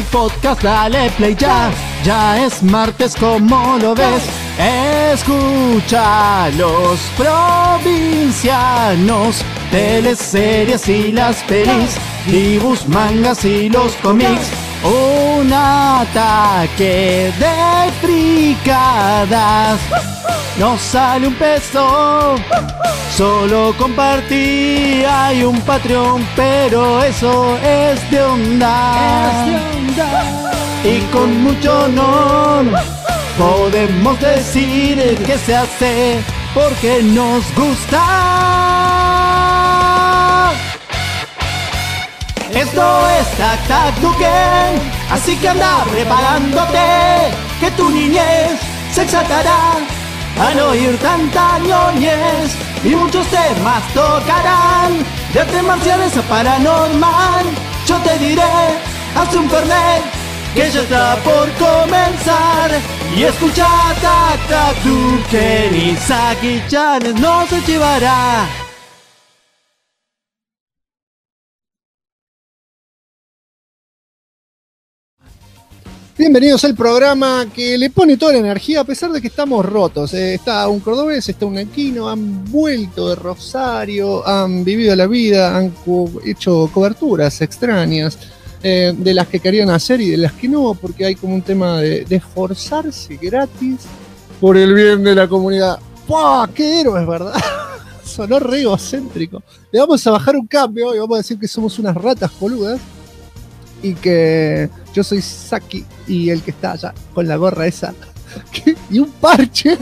podcast, dale play ya. Ya es martes, como lo ves. Escucha los provincianos, teleseries y las pelis, dibujos, mangas y los cómics. Un ataque de fricadas. No sale un peso, solo compartí. Hay un Patreon, pero eso es de onda. Y con mucho honor podemos decir que se hace porque nos gusta. Esto es Tac Tac Duken, así que anda preparándote, que tu niñez se exaltará al oír tanta ñoñez, y muchos temas tocarán, de artes marciales a paranormal. Yo te diré, haz un fernet, que ya está por comenzar, y escucha Tac Tac Duken y Saki-chan no se llevará. Bienvenidos al programa que le pone toda la energía a pesar de que estamos rotos. Está un cordobés, está un aquino, han vuelto de Rosario, han vivido la vida, han hecho coberturas extrañas de las que querían hacer y de las que no, porque hay como un tema de esforzarse gratis por el bien de la comunidad. ¡Pah! ¡Qué héroes, verdad! Sonó re egocéntrico. Le vamos a bajar un cambio y vamos a decir que somos unas ratas boludas y que yo soy Saki y el que está allá con la gorra esa y un parche.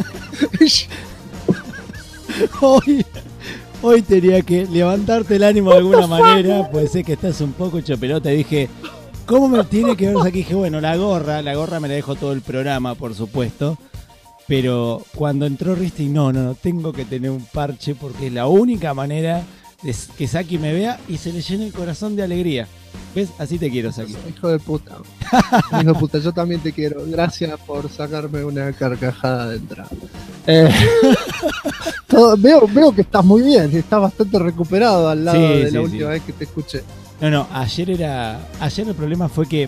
Hoy tenía que levantarte el ánimo de alguna manera. Puede ser que estás un poco hecho pelota. Y dije, ¿cómo me tiene que ver aquí? Dije, bueno, la gorra me la dejo todo el programa, por supuesto. Pero cuando entró Risti, no, tengo que tener un parche porque es la única manera de que Saki me vea y se le llene el corazón de alegría. ¿Ves? Así te quiero, Saki. Hijo de puta. Hijo de puta, yo también te quiero. Gracias por sacarme una carcajada de entrada. Veo que estás muy bien, estás bastante recuperado al lado de la última vez que te escuché. No, ayer el problema fue que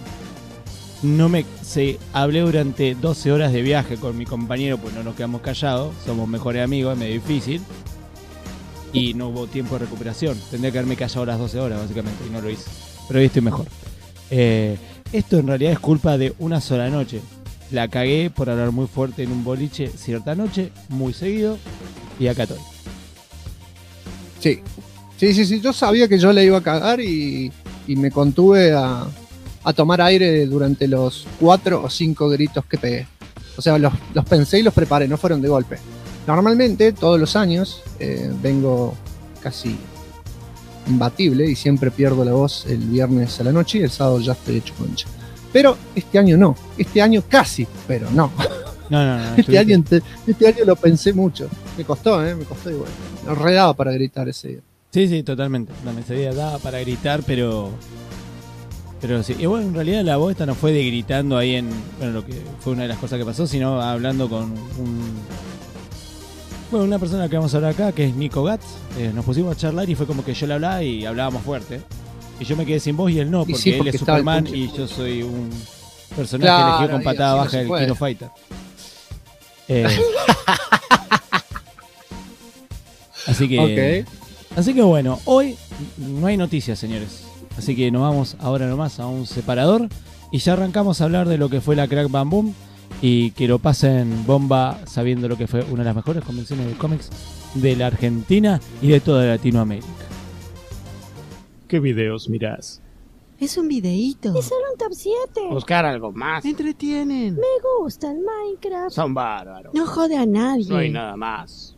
hablé durante 12 horas de viaje con mi compañero, pues no nos quedamos callados, somos mejores amigos, es medio difícil. Y no hubo tiempo de recuperación. Tendría que haberme callado las 12 horas, básicamente, y no lo hice. Pero hoy estoy mejor. Esto en realidad es culpa de una sola noche. La cagué por hablar muy fuerte en un boliche cierta noche, muy seguido, y acá estoy. Sí. Yo sabía que yo le iba a cagar y me contuve a tomar aire durante los 4 o 5 gritos que pegué. O sea, los pensé y los preparé, no fueron de golpe. Normalmente, todos los años, vengo casi imbatible y siempre pierdo la voz el viernes a la noche y el sábado ya estoy hecho concha. Pero este año no, este año casi, pero no. No. Este año lo pensé mucho. Me costó igual. No redaba para gritar ese día. Sí, totalmente. Ese día daba para gritar, pero sí. Y bueno, en realidad la voz esta no fue de gritando ahí lo que fue una de las cosas que pasó, sino hablando con una persona que vamos a hablar acá, que es Nico Gatz. Nos pusimos a charlar y fue como que yo le hablaba y hablábamos fuerte. Y yo me quedé sin voz y él no, porque él es Superman y yo soy un personaje elegido con patada baja del Kino Fighter. Así que bueno, hoy no hay noticias, señores. Así que nos vamos ahora nomás a un separador y ya arrancamos a hablar de lo que fue la Crack Bam Boom. Y que lo pasen bomba sabiendo lo que fue una de las mejores convenciones de cómics de la Argentina y de toda Latinoamérica. ¿Qué videos mirás? Es un videíto. Es solo un top 7. Buscar algo más. Me entretienen. Me gusta el Minecraft. Son bárbaros. No jode a nadie. No hay nada más.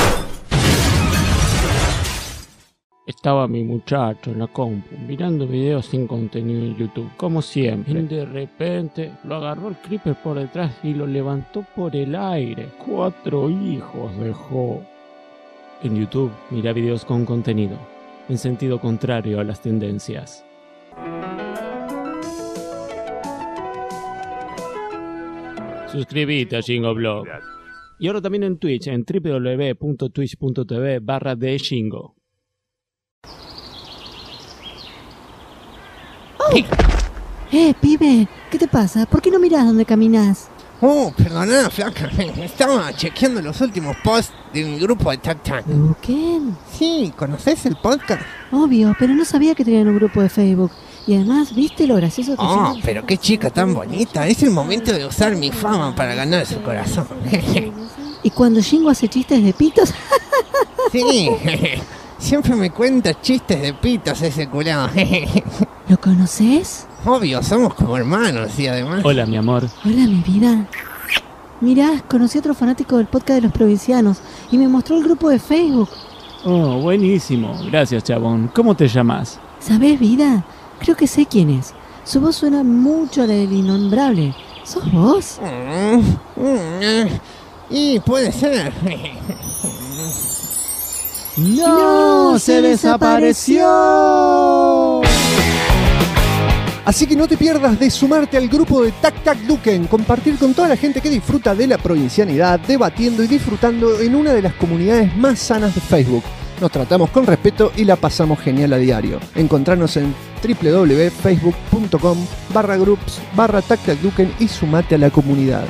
Estaba mi muchacho en la compu mirando videos sin contenido en YouTube, como siempre. Y de repente lo agarró el creeper por detrás y lo levantó por el aire. 4 hijos dejó. En YouTube mira videos con contenido, en sentido contrario a las tendencias. Suscríbete a Shingo Y ahora también en Twitch, en www.twitch.tv/theshingo. Pibe, ¿qué te pasa? ¿Por qué no mirás dónde caminás? Oh, perdona, flaca. Estaba chequeando los últimos posts de mi grupo de Tac. Duken. Sí, ¿conoces el podcast? Obvio, pero no sabía que tenían un grupo de Facebook. Y además, ¿viste lo gracioso que Oh, son? pero qué chica tan bonita. Es el momento de usar mi fama para ganar su corazón. Y cuando Shingo hace chistes de pitos, Sí, siempre me cuenta chistes de pitos ese curado. ¿lo conoces? Obvio, somos como hermanos y además... Hola, mi amor. Hola, mi vida. Mirá, conocí a otro fanático del podcast de los provincianos y me mostró el grupo de Facebook. Oh, buenísimo. Gracias, chabón. ¿Cómo te llamas? ¿Sabés, vida? Creo que sé quién es. Su voz suena mucho a la del innombrable. ¿Sos vos? Y puede ser. ¡No! ¡Se desapareció! Así que no te pierdas de sumarte al grupo de Tac Tac Duken, compartir con toda la gente que disfruta de la provincianidad, debatiendo y disfrutando en una de las comunidades más sanas de Facebook. Nos tratamos con respeto y la pasamos genial a diario. Encontranos en www.facebook.com/groups/TacTacDuken y sumate a la comunidad.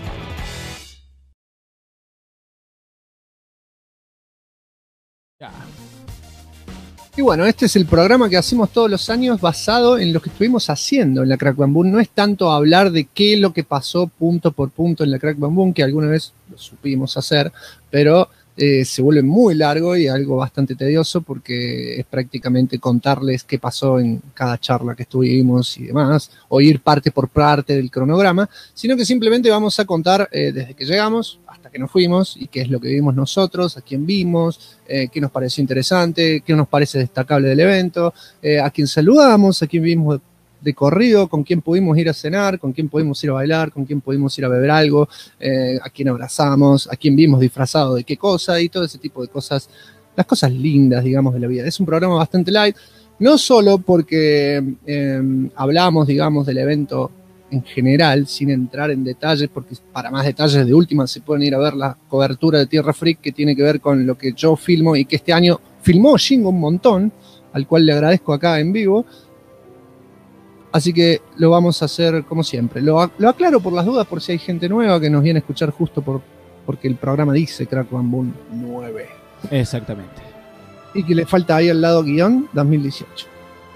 Y bueno, este es el programa que hacemos todos los años basado en lo que estuvimos haciendo en la Crack Bam Boom. No es tanto hablar de qué es lo que pasó punto por punto en la Crack Bam Boom, que alguna vez lo supimos hacer, pero se vuelve muy largo y algo bastante tedioso porque es prácticamente contarles qué pasó en cada charla que estuvimos y demás, o ir parte por parte del cronograma, sino que simplemente vamos a contar desde que llegamos hasta que nos fuimos y qué es lo que vimos nosotros, a quién vimos, qué nos pareció interesante, qué nos parece destacable del evento, a quién saludamos, a quién vimos de corrido, con quién pudimos ir a cenar, con quién pudimos ir a bailar, con quién pudimos ir a beber algo, a quién abrazamos, a quién vimos disfrazado de qué cosa y todo ese tipo de cosas, las cosas lindas, digamos, de la vida. Es un programa bastante light, no solo porque hablamos, digamos, del evento en general, sin entrar en detalles, porque para más detalles de última se pueden ir a ver la cobertura de Tierra Freak que tiene que ver con lo que yo filmo y que este año filmó Shingo un montón, al cual le agradezco acá en vivo. Así que lo vamos a hacer como siempre. Lo aclaro por las dudas, por si hay gente nueva que nos viene a escuchar justo porque el programa dice Crack Bam Boom 9. Exactamente. Y que le falta ahí al lado guión 2018.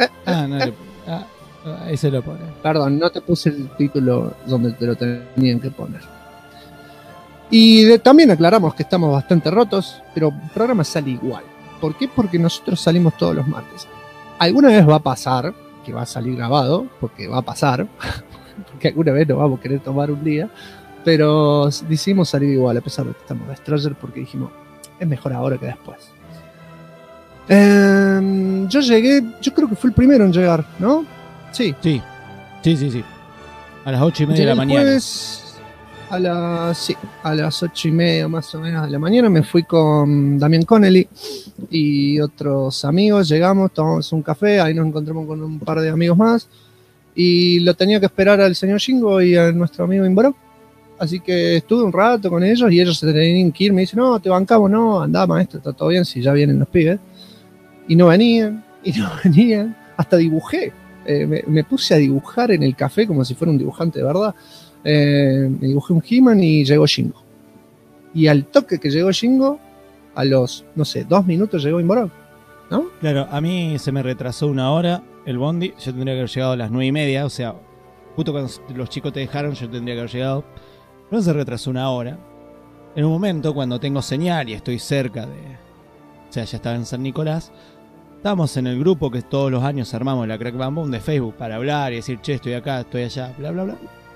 Ese lo pone. Perdón, no te puse el título donde te lo tenían que poner. Y también aclaramos que estamos bastante rotos, pero el programa sale igual. ¿Por qué? Porque nosotros salimos todos los martes. Alguna vez va a pasar que va a salir grabado, porque va a pasar, porque alguna vez nos vamos a querer tomar un día, pero decidimos salir igual, a pesar de que estamos de Stranger, porque dijimos, es mejor ahora que después. Yo llegué, yo creo que fue el primero en llegar, ¿no? Sí. Sí. A las 8:30 de la mañana. Jueves, a las 8:30 más o menos de la mañana me fui con Damián Connelly y otros amigos, llegamos, tomamos un café, ahí nos encontramos con un par de amigos más y lo tenía que esperar al señor Shingo y a nuestro amigo Imborok, así que estuve un rato con ellos y ellos se tenían que ir, me dicen, no, te bancamos, no, andá maestro, está todo bien, si ya vienen los pibes, y no venían, hasta dibujé, me puse a dibujar en el café como si fuera un dibujante de verdad. Me dibujé un He-Man y llegó Shingo. Y al toque que llegó Shingo, a los, 2 minutos llegó Imborok, ¿no? Claro, a mí se me retrasó 1 hora el bondi. Yo tendría que haber llegado a las 9:30. O sea, justo cuando los chicos te dejaron, yo tendría que haber llegado. Pero se retrasó 1 hora. En un momento, cuando tengo señal y estoy cerca de... O sea, ya estaba en San Nicolás. Estábamos en el grupo que todos los años armamos la Crack Bam Boom de Facebook para hablar y decir, che, estoy acá, estoy allá, bla, bla, bla.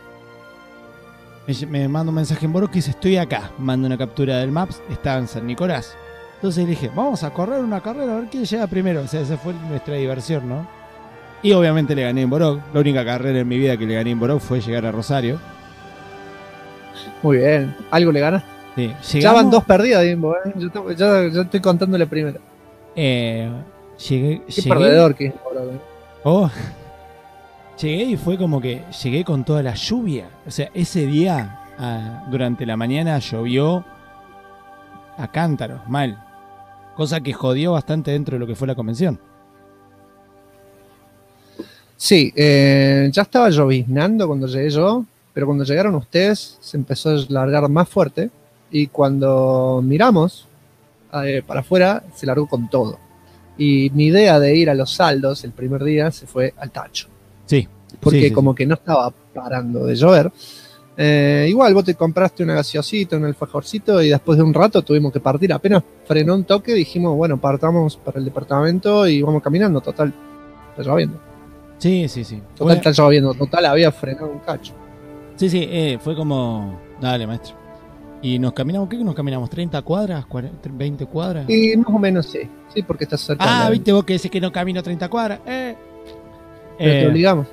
Me manda un mensaje en Borok que dice, estoy acá. Manda una captura del Maps, estaba en San Nicolás. Entonces dije, vamos a correr una carrera a ver quién llega primero. O sea, esa fue nuestra diversión, ¿no? Y obviamente le gané en Borok. La única carrera en mi vida que le gané en Borok fue llegar a Rosario. Muy bien, algo le ganaste. Sí, Ya llegamos, van 2 perdidas, Dimbo, ¿eh? Ya estoy contando la primera. llegué, Qué perdedor que es Imborok, ¿eh? Oh, llegué y fue como que llegué con toda la lluvia. O sea, ese día, durante la mañana, llovió a cántaros, mal. Cosa que jodió bastante dentro de lo que fue la convención. Sí, ya estaba lloviznando cuando llegué yo, pero cuando llegaron ustedes se empezó a largar más fuerte y cuando miramos para afuera se largó con todo. Y mi idea de ir a los saldos el primer día se fue al tacho. Sí. Porque sí, como que no estaba parando de llover. Igual vos te compraste una gaseosita, un alfajorcito y después de un rato tuvimos que partir. Apenas frenó un toque dijimos, bueno, partamos para el departamento y vamos caminando. Total, está lloviendo. Sí. Total, está lloviendo. Total, había frenado un cacho. Sí, fue como... Dale, maestro. Y nos caminamos, ¿qué nos caminamos? ¿30 cuadras? ¿20 cuadras? Y más o menos sí. Sí, porque está cerca. Ah, viste vos que decís que no camino 30 cuadras. Pero te obligamos.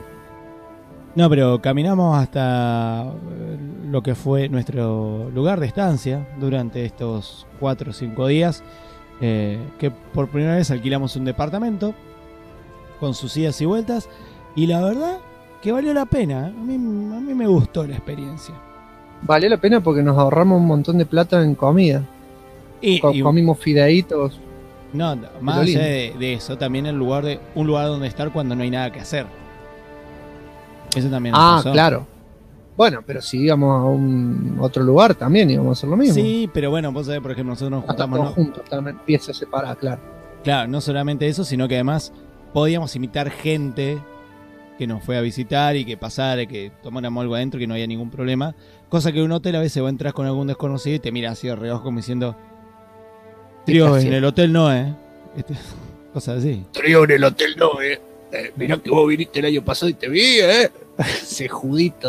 No, pero caminamos hasta lo que fue nuestro lugar de estancia durante estos 4 o 5 días, que por primera vez alquilamos un departamento con sus idas y vueltas, y la verdad que valió la pena. A mí me gustó la experiencia. Valió la pena porque nos ahorramos un montón de plata en comida. Comimos fideitos. No, más allá de eso, también un lugar donde estar cuando no hay nada que hacer. Eso también nos pasó. Claro. Bueno, pero si íbamos a un otro lugar también íbamos a hacer lo mismo. Sí, pero bueno, vos sabés, por ejemplo, nosotros nos juntamos todos juntos, también piezas separadas, claro. Claro, no solamente eso, sino que además podíamos imitar gente que nos fue a visitar y que pasara, que tomáramos algo adentro, que no había ningún problema. Cosa que en un hotel a veces vos entras con algún desconocido y te mira así de reojo como diciendo: trío, en el hotel no, cosas así. Trío en el hotel no, mirá que vos viniste el año pasado y te vi, Ese judito.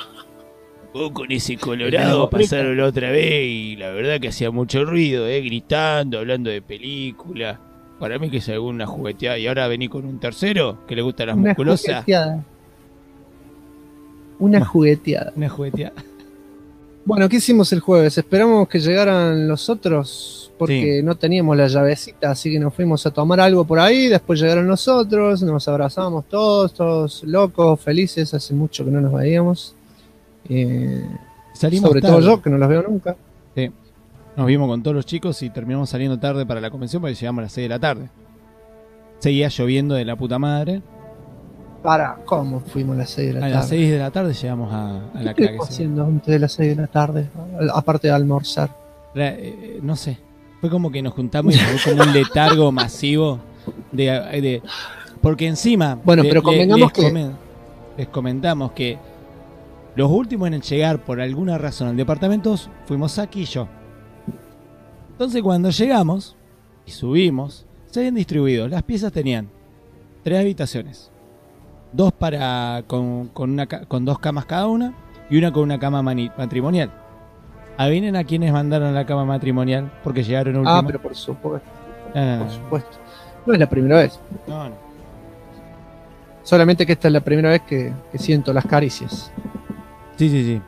Vos con ese colorado pasaron la otra vez y la verdad que hacía mucho ruido, gritando, hablando de película. Para mí que es alguna jugueteada. Y ahora vení con un tercero que le gusta las musculosas. Una jugueteada. Una jugueteada. Bueno, ¿qué hicimos el jueves? Esperamos que llegaran los otros porque no teníamos la llavecita, así que nos fuimos a tomar algo por ahí. Después llegaron los otros, nos abrazamos todos locos, felices. Hace mucho que no nos veíamos. Salimos sobre tarde. todo yo, que no los veo nunca. Sí. Nos vimos con todos los chicos y terminamos saliendo tarde para la convención porque llegamos a las 6 de la tarde. Seguía lloviendo de la puta madre. ¿Cómo fuimos a las 6 de la tarde? A las 6 de la tarde llegamos a la ¿Qué estuvimos haciendo antes de las 6 de la tarde? Aparte de almorzar. No sé. Fue como que nos juntamos y nos con un letargo masivo porque encima... Bueno, pero convengamos les comentamos que los últimos en llegar por alguna razón al departamento fuimos Saki y yo. Entonces cuando llegamos y subimos, se habían distribuido. Las piezas tenían 3 habitaciones. 2 con 2 camas cada una y una con una cama matrimonial. ¿Adivinen a quiénes mandaron la cama matrimonial? Porque llegaron últimos. Pero por supuesto. No. Por supuesto. No es la primera vez. No. Solamente que esta es la primera vez que siento las caricias. Sí.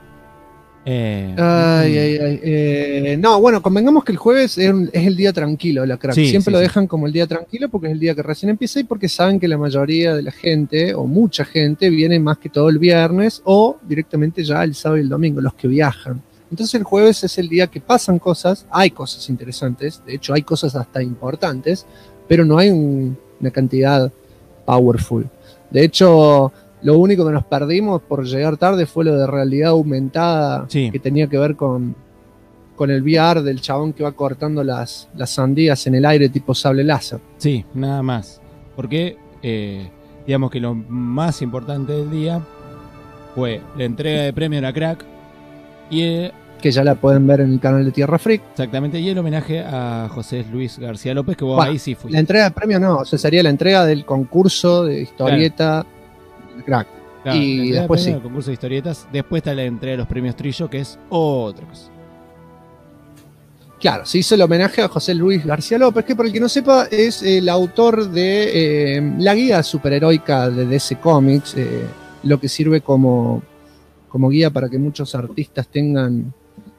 No, bueno, convengamos que el jueves es el día tranquilo de la crack. Siempre lo dejan como el día tranquilo porque es el día que recién empieza y porque saben que la mayoría de la gente, o mucha gente, viene más que todo el viernes o directamente ya el sábado y el domingo, los que viajan. Entonces el jueves es el día que pasan cosas, hay cosas interesantes, de hecho hay cosas hasta importantes, pero no hay una cantidad powerful. De hecho, lo único que nos perdimos por llegar tarde fue lo de realidad aumentada, que tenía que ver con el VR del chabón que va cortando las sandías en el aire tipo sable láser. Sí, nada más. Porque digamos que lo más importante del día fue la entrega de premio a la crack y que ya la pueden ver en el canal de Tierra Freak. Exactamente, y el homenaje a José Luis García López, que vos ahí sí fuiste. La entrega de premio no, o sea, sería la entrega del concurso de historieta crack. Claro, y después el concurso de historietas. Después está la entrega de los premios Trillo, que es otra cosa. Claro, se hizo el homenaje a José Luis García López, que por el que no sepa es el autor de la guía superheroica de DC Comics, lo que sirve como guía para que muchos artistas tengan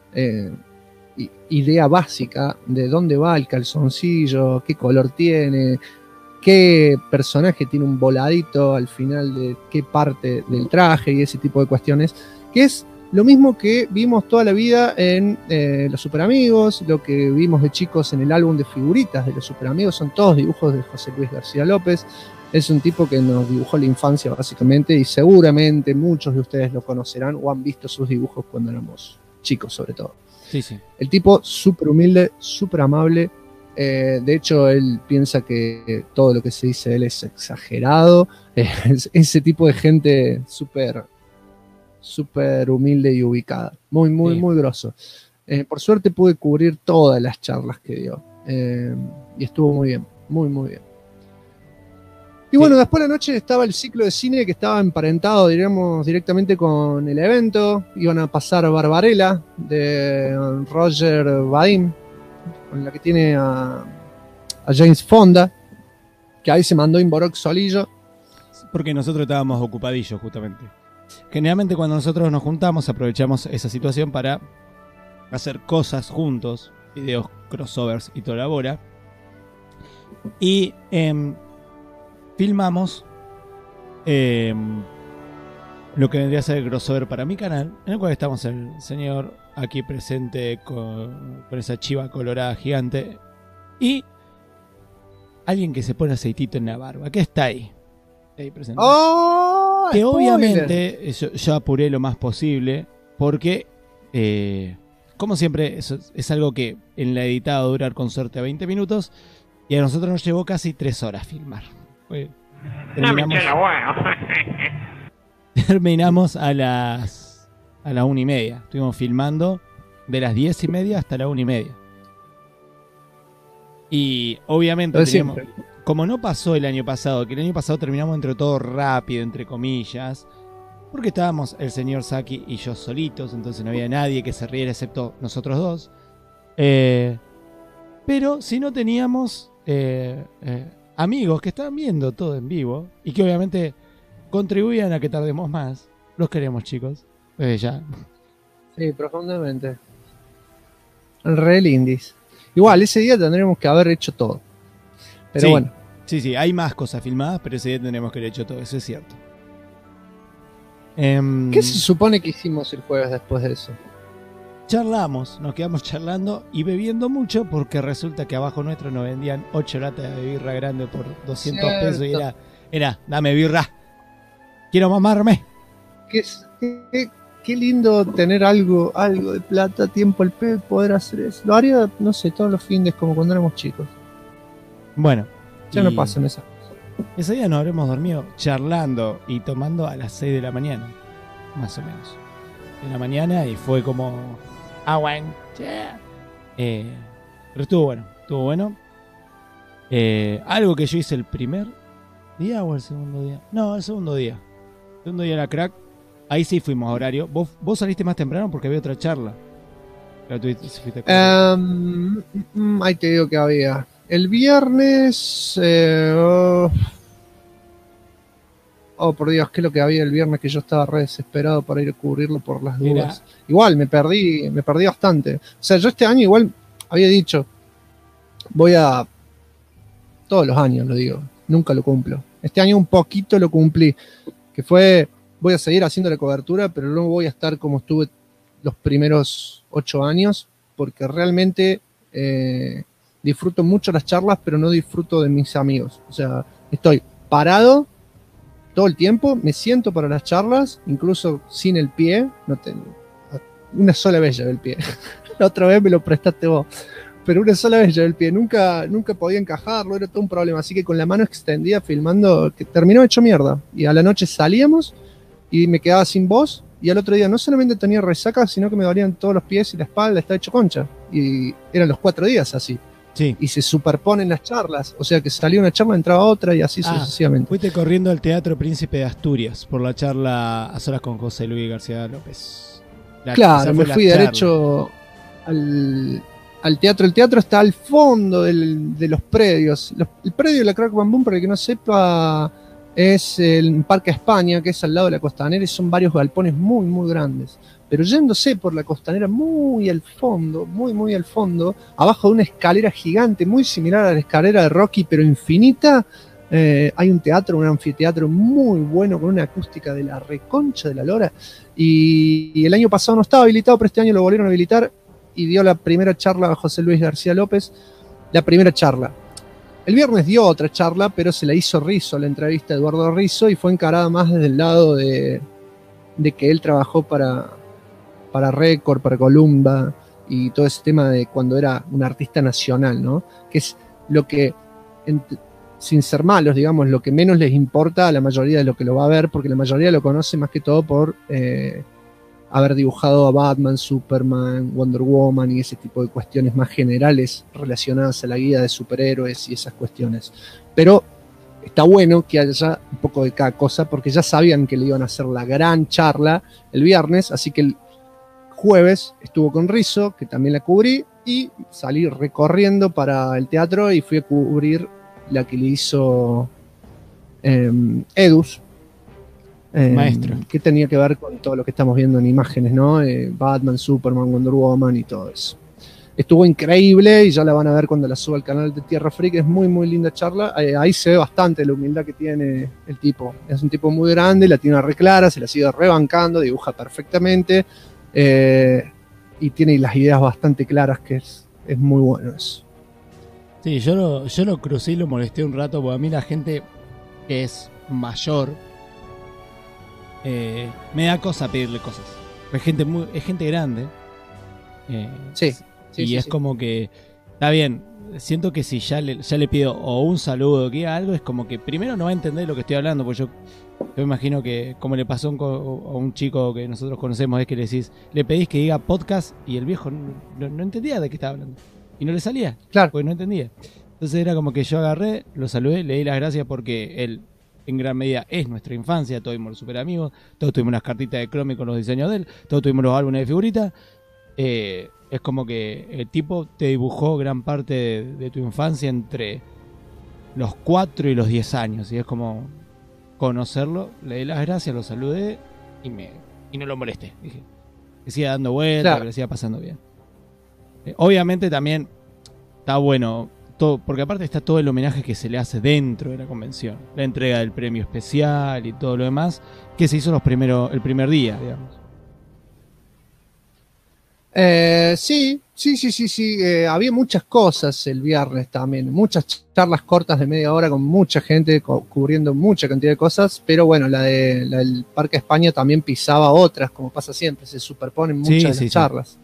idea básica de dónde va el calzoncillo, qué color tiene, qué personaje tiene un voladito al final de qué parte del traje y ese tipo de cuestiones, que es lo mismo que vimos toda la vida en Los Superamigos, lo que vimos de chicos en el álbum de figuritas de Los Superamigos, son todos dibujos de José Luis García López. Es un tipo que nos dibujó la infancia básicamente y seguramente muchos de ustedes lo conocerán o han visto sus dibujos cuando éramos chicos sobre todo. Sí, sí. El tipo súper humilde, súper amable. De hecho, él piensa que todo lo que se dice de él es exagerado. Es ese tipo de gente súper humilde y ubicada. Muy, muy, Sí. muy grosso. Por suerte pude cubrir todas las charlas que dio. Y estuvo muy bien, muy, muy bien. Y bueno, después de la noche estaba el ciclo de cine que estaba emparentado, diríamos, directamente con el evento. Iban a pasar Barbarella de Roger Vadim, con la que tiene a James Fonda, que ahí se mandó Inborok solillo. Porque nosotros estábamos ocupadillos, justamente. Generalmente cuando nosotros nos juntamos aprovechamos esa situación para hacer cosas juntos, videos, crossovers y toda la bola. Y filmamos lo que vendría a ser el crossover para mi canal, en el cual estamos el señor aquí presente con esa chiva colorada gigante y alguien que se pone aceitito en la barba, que está ahí presente. ¡Oh! Que spoiler. obviamente yo apuré lo más posible porque, como siempre, eso es algo que en la editada va a durar con suerte 20 minutos y a nosotros nos llevó casi 3 horas filmar. Terminamos a las 1:30. Estuvimos filmando de las 10:30 hasta la 1:30. Y obviamente Lo de teníamos, siempre. como no pasó el año pasado, que el año pasado terminamos entre todo rápido, entre comillas, porque estábamos el señor Saki y yo solitos, entonces no había nadie que se riera excepto nosotros dos. Pero si no teníamos amigos que estaban viendo todo en vivo y que obviamente contribuían a que tardemos más. Los queremos, chicos. Desde ya. Sí, profundamente. Re lindis. Igual, ese día tendremos que haber hecho todo. Pero Sí. bueno. Sí, hay más cosas filmadas, pero ese día tendremos que haber hecho todo, eso es cierto. Em, ¿Qué se supone que hicimos el jueves después de eso? Charlamos, nos quedamos charlando y bebiendo mucho porque resulta que abajo nuestro nos vendían 8 latas de birra grande por 200 pesos y era, dame birra, quiero mamarme. Qué lindo tener algo de plata, tiempo al pedo y poder hacer eso. Lo haría, no sé, todos los fines como cuando éramos chicos. Bueno, Ya y no pasan esas cosas. ese día nos habremos dormido charlando y tomando a las 6 de la mañana, más o menos. De la mañana y fue como... bueno. Pero estuvo bueno. Algo que yo hice el primer día o el segundo día. No, el segundo día. El segundo día era crack. Ahí sí fuimos a horario. Vos saliste más temprano porque había otra charla. Fuiste a Ahí te digo que había. El viernes... Oh, por Dios, ¿qué es lo que había el viernes que yo estaba re desesperado para ir a cubrirlo por las dudas? Igual, me perdí bastante. O sea, yo este año igual había dicho, voy a... Todos los años lo digo, nunca lo cumplo. Este año un poquito lo cumplí, que fue, voy a seguir haciendo la cobertura, pero no voy a estar como estuve los primeros 8 años, porque realmente disfruto mucho las charlas, pero no disfruto de mis amigos. O sea, estoy parado todo el tiempo, me siento para las charlas, incluso sin el pie, no tengo, una sola vez llevé el pie, la otra vez me lo prestaste vos, pero una sola vez llevé el pie, nunca podía encajarlo, era todo un problema, así que con la mano extendida filmando, que terminó hecho mierda, y a la noche salíamos y me quedaba sin voz, y al otro día no solamente tenía resaca, sino que me dolían todos los pies y la espalda, estaba hecho concha, y eran los 4 días así. Sí. Y se superponen las charlas, o sea que salía una charla, entraba otra y así sucesivamente. Fuiste corriendo al Teatro Príncipe de Asturias por la charla a solas con José Luis García López. Claro, me fui derecho al teatro. El teatro está al fondo de los predios. El predio de la Crack Bamboo, para el que no sepa, es el Parque España, que es al lado de la Costanera, y son varios galpones muy, muy grandes. Pero yéndose por la Costanera muy al fondo, muy al fondo, abajo de una escalera gigante, muy similar a la escalera de Rocky, pero infinita, Hay un teatro, un anfiteatro muy bueno con una acústica de la reconcha de la lora. Y el año pasado no estaba habilitado, pero este año lo volvieron a habilitar y dio la primera charla a José Luis García López. La primera charla. El viernes dio otra charla, pero se la hizo Rizzo, la entrevista de Eduardo Rizzo, y fue encarada más desde el lado de que él trabajó para Record, para Columba, y todo ese tema de cuando era un artista nacional, ¿no? Que es lo que, sin ser malos, digamos, lo que menos les importa a la mayoría de lo que lo va a ver, porque la mayoría lo conoce más que todo por haber dibujado a Batman, Superman, Wonder Woman y ese tipo de cuestiones más generales relacionadas a la guía de superhéroes y esas cuestiones. Pero está bueno que haya un poco de cada cosa, porque ya sabían que le iban a hacer la gran charla el viernes, así que el jueves estuvo con Rizzo, que también la cubrí, y salí recorriendo para el teatro y fui a cubrir la que le hizo Edus, Maestro. que tenía que ver con todo lo que estamos viendo en imágenes, ¿no? Batman, Superman, Wonder Woman y todo eso. Estuvo increíble y ya la van a ver cuando la suba al canal de Tierra Freak. Es muy, muy linda charla. Ahí se ve bastante la humildad que tiene el tipo. Es un tipo muy grande, la tiene re clara, se la sigue rebancando, dibuja perfectamente y tiene las ideas bastante claras, que es muy bueno eso. Sí, yo lo crucé y lo molesté un rato, porque a mí la gente que es mayor me da cosa pedirle cosas. Es gente grande. Sí. Y es como que está bien. Siento que si ya le pido o un saludo o que diga algo, es como que primero no va a entender lo que estoy hablando, porque yo me imagino que como le pasó a un chico que nosotros conocemos, es que le pedís que diga podcast y el viejo no entendía de qué estaba hablando y no le salía, claro, porque no entendía. Entonces era como que yo agarré, lo saludé, le di las gracias porque él en gran medida es nuestra infancia, todos fuimos super amigos, todos tuvimos unas cartitas de Chrome con los diseños de él, todos tuvimos los álbumes de figuritas. Es como que el tipo te dibujó gran parte de tu infancia entre los 4 y los 10 años. Y es como conocerlo, le di las gracias, lo saludé y no lo molesté. Dije que siga dando vueltas, claro, que le siga pasando bien. Obviamente también está bueno, porque aparte está todo el homenaje que se le hace dentro de la convención. La entrega del premio especial y todo lo demás, que se hizo el primer día, digamos. Sí. Había muchas cosas el viernes también, muchas charlas cortas de media hora con mucha gente cubriendo mucha cantidad de cosas, pero bueno, la del Parque España también pisaba otras, como pasa siempre, se superponen muchas de las charlas.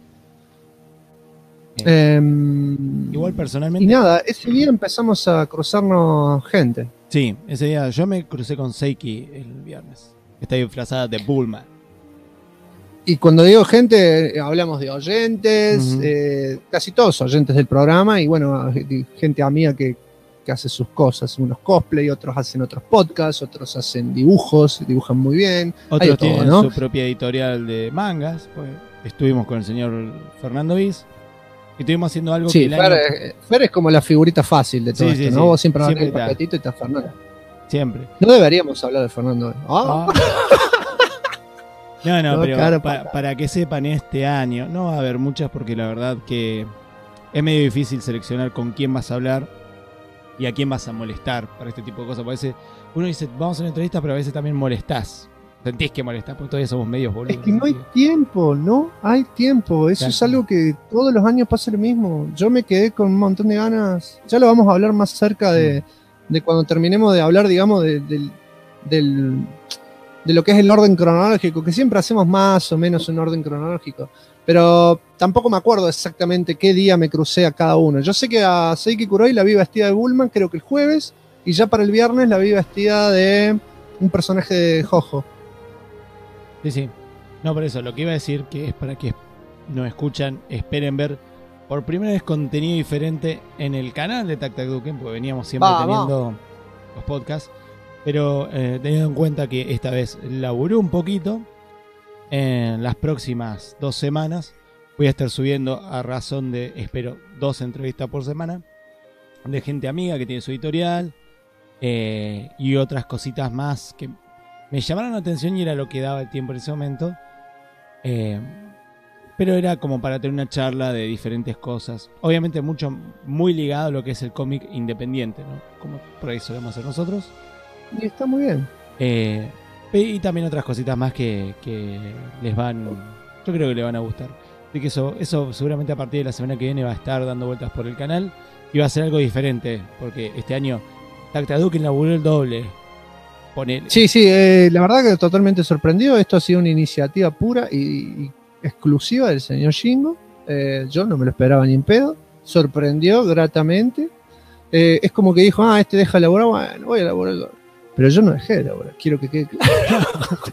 Igual personalmente. Y nada, ese día empezamos a cruzarnos gente. Sí, ese día yo me crucé con Seiki el viernes, que está disfrazada de Bulma. Y cuando digo gente, hablamos de oyentes, casi todos oyentes del programa, y bueno, gente amiga que hace sus cosas, unos cosplay, otros hacen otros podcasts, otros hacen dibujos, dibujan muy bien. Otros tienen su propia editorial de mangas, pues estuvimos con el señor Fernando Is, y estuvimos haciendo algo que Fer es como la figurita fácil de todo esto, ¿no? Sí. Vos siempre hablas del paquetito y está Fernando. Siempre. No deberíamos hablar de Fernando. No, pero para que sepan, este año no va a haber muchas, porque la verdad que es medio difícil seleccionar con quién vas a hablar y a quién vas a molestar para este tipo de cosas. Porque a veces uno dice, vamos a una entrevista, pero a veces también molestás. Sentís que molestás, porque todavía somos medios boludos. Es que no hay tiempo, ¿no? Hay tiempo. Eso es algo que todos los años pasa lo mismo. Yo me quedé con un montón de ganas. Ya lo vamos a hablar más cerca de cuando terminemos de hablar, digamos, de lo que es el orden cronológico, que siempre hacemos más o menos un orden cronológico, pero tampoco me acuerdo exactamente qué día me crucé a cada uno. Yo sé que a Seiki Kuroi la vi vestida de Bulma, creo que el jueves, y ya para el viernes la vi vestida de un personaje de Jojo. Sí. No, por eso, lo que iba a decir, que es para que nos escuchan, esperen ver por primera vez contenido diferente en el canal de Tac Tac Duken, porque veníamos siempre teniendo los podcasts. Pero teniendo en cuenta que esta vez laburé un poquito, en las próximas 2 semanas voy a estar subiendo a razón de, espero, 2 entrevistas por semana de gente amiga que tiene su editorial y otras cositas más que me llamaron la atención y era lo que daba el tiempo en ese momento. Pero era como para tener una charla de diferentes cosas. Obviamente muy ligado a lo que es el cómic independiente, ¿no? Como por ahí solemos hacer nosotros. Y está muy bien. Y también otras cositas más que les van... Yo creo que les van a gustar. Así que eso seguramente a partir de la semana que viene va a estar dando vueltas por el canal. Y va a ser algo diferente. Porque este año Tactaduken laburó el doble. Ponele. Sí, la verdad que totalmente sorprendido. Esto ha sido una iniciativa pura y exclusiva del señor Shingo. Yo no me lo esperaba ni en pedo. Sorprendió gratamente. Es como que dijo, este deja de elaborar, bueno, voy a elaborar el doble. Pero yo no dejé de elaborar, quiero que quede claro.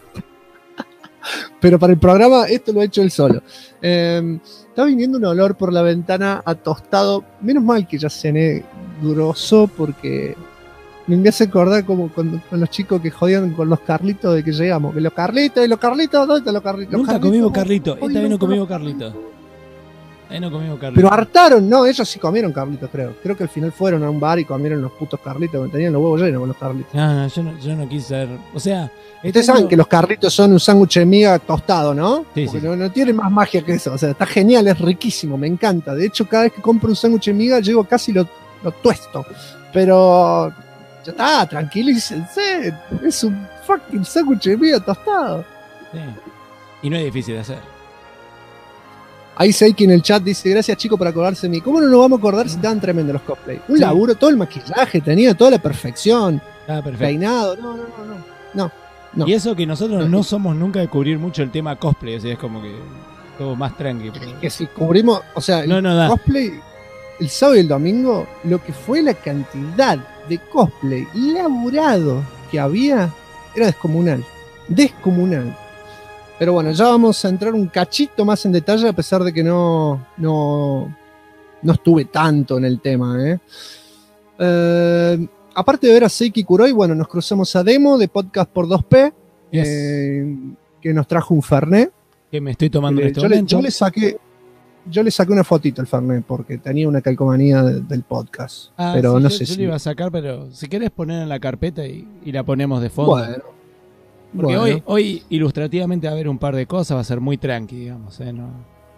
Pero para el programa esto lo ha hecho él solo. Está viniendo un olor por la ventana a tostado. Menos mal que ya cené grosso porque me hace acordar como con los chicos que jodían con los Carlitos de que llegamos. Que los Carlitos, ¿dónde están los Carlitos? Nunca comimos Carlitos. Esta vez no comimos Carlitos. Pero hartaron, no, ellos sí comieron Carlitos, creo. Creo que al final fueron a un bar y comieron los putos Carlitos, que tenían los huevos llenos con los Carlitos. No, yo no quise saber. O sea, ustedes saben que los Carlitos son un sándwich de miga tostado, ¿no? Sí, porque sí. No tiene más magia que eso. O sea, está genial, es riquísimo, me encanta. De hecho, cada vez que compro un sándwich de miga, llego casi lo tuesto. Pero ya está, tranquilícense. Es un fucking sándwich de miga tostado. Sí. Y no es difícil de hacer. Ahí Seiki en el chat dice, gracias chicos por acordarse de mí. ¿Cómo no nos vamos a acordar si estaban tremendos los cosplay? Un Sí. laburo, todo el maquillaje tenía, toda la perfección. Perfecto. Peinado, no. Y eso que nosotros no somos nunca de cubrir mucho el tema cosplay, o sea, es como que todo más tranqui. Pero... Que si cubrimos, o sea, el No da. cosplay, el sábado y el domingo, lo que fue la cantidad de cosplay laburado que había, era descomunal. Descomunal. Pero bueno, ya vamos a entrar un cachito más en detalle, a pesar de que no estuve tanto en el tema. Aparte de ver a Seiki Kuroi, bueno, nos cruzamos a Demo de Podcast por 2P, Yes. que nos trajo un Fernet. Que me estoy tomando en este Yo momento. le saqué una fotito al Fernet, porque tenía una calcomanía del podcast. Pero sí, no yo sé le si... iba a sacar, pero si querés poner en la carpeta y la ponemos de fondo. Bueno, Porque hoy ilustrativamente va a haber un par de cosas, va a ser muy tranqui, digamos. No,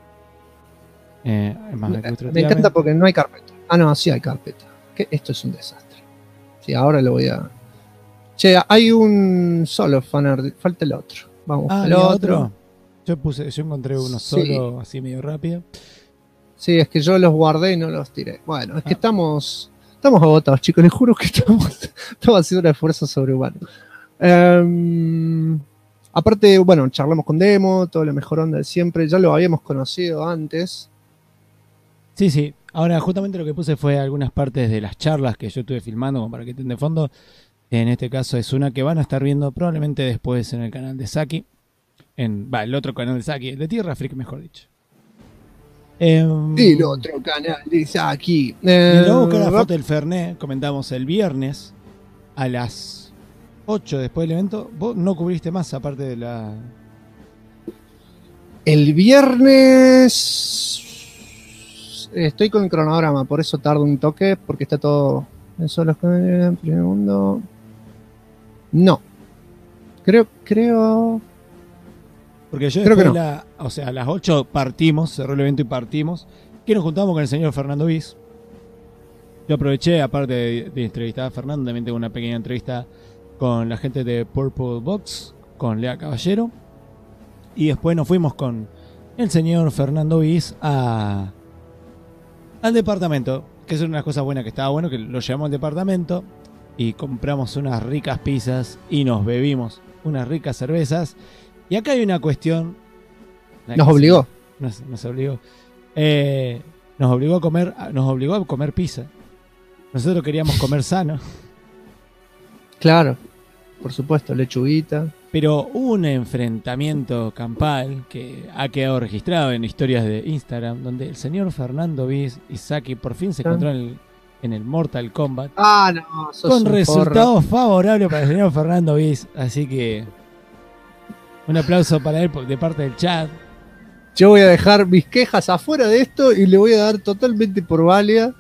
es más me ilustrativamente. encanta porque no hay carpeta. Ah, no, sí hay carpeta. Esto es un desastre. Sí, ahora lo voy a... Che, hay un solo fanart, falta el otro. Vamos al ¿el otro. Yo encontré uno Sí. solo, así medio rápido. Sí, es que yo los guardé y no los tiré. Bueno, es que estamos agotados, chicos. Les juro que estamos haciendo un esfuerzo sobrehumano. Aparte, bueno, charlamos con Demo, toda la mejor onda de siempre. Ya lo habíamos conocido antes. Sí. Ahora, justamente lo que puse fue algunas partes de las charlas que yo estuve filmando, como para que estén de fondo. En este caso es una que van a estar viendo probablemente después en el canal de Saki. El otro canal de Saki, el de Tierra Freak, mejor dicho. El otro canal de Saki. Y luego buscar la foto del Fernet, comentamos el viernes a las 8 después del evento. Vos no cubriste más aparte de la... El viernes estoy con el cronograma, por eso tardo un toque, porque está todo... Eso los segundo. No. Creo... Porque yo Creo después que no. a las 8 partimos, cerró el evento y partimos. Que nos juntamos con el señor Fernando Bis. Yo aproveché, aparte de entrevistar a Fernando, también tengo una pequeña entrevista con la gente de Purple Box, con Lea Caballero. Y después nos fuimos con el señor Fernando Bis al departamento. Que es una de las cosas buenas que estaba bueno, que lo llevamos al departamento y compramos unas ricas pizzas y nos bebimos unas ricas cervezas. Y acá hay una cuestión. Nos obligó. Nos obligó. Nos obligó a comer pizza. Nosotros queríamos comer sano. Claro, por supuesto, lechuguita. Pero hubo un enfrentamiento campal que ha quedado registrado en historias de Instagram, donde el señor Fernando Bis y Saki por fin se encontraron en el Mortal Kombat. Ah, no, sos con un resultados favorables para el señor Fernando Bis. Así que un aplauso para él de parte del chat. Yo voy a dejar mis quejas afuera de esto y le voy a dar totalmente por válida.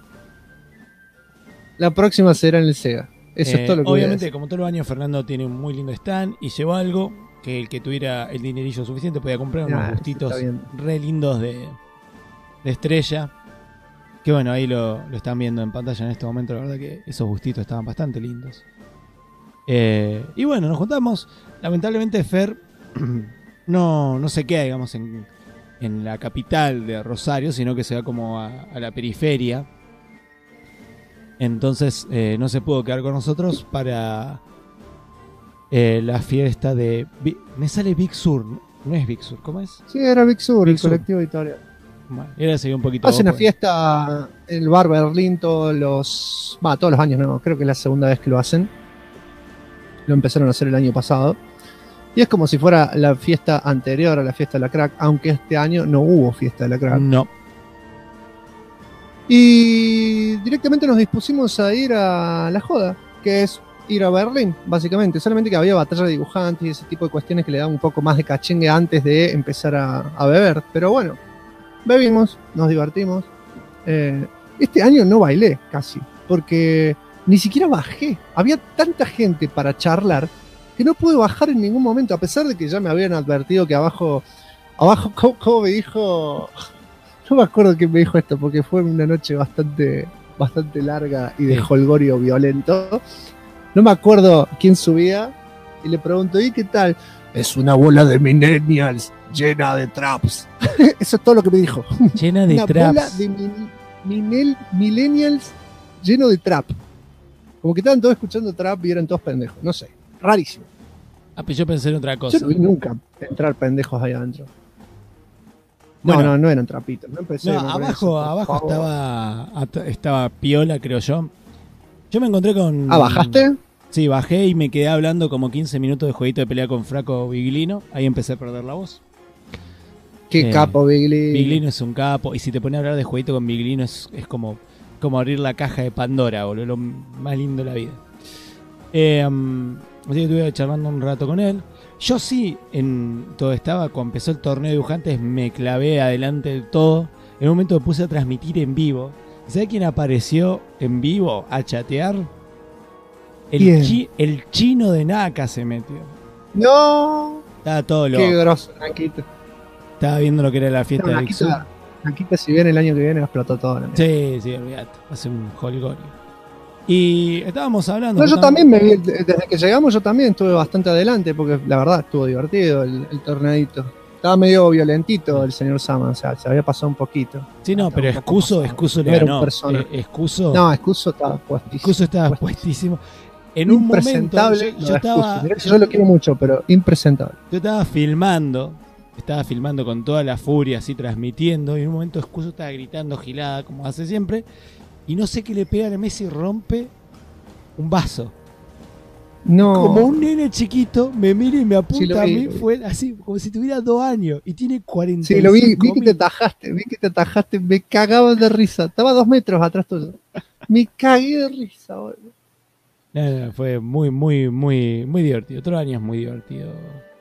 La próxima será en el Sega. Eso es todo lo que obviamente, voy a como todos los años, Fernando tiene un muy lindo stand y llevó algo que el que tuviera el dinerillo suficiente podía comprar unos Ah, gustitos está bien. re lindos de Estrella. Que bueno, ahí lo están viendo en pantalla en este momento. La verdad que esos gustitos estaban bastante lindos. Y bueno, nos juntamos. Lamentablemente Fer no se queda, digamos, en la capital de Rosario, sino que se va como a la periferia. Entonces no se pudo quedar con nosotros para la fiesta de... Me sale Big Sur, no es Big Sur, ¿cómo es? Sí, era Big Sur, Big el Sur. colectivo editorial. Bueno, era seguir un poquito... Hacen una pues. fiesta en el Bar Berlín todos los años, no, creo que es la segunda vez que lo hacen. Lo empezaron a hacer el año pasado. Y es como si fuera la fiesta anterior a la fiesta de la Crack, aunque este año no hubo fiesta de la Crack. No. Y directamente nos dispusimos a ir a la joda, que es ir a Berlín, básicamente. Solamente que había batalla de dibujantes y ese tipo de cuestiones que le daban un poco más de cachengue antes de empezar a beber. Pero bueno, bebimos, nos divertimos. Este año no bailé casi, porque ni siquiera bajé. Había tanta gente para charlar que no pude bajar en ningún momento, a pesar de que ya me habían advertido que abajo, ¿cómo me dijo? No me acuerdo quién me dijo esto, porque fue una noche bastante larga y de Sí. jolgorio violento. No me acuerdo quién subía y le pregunto, ¿y qué tal? Es una bola de millennials llena de traps. Eso es todo lo que me dijo. Llena de Una bola traps. de millennials lleno de trap. Como que estaban todos escuchando trap y eran todos pendejos. No sé, rarísimo. Ah, pero yo pensé en otra cosa. Yo no vi nunca entrar pendejos ahí adentro. Bueno. No eran trapitos. No empecé No, con abajo, eso, por abajo favor. estaba piola, creo yo. Yo me encontré con... Ah, ¿bajaste? Sí, bajé y me quedé hablando como 15 minutos de jueguito de pelea con Franco Biglino. Ahí empecé a perder la voz. Qué capo, Biglino. Biglino es un capo. Y si te pones a hablar de jueguito con Biglino es como abrir la caja de Pandora, boludo. Lo más lindo de la vida. Así que estuve charlando un rato con él. Yo sí, cuando empezó el torneo de dibujantes, me clavé adelante del todo. En un momento me puse a transmitir en vivo. ¿Sabes quién apareció en vivo a chatear? ¿Quién? El chino de Naka se metió. No. Estaba todo loco. Qué grosso, Naquita. Estaba viendo lo que era la fiesta de Big Sur. Naquita, si viene el año que viene, explotó todo. Sí, olvídate. Va a ser un holgorio. Y estábamos hablando. No, yo justamente- también desde que llegamos yo también estuve bastante adelante porque la verdad estuvo divertido el torneito. Estaba medio violentito el señor Sama, o sea, se había pasado un poquito. Sí, no, pero Estaba un poco pasado. Excuso le No era un ganó. personaje. Excuso, No, Excuso estaba puestísimo. Excuso estaba puestísimo. En un momento Impresentable. yo estaba, Yo lo quiero mucho, pero impresentable. yo estaba filmando con toda la furia así transmitiendo y en un momento Excuso estaba gritando gilada como hace siempre y no sé qué le pega a Messi y rompe un vaso. No. Como un nene chiquito me mira y me apunta Sí, lo a vi, mí, lo vi. fue así como si tuviera 2 años y tiene 45. Sí, lo vi que te atajaste, me cagaba de risa. Estaba a 2 metros atrás tuyo. Me cagué de risa, boludo. No, fue muy divertido. Otro año es muy divertido.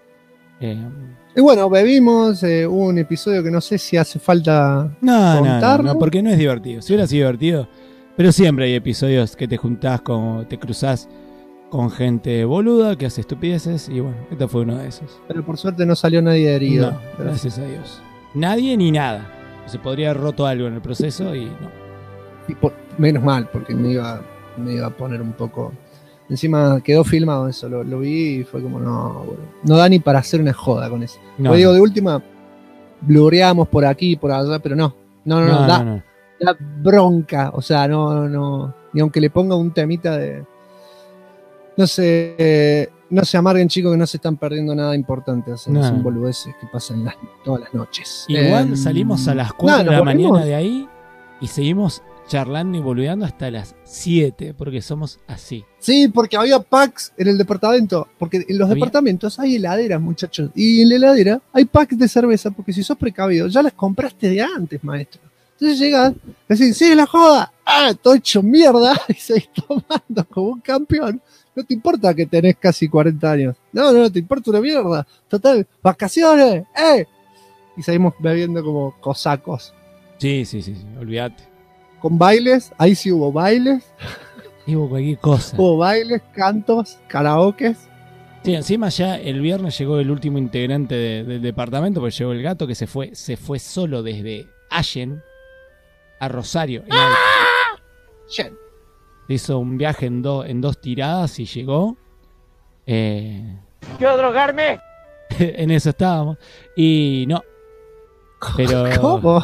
Y bueno, bebimos, hubo un episodio que no sé si hace falta No, contarlo. porque no es divertido. Si hubiera sido divertido, pero siempre hay episodios que te juntás te cruzás con gente boluda que hace estupideces y bueno, este fue uno de esos. Pero por suerte no salió nadie herido. No, gracias a Dios. Nadie ni nada. Se podría haber roto algo en el proceso y no. Y menos mal, porque me iba a poner un poco. Encima quedó filmado eso, lo vi y fue como, no, boludo. No da ni para hacer una joda con eso. No, Pues digo, de última, blureamos por aquí y por allá, pero no, da bronca. O sea, no. Ni aunque le ponga un temita de. No se amarguen, chicos, que no se están perdiendo nada importante. O sea, No. son boludeces que pasan todas las noches. Igual salimos a las 4 nada, de la nos mañana volvimos. de ahí y seguimos charlando y boludeando hasta las 7 porque somos así. Sí, porque había packs en el departamento. Porque en los ¿Había? departamentos hay heladeras, muchachos. Y en la heladera hay packs de cerveza. Porque si sos precavido, ya las compraste de antes, maestro. Entonces llegas, decís, sí, la joda. Ah, todo hecho mierda. Y seguís tomando como un campeón. No te importa que tenés casi 40 años. No, te importa una mierda. Total, vacaciones. Y seguimos bebiendo como cosacos. Sí, olvídate. Con bailes, ahí sí hubo bailes. Digo cualquier cosa. Hubo bailes, cantos, karaokes. Sí, encima ya el viernes llegó el último integrante del departamento, porque llegó el gato que se fue solo desde Allen a Rosario. Shit. Hizo un viaje en dos tiradas y llegó. ¿Quiero drogarme? En eso estábamos. Y no. Pero. ¿Cómo?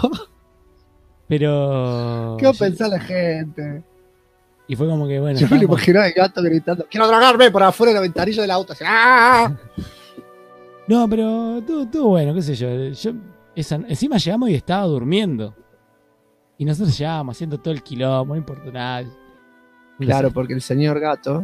Pero. ¿Qué va a pensar la gente? Y fue como que bueno. Yo me lo imaginaba el gato gritando, quiero drogarme por afuera de la ventanilla del auto. Así, ¡ah! No, pero estuvo bueno, qué sé yo. Encima llegamos y estaba durmiendo. Y nosotros llegábamos haciendo todo el quilombo, no importa nada. Claro, porque el señor gato.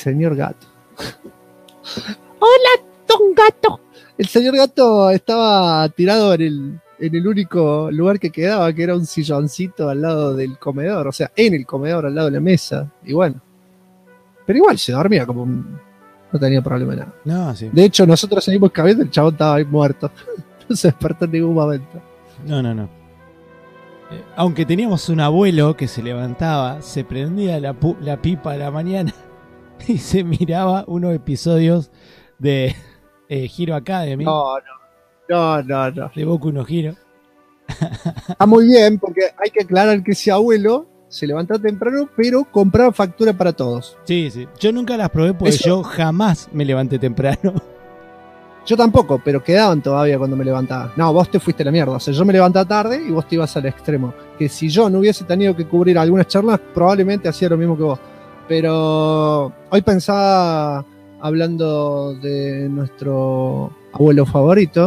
Hola, don gato. El señor gato estaba tirado en el único lugar que quedaba, que era un silloncito al lado del comedor, o sea, en el comedor, al lado de la mesa. Y bueno. Pero igual se dormía como no tenía problema nada. No, sí. De hecho, nosotros seguimos cabiendo, el chabón estaba ahí muerto. No se despertó en ningún momento. No. Aunque teníamos un abuelo que se levantaba, se prendía la pipa a la mañana y se miraba unos episodios de Hero Academy. No. De Boku no Hero. Está muy bien, porque hay que aclarar que ese abuelo se levantaba temprano, pero compraba factura para todos. Sí. Yo nunca las probé porque Eso. yo jamás me levanté temprano. Yo tampoco, pero quedaban todavía cuando me levantaba. No, vos te fuiste a la mierda. O sea, yo me levantaba tarde y vos te ibas al extremo. Que si yo no hubiese tenido que cubrir algunas charlas, probablemente hacía lo mismo que vos. Pero hoy pensaba, hablando de nuestro abuelo favorito,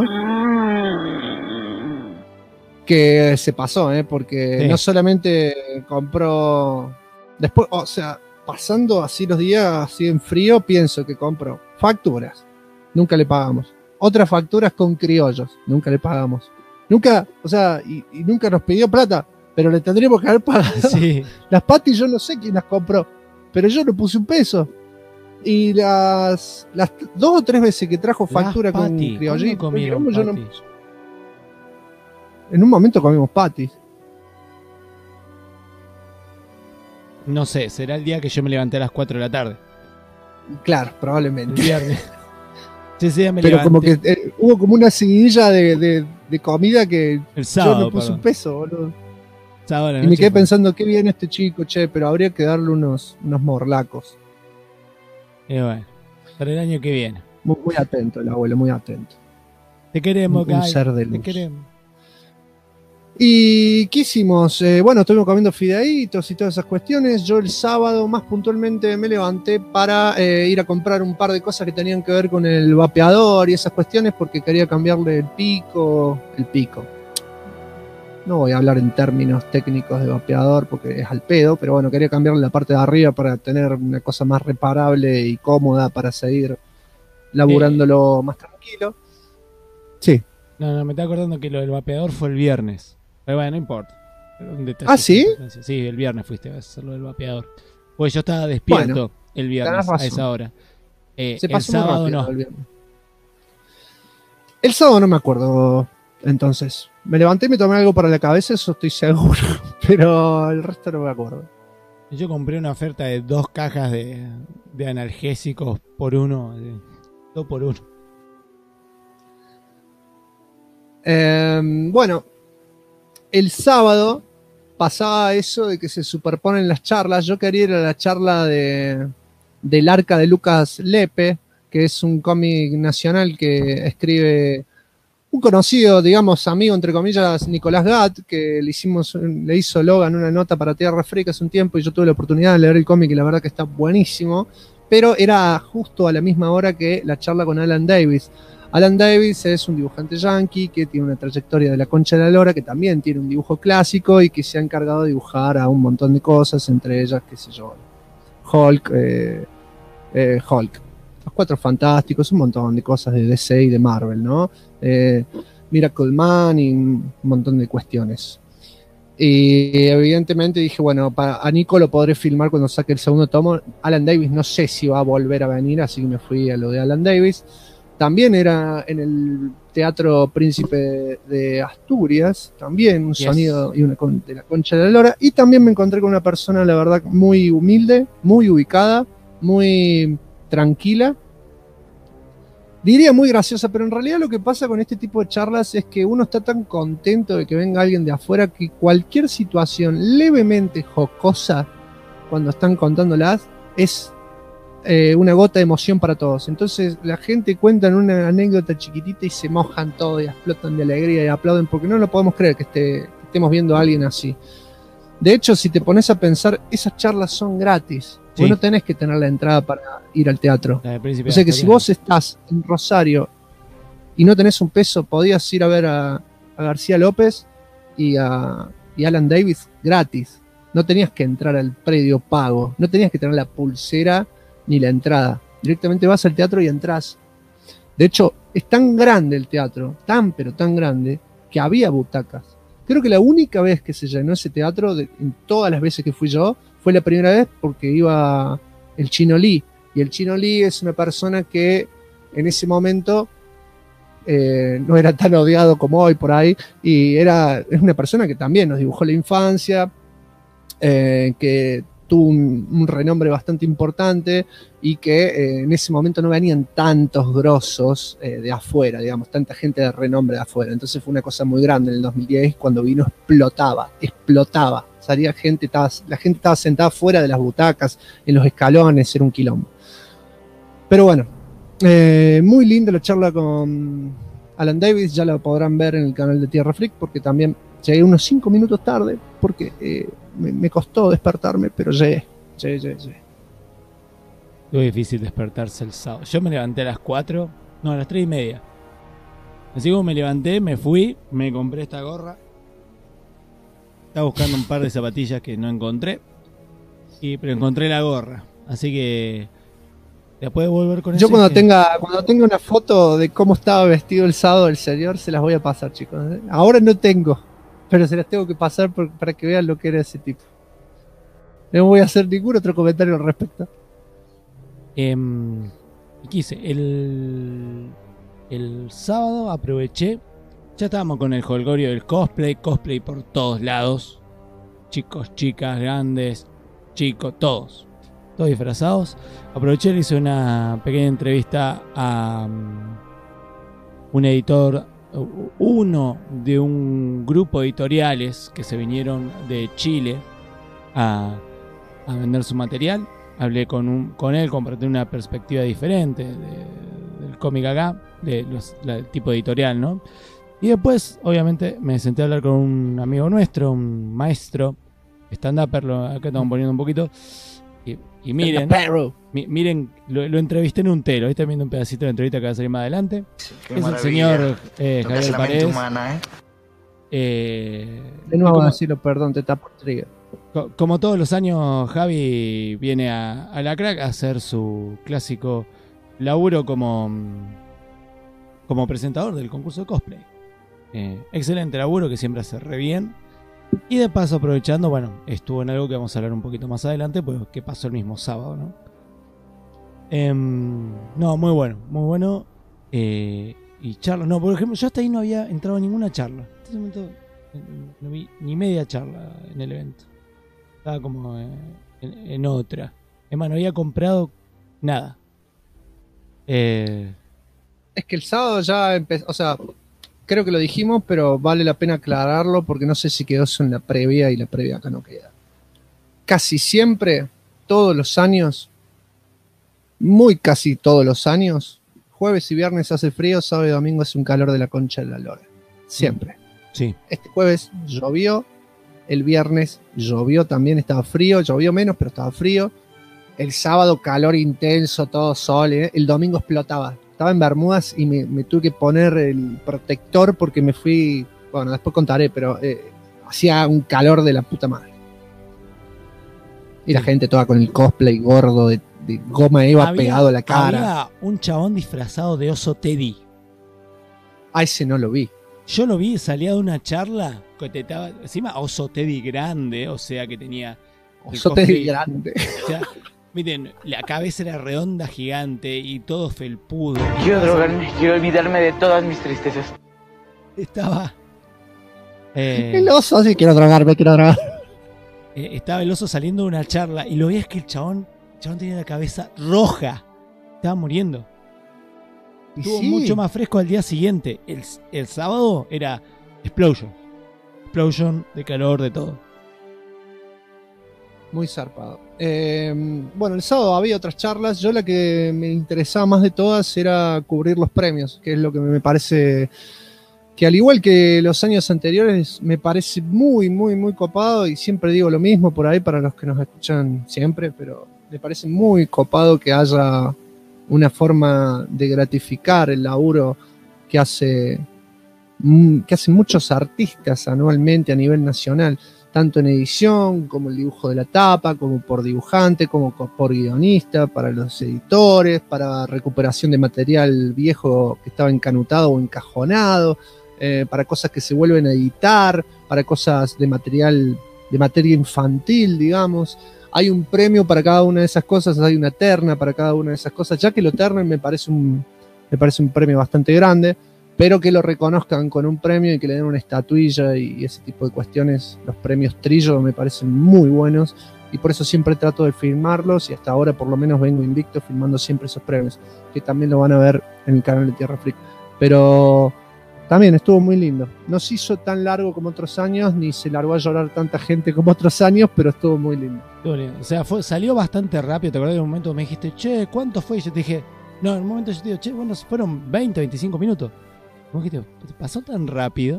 que se pasó, porque Sí. no solamente compró, después, o sea, pasando así los días así en frío, pienso que compró facturas, nunca le pagamos, otras facturas con criollos, nunca le pagamos, nunca, o sea, y nunca nos pidió plata, pero le tendríamos que haber pagado. Sí. Las patis yo no sé quién las compró, pero yo no puse un peso. Y las 2 o 3 veces que trajo factura Las con patis, criollito, ¿cuándo comieron yo no- patis? en un momento comimos patis. No sé, será el día que yo me levanté a las 4 de la tarde. Claro, El probablemente. viernes. Sí, ese día me Pero levanté. como que hubo como una seguidilla de comida que El sábado, yo no puse perdón. un peso, boludo. Sábado a la Y me noche quedé fue. pensando, qué bien este chico, che, pero habría que darle unos morlacos. Y bueno, para el año que viene. Muy, muy atento el abuelo, muy atento. Te queremos, Un Kai. ser de Te luz. queremos. ¿Y qué hicimos? Bueno, estuvimos comiendo fideitos y todas esas cuestiones. Yo el sábado, más puntualmente, me levanté para ir a comprar un par de cosas que tenían que ver con el vapeador y esas cuestiones, porque quería cambiarle el pico. No voy a hablar en términos técnicos de vapeador porque es al pedo, pero bueno, quería cambiarle la parte de arriba para tener una cosa más reparable y cómoda para seguir laburándolo más tranquilo. Sí. No, me está acordando que lo del vapeador fue el viernes. Pero bueno, no importa. Un detalle ¿Ah, sí? sin importancia. Sí, el viernes fuiste a hacer lo del vapeador. Pues yo estaba despierto Bueno, el viernes tenés a razón. esa hora. Se El pasó muy sábado rápido no. el viernes. El sábado no me acuerdo, entonces. Me levanté y me tomé algo para la cabeza, eso estoy seguro. Pero el resto no me acuerdo. Yo compré una oferta de 2 cajas de analgésicos por uno. 2 por 1. Bueno, el sábado pasaba eso de que se superponen las charlas. Yo quería ir a la charla del Arca de Lucas Lepe, que es un cómic nacional que escribe un conocido, digamos, amigo, entre comillas, Nicolás Gatt, que le hizo Logan una nota para Tierra Fresca hace un tiempo y yo tuve la oportunidad de leer el cómic y la verdad que está buenísimo, pero era justo a la misma hora que la charla con Alan Davis. Alan Davis es un dibujante yankee que tiene una trayectoria de la Concha de la Lora, que también tiene un dibujo clásico y que se ha encargado de dibujar a un montón de cosas, entre ellas, qué sé yo, Hulk, Los Cuatro Fantásticos, un montón de cosas de DC y de Marvel, ¿no? Miracle Man y un montón de cuestiones. Y evidentemente dije, bueno, a Nico lo podré filmar cuando saque el segundo tomo. Alan Davis no sé si va a volver a venir, así que me fui a lo de Alan Davis. También era en el Teatro Príncipe de Asturias, también un sonido y de la Concha de la Lora. Y también me encontré con una persona, la verdad, muy humilde, muy ubicada, muy tranquila, diría muy graciosa, pero en realidad lo que pasa con este tipo de charlas es que uno está tan contento de que venga alguien de afuera que cualquier situación levemente jocosa, cuando están contándolas, es una gota de emoción para todos. Entonces la gente cuenta una anécdota chiquitita y se mojan todo y explotan de alegría y aplauden porque no lo podemos creer que estemos viendo a alguien así. De hecho, si te pones a pensar, esas charlas son gratis. Sí. Vos no tenés que tener la entrada para ir al teatro. La de Príncipe O sea que de si Asturias. vos estás en Rosario y no tenés un peso, podías ir a ver a García López y a Alan Davis gratis. No tenías que entrar al predio pago, no tenías que tener la pulsera ni la entrada. Directamente vas al teatro y entras. De hecho, es tan grande el teatro, pero tan grande, que había butacas. Creo que la única vez que se llenó ese teatro, en todas las veces que fui yo, fue la primera vez porque iba el Chino Lee. Y el Chino Lee es una persona que en ese momento no era tan odiado como hoy por ahí. Y es una persona que también nos dibujó la infancia, que tuvo un renombre bastante importante y que en ese momento no venían tantos grosos de afuera, digamos, tanta gente de renombre de afuera. Entonces fue una cosa muy grande en el 2010, cuando vino explotaba. Salía gente, la gente estaba sentada fuera de las butacas, en los escalones, era un quilombo. Pero bueno, muy linda la charla con Alan Davis, ya la podrán ver en el canal de Tierra Freak, porque también llegué unos 5 minutos tarde, porque me costó despertarme, pero llegué. Fue difícil despertarse el sábado. Yo me levanté a las 4, no, a las 3:30. Así como me levanté, me fui, me compré esta gorra. Estaba buscando un par de zapatillas que no encontré, pero encontré la gorra. Así que después de volver con eso. Yo cuando tenga una foto de cómo estaba vestido el sábado el señor, se las voy a pasar, chicos. Ahora no tengo, pero se las tengo que pasar para que vean lo que era ese tipo. No voy a hacer ningún otro comentario al respecto. ¿Qué hice? El sábado aproveché. Ya estábamos con el jolgorio del cosplay por todos lados. Chicos, chicas, grandes, chicos, todos disfrazados. Aproveché y le hice una pequeña entrevista a un editor, uno de un grupo de editoriales que se vinieron de Chile a vender su material. Hablé con él, compartí una perspectiva diferente del cómic acá, del tipo editorial, ¿no? Y después, obviamente, me senté a hablar con un amigo nuestro, un maestro, stand-upper, acá estamos poniendo un poquito. Y miren, miren, lo entrevisté en un telo. Ahí están viendo un pedacito de entrevista que va a salir más adelante. Qué es maravilla. el señor Javier la mente Paredes. humana, De nuevo a decirlo, perdón, te tapo el trigger. Como todos los años, Javi viene a la Crack a hacer su clásico laburo como presentador del concurso de cosplay. Excelente laburo que siempre hace re bien. Y de paso, aprovechando, bueno, estuvo en algo que vamos a hablar un poquito más adelante, pues que pasó el mismo sábado, ¿no? No, muy bueno. Y charla, no, por ejemplo, yo hasta ahí no había entrado a ninguna charla. En este momento no vi ni media charla en el evento. Estaba como en otra. Es más, no había comprado nada. Es que el sábado ya empezó, o sea, creo que lo dijimos, pero vale la pena aclararlo porque no sé si quedó eso en la previa y la previa acá no queda. Casi siempre, todos los años, casi todos los años, jueves y viernes hace frío, sábado y domingo hace un calor de la concha de la lora. Siempre. Sí. Este jueves llovió, el viernes llovió también, estaba frío, llovió menos, pero estaba frío. El sábado calor intenso, todo sol, el domingo explotaba. Estaba en Bermudas y me tuve que poner el protector porque me fui, bueno, después contaré, pero hacía un calor de la puta madre. Y la gente toda con el cosplay gordo de goma eva pegado a la cara. Había un chabón disfrazado de oso Teddy. Ese no lo vi. Yo lo vi, salía de una charla que te estaba, encima oso Teddy grande, o sea que tenía oso Teddy grande. O sea, miren, la cabeza era redonda, gigante y todo felpudo. Quiero drogarme, quiero olvidarme de todas mis tristezas. Estaba el oso, sí, quiero drogarme. Estaba el oso saliendo de una charla y lo veías que el chabón tenía la cabeza roja. Estaba muriendo. Y Estuvo sí, mucho más fresco al día siguiente. El sábado era explosion. Explosion de calor, de todo. muy zarpado. Bueno, el sábado había otras charlas. Yo la que me interesaba más de todas era cubrir los premios, que es lo que me parece que, al igual que los años anteriores, me parece muy, muy, muy copado. Y siempre digo lo mismo por ahí para los que nos escuchan siempre, pero me parece muy copado que haya una forma de gratificar el laburo que hacen muchos artistas anualmente a nivel nacional, tanto en edición, como el dibujo de la tapa, como por dibujante, como por guionista, para los editores, para recuperación de material viejo que estaba encanutado o encajonado, para cosas que se vuelven a editar, para cosas de materia infantil, digamos. Hay un premio para cada una de esas cosas, hay una terna para cada una de esas cosas, ya que lo ternen me parece un premio bastante grande, pero que lo reconozcan con un premio y que le den una estatuilla y ese tipo de cuestiones. Los premios Trillo me parecen muy buenos y por eso siempre trato de filmarlos, y hasta ahora por lo menos vengo invicto filmando siempre esos premios, que también lo van a ver en el canal de Tierra Freak. Pero también estuvo muy lindo. No se hizo tan largo como otros años, ni se largó a llorar tanta gente como otros años, pero estuvo muy lindo. Estuvo lindo. O sea, salió bastante rápido. ¿Te acuerdas de un momento me dijiste, che, ¿cuánto fue? Y yo te dije, no, en un momento yo te digo, che, bueno, fueron 20, 25 minutos. ¿Cómo dijiste? ¿Pasó tan rápido?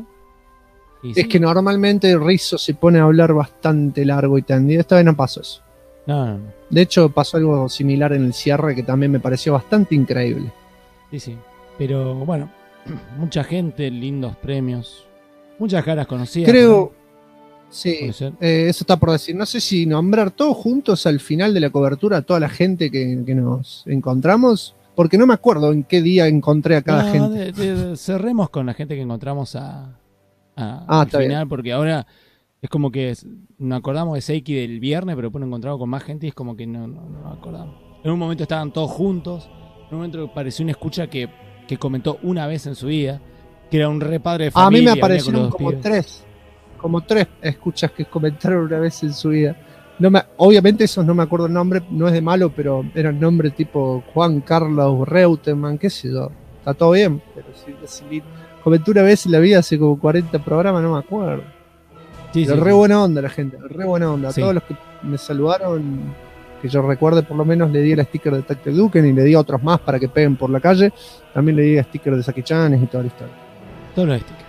Y Es sí. que normalmente Rizzo se pone a hablar bastante largo y tendido. Esta vez no pasó eso. No. De hecho, pasó algo similar en el cierre que también me pareció bastante increíble. Sí. Pero bueno, mucha gente, lindos premios, muchas caras conocidas. Creo, ¿no? sí, Puede ser. eso está por decir. No sé si nombrar todos juntos al final de la cobertura a toda la gente que nos encontramos, porque no me acuerdo en qué día encontré a cada gente. Cerremos con la gente que encontramos al está final, bien. porque ahora es como que nos acordamos de Seiki del viernes, pero después nos encontramos con más gente y es como que no nos acordamos. En un momento estaban todos juntos, en un momento pareció una escucha que comentó una vez en su vida, que era un re padre de A familia. mí me venía con los aparecieron dos pibes. como tres escuchas que comentaron una vez en su vida. Obviamente esos no me acuerdo el nombre, no es de malo, pero eran nombres tipo Juan Carlos Reutemann, qué sé yo. Está todo bien, pero si comenté una vez en la vida hace como 40 programas, no me acuerdo. Sí, Pero re buena onda la gente, re buena onda. A Sí. todos los que me saludaron, que yo recuerde por lo menos, le di el sticker de Tactic Duken y le di a otros más para que peguen por la calle. También le di el sticker de Saki Chanes y toda la historia. Todos los stickers.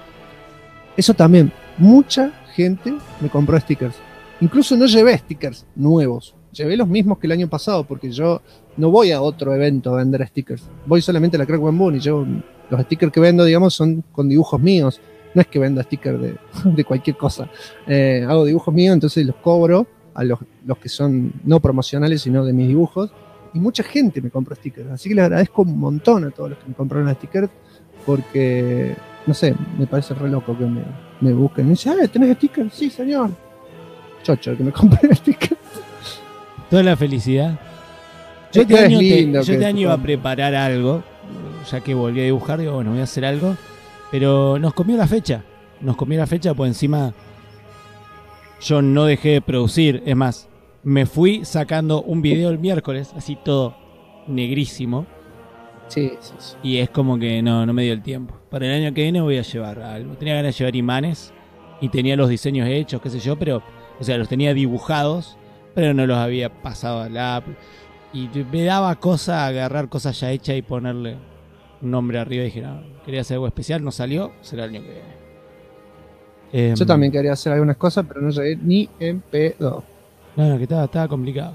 Eso también, mucha gente me compró stickers. Incluso no llevé stickers nuevos, llevé los mismos que el año pasado, porque yo no voy a otro evento a vender stickers. Voy solamente a la Crack Bamboo y llevo los stickers que vendo, digamos, son con dibujos míos. No es que venda stickers de cualquier cosa. Hago dibujos míos, entonces los cobro a los que son no promocionales, sino de mis dibujos. Y mucha gente me compró stickers. Así que le agradezco un montón a todos los que me compraron stickers, porque, no sé, me parece re loco que me busquen. Me dicen, ¿tenés stickers? Sí, señor. Chocho, que me compré stickers. Toda la felicidad. Yo Es este que es año, lindo que iba a te- preparar algo, ya que volví a dibujar, digo, bueno, voy a hacer algo, pero nos comió la fecha, pues encima yo no dejé de producir, es más, me fui sacando un video el miércoles, así todo negrísimo, Sí. y es como que no me dio el tiempo. Para el año que viene voy a llevar algo, tenía ganas de llevar imanes, y tenía los diseños hechos, qué sé yo, pero, o sea, los tenía dibujados, pero no los había pasado al app. Y me daba cosa agarrar cosas ya hechas y ponerle un nombre arriba. Y dije, no, quería hacer algo especial, no salió, será el año que viene. Yo también quería hacer algunas cosas, pero no llegué ni en pedo. No, que estaba complicado.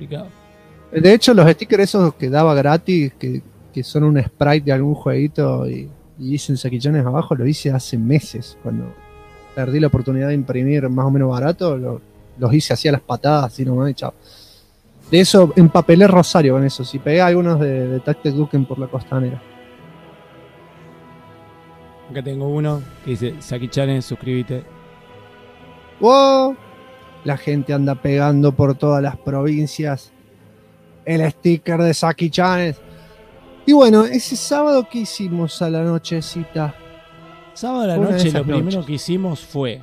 De hecho, los stickers esos que daba gratis, que son un sprite de algún jueguito y dicen saquillones abajo, lo hice hace meses. Cuando perdí la oportunidad de imprimir más o menos barato, los hice así a las patadas, así nomás y chao. De eso, empapelé Rosario con eso. Si pegué algunos de Tactic Duken por la costanera. Acá tengo uno que dice, Saki Chanes, suscríbete. ¡Wow! La gente anda pegando por todas las provincias el sticker de Saki Chanes. Y bueno, ese sábado, ¿qué hicimos a la nochecita? Sábado a la Una de noche esas lo primero noches. que hicimos fue...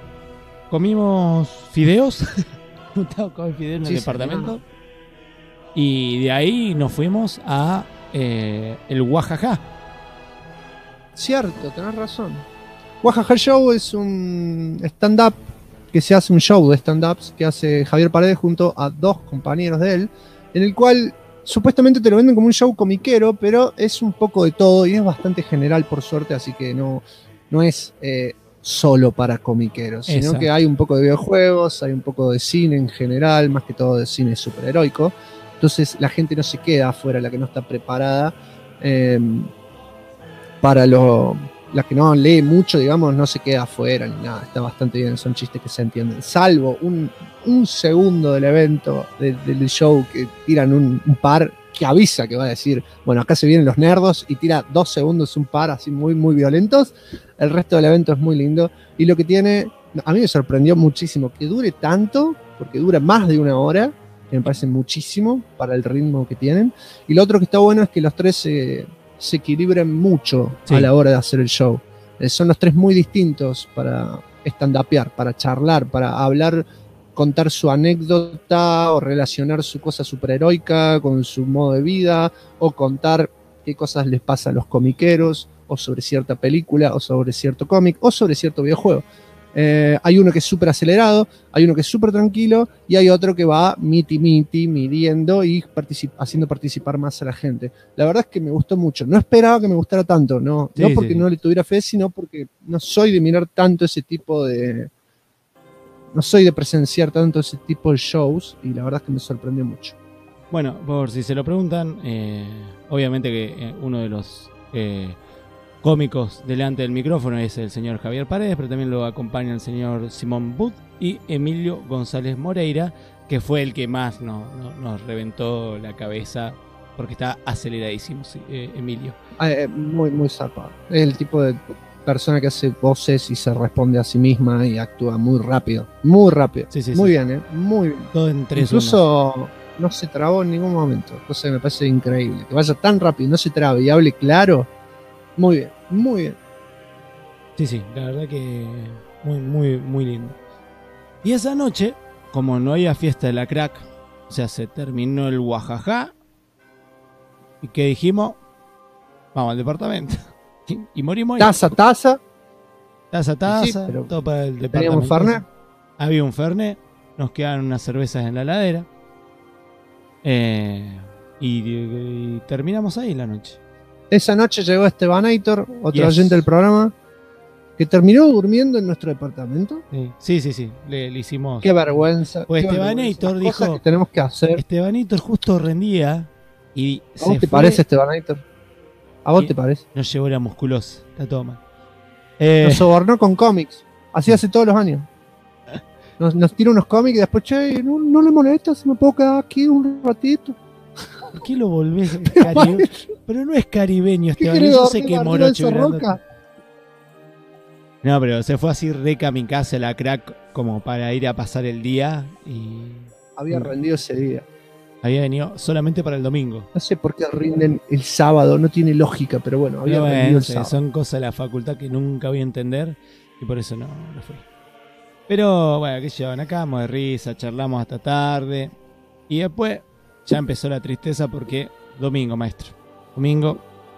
Comimos fideos. Juntamos a comer fideos en el Sí, departamento. Y de ahí nos fuimos a el Guajajá. Cierto, tenés razón. Guajaja Show es un stand-up que se hace, un show de stand-ups que hace Javier Paredes junto a 2 compañeros de él, en el cual supuestamente te lo venden como un show comiquero, pero es un poco de todo y es bastante general por suerte, así que no es solo para comiqueros, sino Exacto. que hay un poco de videojuegos, hay un poco de cine en general, más que todo de cine superheroico. Entonces la gente no se queda afuera, la que no está preparada para la que no lee mucho, digamos, no se queda afuera ni nada, está bastante bien, son chistes que se entienden, salvo un segundo del evento, del show, que tiran un par que avisa que va a decir, bueno, acá se vienen los nerdos, y tira 2 segundos un par así muy, muy violentos. El resto del evento es muy lindo, y lo que tiene, a mí me sorprendió muchísimo que dure tanto, porque dura más de 1 hora, que me parece muchísimo para el ritmo que tienen, y lo otro que está bueno es que los 3 se equilibran mucho Sí. a la hora de hacer el show. Son los 3 muy distintos para stand-upear, para charlar, para hablar, contar su anécdota o relacionar su cosa superheroica con su modo de vida, o contar qué cosas les pasa a los comiqueros, o sobre cierta película, o sobre cierto cómic, o sobre cierto videojuego. Hay uno que es súper acelerado, hay uno que es súper tranquilo, y hay otro que va midiendo y haciendo participar más a la gente. La verdad es que me gustó mucho. No esperaba que me gustara tanto, no porque no le tuviera fe, sino porque no soy de mirar tanto ese tipo de... No soy de presenciar tanto ese tipo de shows, y la verdad es que me sorprendió mucho. Bueno, por si se lo preguntan, obviamente que uno de los cómicos delante del micrófono es el señor Javier Paredes, pero también lo acompaña el señor Simón Bud y Emilio González Moreira, que fue el que más nos reventó la cabeza, porque está aceleradísimo, Emilio. Muy, muy zarpado. Es el tipo de persona que hace voces y se responde a sí misma y actúa muy rápido. Muy rápido. Sí, muy sí. bien, muy bien. Todo en 3 Incluso no se trabó en ningún momento. Cosa que me parece increíble. Que vaya tan rápido, no se trabe y hable claro. Muy bien, muy bien. Sí, la verdad que muy, muy, muy lindo. Y esa noche, como no había fiesta de la crack, o sea, se terminó el guajajá, y que dijimos, vamos al departamento. Y morimos ahí. Taza, Taza, sí, pero todo para el departamento. ¿teníamos Fernet? Había un Fernet, nos quedaban unas cervezas en la heladera. Y terminamos ahí la noche. Esa noche llegó Estebanator, otro Yes. oyente del programa, que terminó durmiendo en nuestro departamento. Sí. Le hicimos. Qué vergüenza. Pues qué vergüenza. Estebanator Las cosas dijo. que tenemos que hacer. Estebanator justo rendía. Y ¿A vos se te fue, parece Estebanator? ¿A vos Y- te parece? nos llevó la musculosa. Está todo mal. Nos sobornó con cómics. Así hace todos los años. Nos tira unos cómics y después, che, no le molesta si me puedo quedar aquí un ratito. ¿Por qué lo volvés caribeño? Pero no es caribeño ¿Qué Esteban. querés Yo dormir sé que arriba morocho de esa grandote. roca? No, pero se fue así re kamikaze la crack como para ir a pasar el día y Había rendido ese día. había venido solamente para el domingo. No sé por qué rinden el sábado, no tiene lógica, pero bueno, había Pero rendido bueno, el sábado. son cosas de la facultad que nunca voy a entender y por eso no fui. Pero bueno, qué llevan acá, vamos de risa, charlamos hasta tarde y después ya empezó la tristeza porque domingo, maestro. Domingo.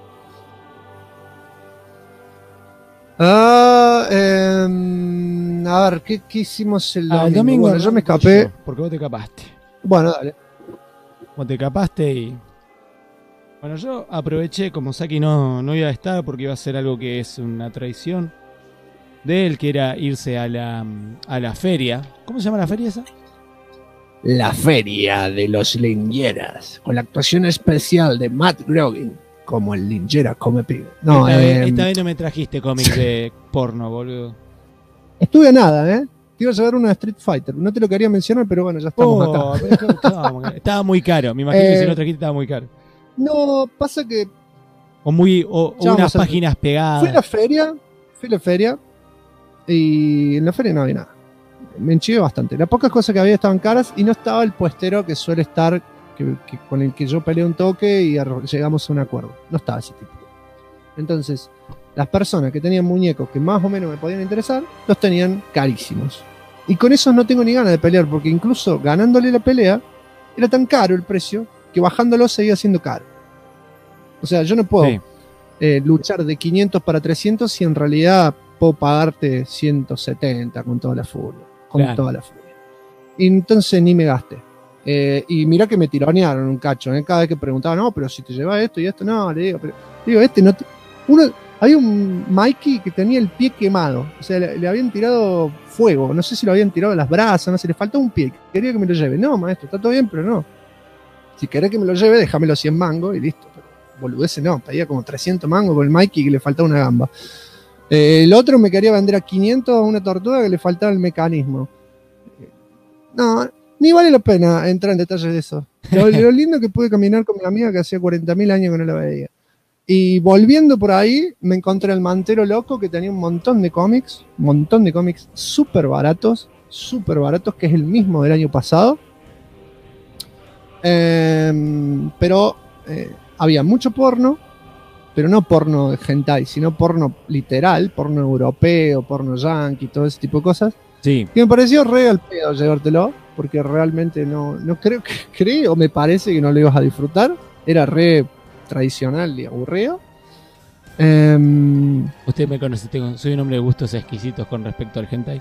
A ver, ¿qué hicimos el domingo? El domingo Bueno, yo me arranco escapé. yo, porque vos te escapaste. Bueno, dale. Vos te escapaste y... Bueno, yo aproveché, como Saki no iba a estar porque iba a ser algo que es una tradición de él, que era irse a la feria. ¿Cómo se llama la feria esa? La Feria de los Lingeras, con la actuación especial de Matt Groening, como el Lingera come pibe. No, esta vez no me trajiste cómics de porno, boludo. estuve a nada, ¿eh? Te iba a llevar una Street Fighter. No te lo quería mencionar, pero bueno, ya estamos acá. Pero es que estaba muy caro. Me imagino que si no trajiste estaba muy caro. No, pasa que O Ya unas vamos a- páginas pegadas. fui a la feria, y en la feria no había nada. Me enchivé bastante. Las pocas cosas que había estaban caras y no estaba el puestero que suele estar, con el que yo peleé un toque y llegamos a un acuerdo. No estaba ese tipo. Entonces, las personas que tenían muñecos que más o menos me podían interesar, los tenían carísimos. Y con esos no tengo ni ganas de pelear, porque incluso ganándole la pelea, era tan caro el precio que bajándolo seguía siendo caro. O sea, yo no puedo Sí. luchar de 500 para 300 si en realidad puedo pagarte 170 con toda la furia. Con Claro. toda la furia. Y entonces ni me gasté. Y mirá que me tironearon un cacho. Cada vez que preguntaba, no, pero si te llevas esto y esto, no, le digo, pero digo, no te... Había un Mikey que tenía el pie quemado. O sea, le habían tirado fuego. No sé si lo habían tirado a las brasas, no sé, le faltaba un pie. Quería que me lo lleve. No, maestro, está todo bien, pero no. Si querés que me lo lleve, déjamelo 100 mangos y listo. Pero boludece no, pedía como 300 mangos por el Mikey que le faltaba una gamba. El otro me quería vender a 500 a una tortuga que le faltaba el mecanismo. No, ni vale la pena entrar en detalles de eso. Lo lindo que pude caminar con mi amiga que hacía 40.000 años que no la veía. Y volviendo por ahí, me encontré al mantero loco que tenía un montón de cómics súper baratos, que es el mismo del año pasado. Pero había mucho porno, pero no porno de hentai, sino porno literal, porno europeo, porno yankee, todo ese tipo de cosas. Sí. Y me pareció re al pedo llevártelo, porque realmente no creo, me parece que no lo ibas a disfrutar. Era re tradicional y aburrido. Usted me conoce, soy un hombre de gustos exquisitos con respecto al hentai.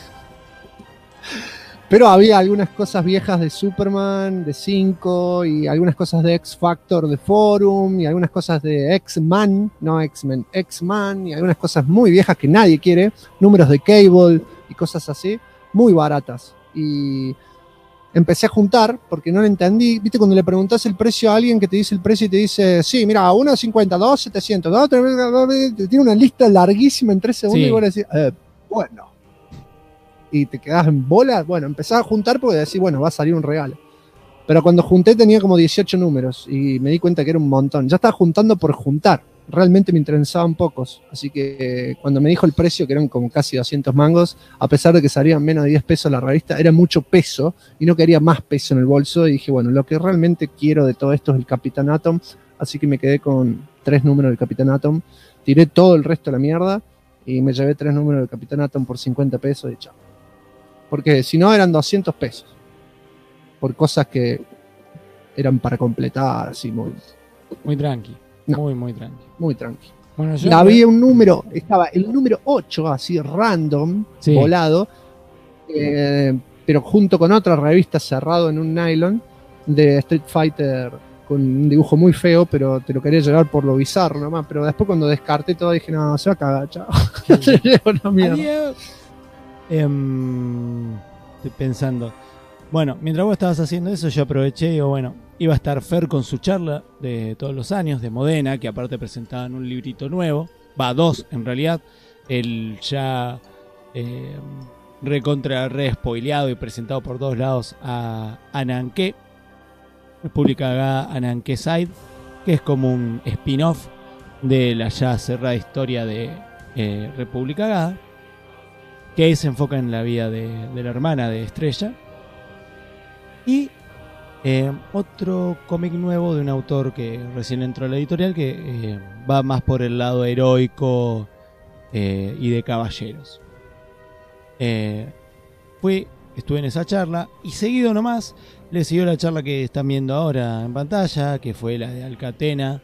Pero había algunas cosas viejas de Superman, de 5, y algunas cosas de X Factor de Forum, y algunas cosas de X-Man, no X-Men, X-Man, y algunas cosas muy viejas que nadie quiere, números de Cable y cosas así, muy baratas. Y empecé a juntar, porque no lo entendí. ¿Viste cuando le preguntás el precio a alguien que te dice el precio y te dice, sí, mira, 1.50, 2, 700, 2, 3, te tiene una lista larguísima en 3 segundos, sí. Y vos le decís, bueno. Y te quedás en bola. Bueno, empezás a juntar porque decís, bueno, va a salir un regalo. Pero cuando junté tenía como 18 números y me di cuenta que era un montón. Ya estaba juntando por juntar. Realmente me interesaban pocos. Así que cuando me dijo el precio, que eran como casi 200 mangos, a pesar de que salían menos de 10 pesos la revista, era mucho peso y no quería más peso en el bolso. Y dije, bueno, lo que realmente quiero de todo esto es el Capitán Atom. Así que me quedé con 3 números del Capitán Atom. Tiré todo el resto a la mierda y me llevé 3 números del Capitán Atom por 50 pesos y chao. Porque si no eran 200 pesos. Por cosas que eran para completar, así muy... Muy tranqui. No, muy tranqui. Muy tranqui. Bueno, había un número, estaba el número 8, así random, sí, volado, pero junto con otra revista cerrado en un nylon de Street Fighter con un dibujo muy feo, pero te lo quería llevar por lo bizarro nomás. Pero después cuando descarté todo dije, no, se va a cagar, chao. Te llevo una mierda. Adiós. Estoy pensando. Bueno, mientras vos estabas haciendo eso, yo aproveché y digo, bueno, iba a estar Fer con su charla de todos los años de Modena, que aparte presentaban un librito nuevo, 2 en realidad, el ya re spoileado y presentado por todos lados a Ananke, publica acá Ananke Side, que es como un spin-off de la ya cerrada historia de República Gada, que se enfoca en la vida de la hermana de Estrella. Y otro cómic nuevo de un autor que recién entró a la editorial, que va más por el lado heroico y de caballeros. Estuve en esa charla y seguido nomás le siguió la charla que están viendo ahora en pantalla, que fue la de Alcatena,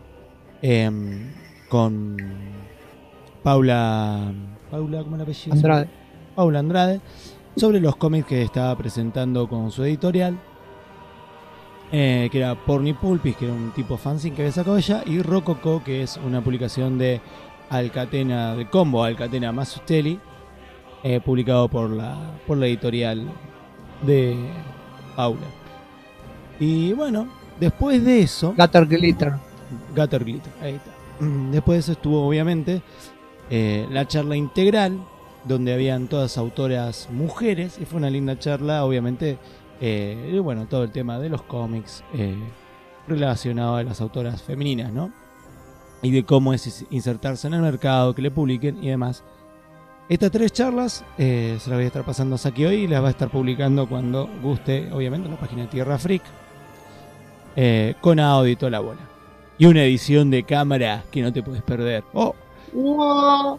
con Paula, ¿cómo es el apellido? Andrade. Paula Andrade, sobre los cómics que estaba presentando con su editorial, que era Porny Pulpis, que era un tipo fanzine que había sacado ella, y Rococo, que es una publicación de Alcatena, de combo Alcatena Mazzucchelli, publicado por la editorial de Paula. Y bueno, después de eso, Gutter Glitter, ahí está. Después de eso estuvo obviamente la charla integral, donde habían todas autoras mujeres, y fue una linda charla, obviamente, y bueno, todo el tema de los cómics relacionado a las autoras femeninas, ¿no? Y de cómo es insertarse en el mercado, que le publiquen y demás. Estas 3 charlas se las voy a estar pasando a Saki hoy y las va a estar publicando cuando guste, obviamente, en la página de Tierra Freak, con audio y toda la bola. Y una edición de cámara que no te puedes perder. ¡Oh! Wow.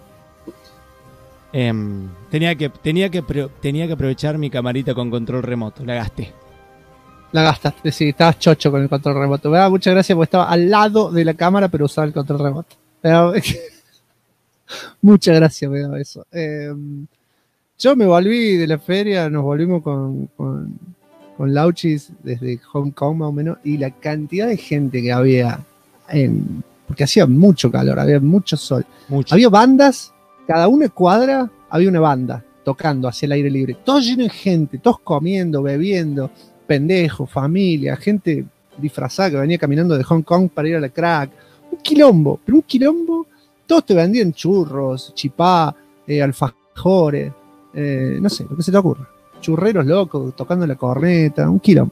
Tenía que aprovechar mi camarita con control remoto. La gasté. La gastaste, sí, estabas chocho con el control remoto. Me daba muchas gracias porque estaba al lado de la cámara, pero usaba el control remoto. Pero, muchas gracias me daba eso. Yo me volví de la feria, nos volvimos con Lauchis desde Hong Kong más o menos, y la cantidad de gente que había, porque hacía mucho calor, había mucho sol. Mucho. Había bandas, cada una cuadra había una banda tocando hacia el aire libre. Todo lleno de gente, todos comiendo, bebiendo, pendejos, familia, gente disfrazada que venía caminando de Hong Kong para ir a la crack. Un quilombo, pero un quilombo. Todos te vendían churros, chipá, alfajores, no sé, lo que se te ocurra. Churreros locos, tocando la corneta, un quilombo.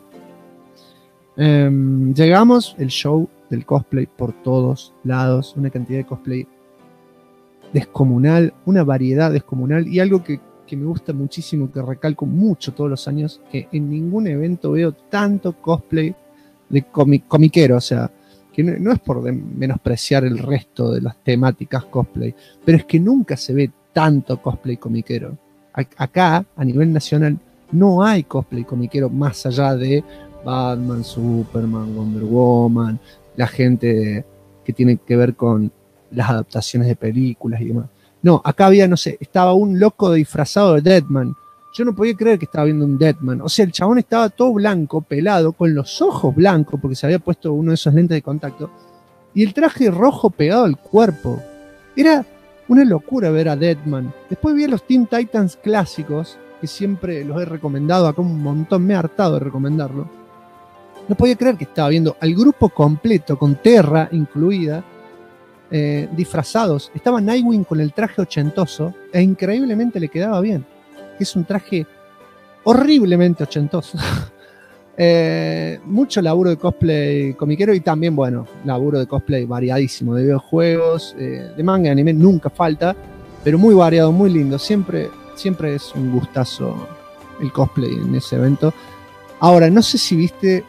Llegamos, el show del cosplay por todos lados, una cantidad de cosplay descomunal, una variedad descomunal, y algo que me gusta muchísimo, que recalco mucho todos los años, que en ningún evento veo tanto cosplay de comiquero, o sea, que no es por menospreciar el resto de las temáticas cosplay, pero es que nunca se ve tanto cosplay comiquero. Acá, a nivel nacional, no hay cosplay comiquero más allá de Batman, Superman, Wonder Woman, la gente que tiene que ver con las adaptaciones de películas y demás. No, acá había, no sé, estaba un loco disfrazado de Deadman. Yo no podía creer que estaba viendo un Deadman. O sea, el chabón estaba todo blanco, pelado, con los ojos blancos, porque se había puesto uno de esos lentes de contacto, y el traje rojo pegado al cuerpo. Era una locura ver a Deadman. Después vi a los Teen Titans clásicos, que siempre los he recomendado acá un montón, me he hartado de recomendarlo. No podía creer que estaba viendo al grupo completo, con Terra incluida, disfrazados. Estaba Nightwing con el traje ochentoso, e increíblemente le quedaba bien. Es un traje horriblemente ochentoso. Mucho laburo de cosplay comiquero y también, bueno, laburo de cosplay variadísimo, de videojuegos, de manga, anime, nunca falta, pero muy variado, muy lindo. Siempre es un gustazo el cosplay en ese evento. Ahora, no sé si viste,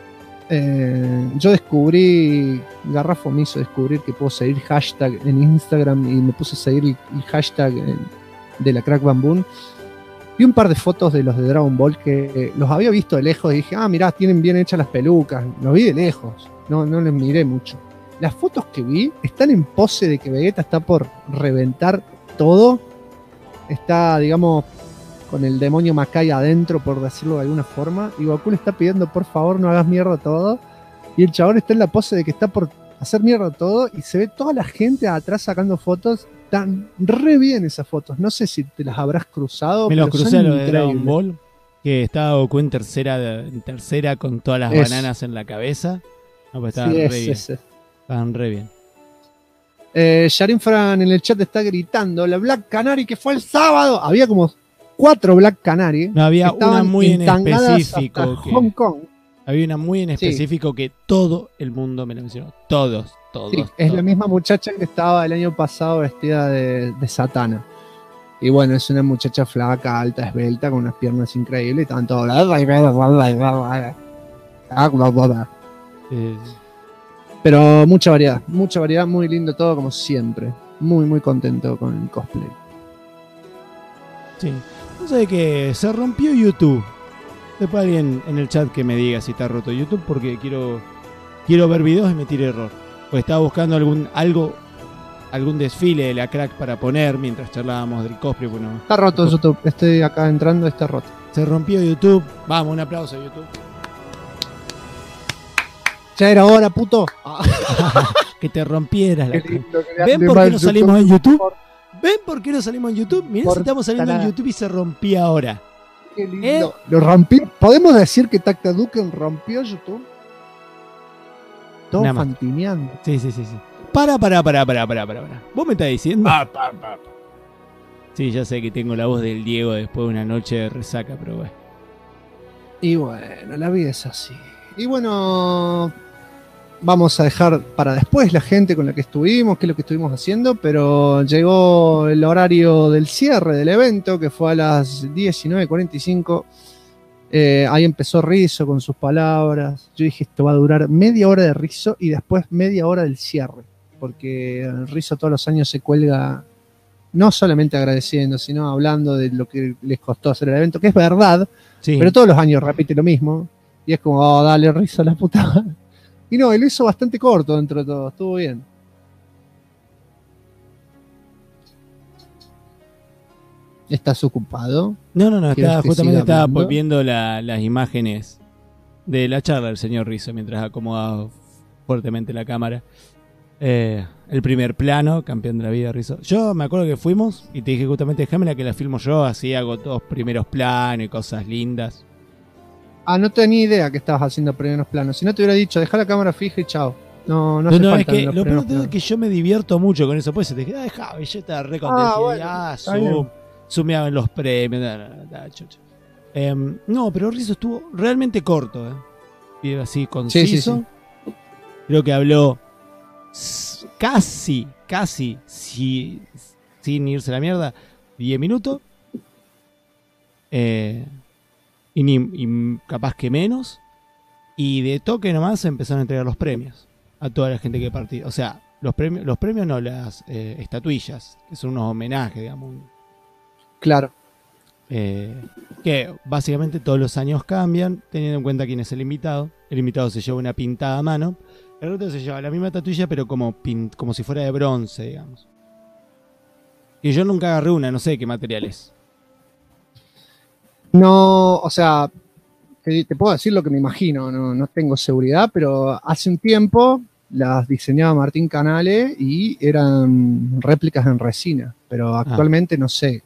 yo descubrí, Garrafo me hizo descubrir que puedo seguir hashtag en Instagram y me puse a seguir el hashtag de la Crack Bamboo. Vi un par de fotos de los de Dragon Ball que los había visto de lejos y dije, mirá, tienen bien hechas las pelucas. Los vi de lejos, no les miré mucho. Las fotos que vi están en pose de que Vegeta está por reventar todo. Está, digamos, con el demonio Makai adentro, por decirlo de alguna forma. Y Goku le está pidiendo, por favor, no hagas mierda todo. Y el chabón está en la pose de que está por hacer mierda todo. Y se ve toda la gente atrás sacando fotos. Están re bien esas fotos. No sé si te las habrás cruzado. Me los crucé a lo de increíbles. Dragon Ball, que estaba Goku en tercera con todas las bananas en la cabeza. No, pues estaban re bien. Estaban re bien. Sharin Fran en el chat está gritando la Black Canary que fue el sábado. Había como 4 Black Canary. No, había una muy en específico. Hong Kong. Había una muy en específico que todo el mundo me la mencionó. Todos. Sí, es la misma muchacha que estaba el año pasado vestida de Satana. Y bueno, es una muchacha flaca, alta, esbelta, con unas piernas increíbles. Estaban todos. Pero mucha variedad, muy lindo todo como siempre. Muy, muy contento con el cosplay. Sí. No sé que se rompió YouTube. Después alguien en el chat que me diga si está roto YouTube, porque quiero ver videos y me tiré error. Pues estaba buscando algún desfile de la Crack para poner mientras charlábamos del cosplay. Bueno, está roto YouTube, estoy acá entrando, está roto. Se rompió YouTube. Vamos, un aplauso a YouTube. Ya era hora, puto. Que te rompieras la cara. ¿Ven por qué no salimos en YouTube? ¿Ven por qué no salimos en YouTube? Mirá si estamos saliendo en YouTube y se rompía ahora. Qué lindo. Lo rompí. ¿Podemos decir que Tactaduken rompió YouTube? Todo fantineando. Sí. Para. ¿Vos me estás diciendo? Sí, ya sé que tengo la voz del Diego después de una noche de resaca, pero bueno. Y bueno, la vida es así. Y bueno, vamos a dejar para después la gente con la que estuvimos, qué es lo que estuvimos haciendo, pero llegó el horario del cierre del evento, que fue a las 19:45. Ahí empezó Rizzo con sus palabras. Yo dije, esto va a durar media hora de Rizzo y después media hora del cierre, porque Rizzo todos los años se cuelga, no solamente agradeciendo, sino hablando de lo que les costó hacer el evento, que es verdad, sí. Pero todos los años repite lo mismo. Y es como, oh, dale, Rizzo, la puta madre. Y no, y lo hizo bastante corto dentro de todo, estuvo bien. ¿Estás ocupado? No, ¿Quieres que justamente siga estaba hablando? viendo las imágenes de la charla del señor Rizzo mientras acomodaba fuertemente la cámara. El primer plano, campeón de la vida, Rizzo. Yo me acuerdo que fuimos y te dije justamente, déjame que la filmo yo, así hago todos primeros planos y cosas lindas. Ah, no tenía idea que estabas haciendo primeros planos. Si no te hubiera dicho, deja la cámara fija y chao. No hace es falta que los lo primeros peor es que yo me divierto mucho con eso. Pues te dije, Javi, yo estaba re contento. Bueno, está bien. Sumeaba en los premios. Chucha. No, pero Rizzo estuvo realmente corto. Y así, conciso. Sí. Creo que habló casi, sin irse a la mierda, 10 minutos. Y capaz que menos. Y de toque nomás empezaron a entregar los premios a toda la gente que partió. O sea, los premios no, las estatuillas, que son unos homenajes, digamos. Claro. Que básicamente todos los años cambian, teniendo en cuenta quién es el invitado. El invitado se lleva una pintada a mano. El otro se lleva la misma estatuilla, pero como si fuera de bronce, digamos. Y yo nunca agarré una, no sé qué material es. No, o sea, te puedo decir lo que me imagino, no tengo seguridad, pero hace un tiempo las diseñaba Martín Canale y eran réplicas en resina, pero actualmente no sé.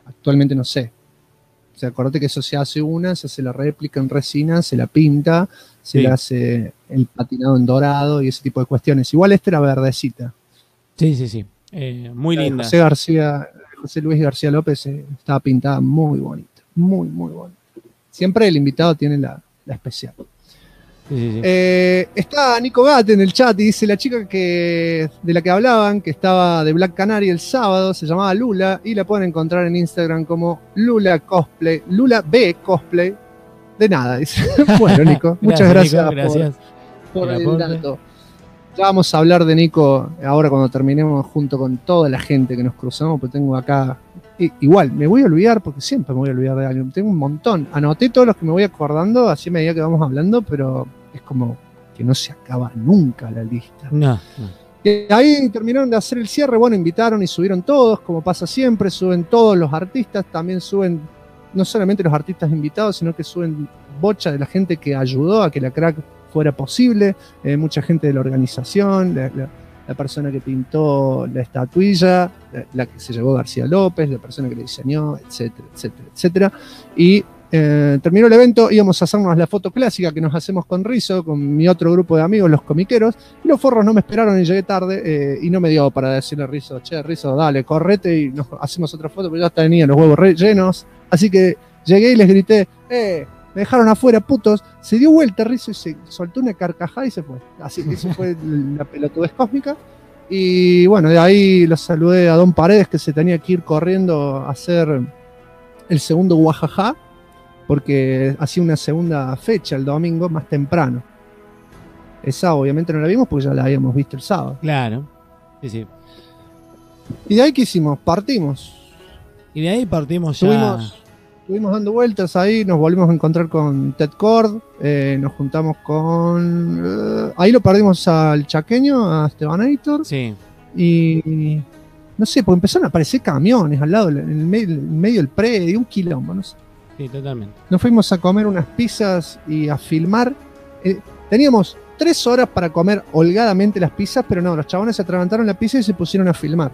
O sea, acordate que eso se hace se hace la réplica en resina, se la pinta, se le hace el patinado en dorado y ese tipo de cuestiones. Igual esta era verdecita. Sí. Muy linda. José Luis García López estaba pintada muy bonita. Muy bonita. Siempre el invitado tiene la especial. Sí. Está Nico Gat en el chat y dice la chica de la que hablaban, que estaba de Black Canary el sábado, se llamaba Lula y la pueden encontrar en Instagram como Lula Cosplay, Lula B Cosplay. De nada, dice. Bueno, Nico, muchas gracias, Nico, gracias por el dato. Ya vamos a hablar de Nico ahora cuando terminemos junto con toda la gente que nos cruzamos, porque tengo acá. Igual, me voy a olvidar porque siempre me voy a olvidar de alguien. Tengo un montón. Anoté todos los que me voy acordando así a medida que vamos hablando, pero es como que no se acaba nunca la lista. No. Y ahí terminaron de hacer el cierre. Bueno, invitaron y subieron todos, como pasa siempre. Suben todos los artistas. También suben no solamente los artistas invitados, sino que suben bocha de la gente que ayudó a que la crack fuera posible. Mucha gente de la organización, la persona que pintó la estatuilla, la que se llevó García López, la persona que le diseñó, etcétera. Y terminó el evento, íbamos a hacernos la foto clásica que nos hacemos con Rizzo, con mi otro grupo de amigos, los comiqueros, y los forros no me esperaron y llegué tarde, y no me dio para decirle a Rizzo, che, Rizzo, dale, correte y nos hacemos otra foto, pero ya tenían los huevos llenos, así que llegué y les grité, me dejaron afuera, putos. Se dio vuelta Rizzo y se soltó una carcajada y se fue. Así que eso fue la pelotudez cósmica. Y bueno, de ahí los saludé a Don Paredes, que se tenía que ir corriendo a hacer el segundo guajajá, porque hacía una segunda fecha el domingo más temprano. Esa obviamente no la vimos porque ya la habíamos visto el sábado. Claro. Sí. Y de ahí, ¿qué hicimos? Partimos. Y de ahí partimos ya. Estuvimos dando vueltas ahí, nos volvimos a encontrar con Ted Cord, nos juntamos con... ahí lo perdimos al chaqueño, a Estebanator. Sí. Y no sé, porque empezaron a aparecer camiones al lado, en el medio del predio, un quilombo, no sé. Sí, totalmente. Nos fuimos a comer unas pizzas y a filmar. Teníamos 3 horas para comer holgadamente las pizzas, pero no, los chabones se atragantaron la pizza y se pusieron a filmar.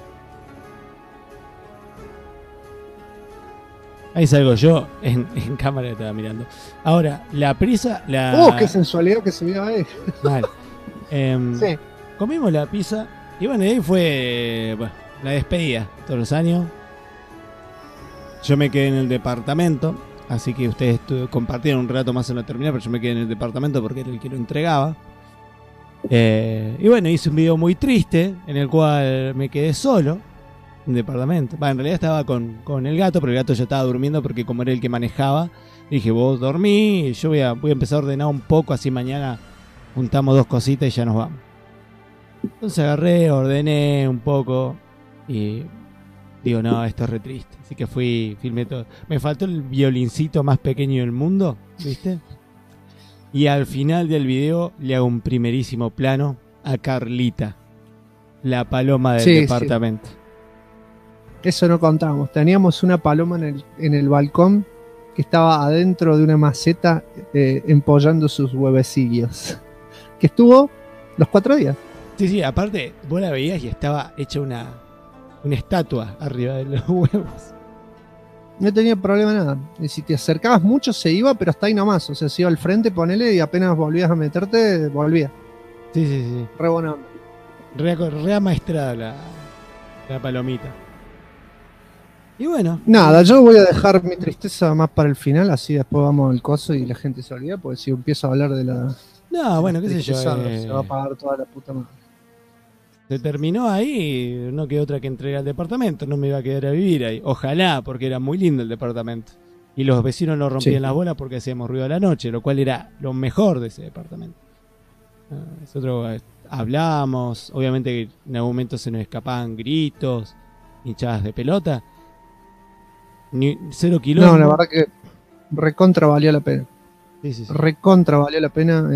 Ahí salgo yo en cámara, estaba mirando. Ahora, la prisa... ¡Qué sensualidad que se vio ahí! Vale. Sí. Comimos la pizza y bueno, y ahí fue la despedida todos los años. Yo me quedé en el departamento, así que ustedes compartieron un rato más en la terminal, pero yo me quedé en el departamento porque era el que lo entregaba. Y bueno, hice un video muy triste en el cual me quedé solo en el departamento. En realidad estaba con el gato, pero el gato ya estaba durmiendo porque como era el que manejaba, dije, vos dormí, yo voy a empezar a ordenar un poco, así mañana juntamos 2 cositas y ya nos vamos. Entonces agarré, ordené un poco y digo, no, esto es re triste. Así que filmé todo. Me faltó el violincito más pequeño del mundo, ¿viste? Y al final del video le hago un primerísimo plano a Carlita, la paloma del departamento. Sí. Eso no contábamos. Teníamos una paloma en el balcón que estaba adentro de una maceta empollando sus huevecillos. Que estuvo los 4 días. Sí, aparte vos la veías y estaba hecha una estatua arriba de los huevos. No tenía problema nada. Y si te acercabas mucho se iba, pero hasta ahí nomás. O sea, se iba al frente, ponele, y apenas volvías a meterte, volvía. Sí. Re buena onda. Re amaestrada la palomita. Y bueno. Nada, yo voy a dejar mi tristeza más para el final, así después vamos al coso y la gente se olvida, porque si empiezo a hablar de la... No, bueno, qué sé yo. Se va a pagar toda la puta madre. Se terminó ahí, no quedó otra que entregar el departamento, no me iba a quedar a vivir ahí. Ojalá, porque era muy lindo el departamento. Y los vecinos nos rompían las bolas porque hacíamos ruido a la noche, lo cual era lo mejor de ese departamento. Nosotros hablábamos, obviamente en algún momento se nos escapaban gritos, hinchadas de pelota. 0 kilómetros. No, la verdad que recontra valió la pena. Sí. Recontra valió la pena.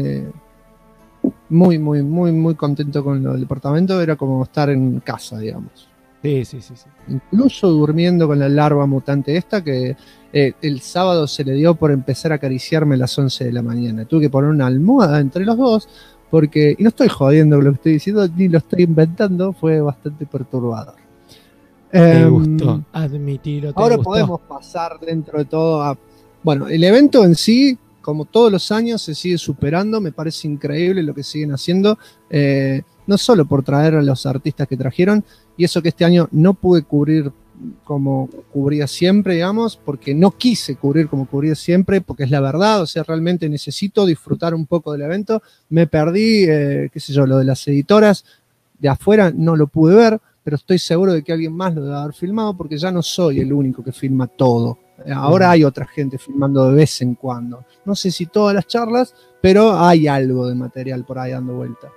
Muy contento con lo del departamento. Era como estar en casa, digamos. Sí. Incluso durmiendo con la larva mutante esta, que el sábado se le dio por empezar a acariciarme a las 11 de la mañana. Tuve que poner una almohada entre los dos, porque, y no estoy jodiendo con lo que estoy diciendo, ni lo estoy inventando, fue bastante perturbador. Te gustó, admitilo. Ahora podemos pasar dentro de todo a... Bueno, el evento en sí, como todos los años, se sigue superando. Me parece increíble lo que siguen haciendo. No solo por traer a los artistas que trajeron, y eso que este año no pude cubrir como cubría siempre, digamos, porque no quise cubrir como cubría siempre, porque es la verdad. O sea, realmente necesito disfrutar un poco del evento. Me perdí, qué sé yo, lo de las editoras de afuera, no lo pude ver, pero estoy seguro de que alguien más lo debe haber filmado, porque ya no soy el único que filma todo. Ahora hay otra gente filmando de vez en cuando. No sé si todas las charlas, pero hay algo de material por ahí dando vuelta.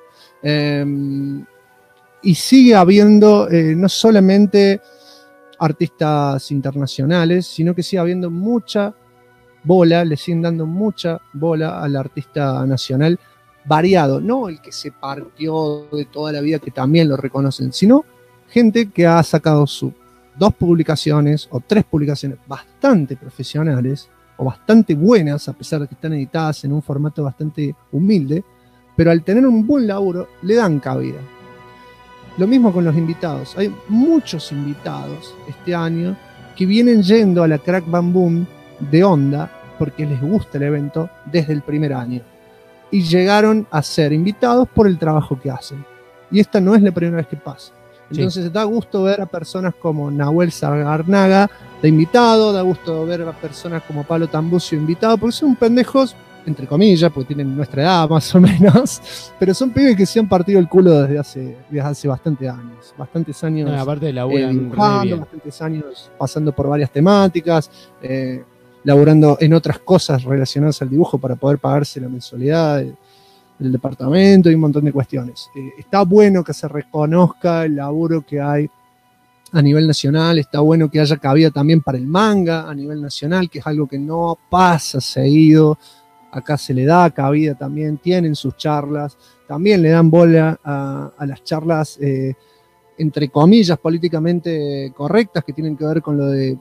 Y sigue habiendo no solamente artistas internacionales, sino que sigue habiendo mucha bola, le siguen dando mucha bola al artista nacional variado. No el que se partió de toda la vida, que también lo reconocen, sino gente que ha sacado sus 2 publicaciones o 3 publicaciones bastante profesionales o bastante buenas, a pesar de que están editadas en un formato bastante humilde, pero al tener un buen laburo le dan cabida. Lo mismo con los invitados. Hay muchos invitados este año que vienen yendo a la Crack Bam Boom de onda porque les gusta el evento desde el primer año y llegaron a ser invitados por el trabajo que hacen. Y esta no es la primera vez que pasa. Entonces da gusto ver a personas como Nahuel Zagarnaga de invitado, da gusto ver a personas como Pablo Tambucio invitado, porque son pendejos, entre comillas, porque tienen nuestra edad más o menos, pero son pibes que se han partido el culo desde hace bastantes años. Aparte de laburan dibujando, bastantes años pasando por varias temáticas, laburando en otras cosas relacionadas al dibujo para poder pagarse la mensualidad del departamento y un montón de cuestiones. Está bueno que se reconozca el laburo que hay a nivel nacional, está bueno que haya cabida también para el manga a nivel nacional, que es algo que no pasa seguido. Acá se le da cabida también, tienen sus charlas, también le dan bola a las charlas, entre comillas, políticamente correctas, que tienen que ver con lo de,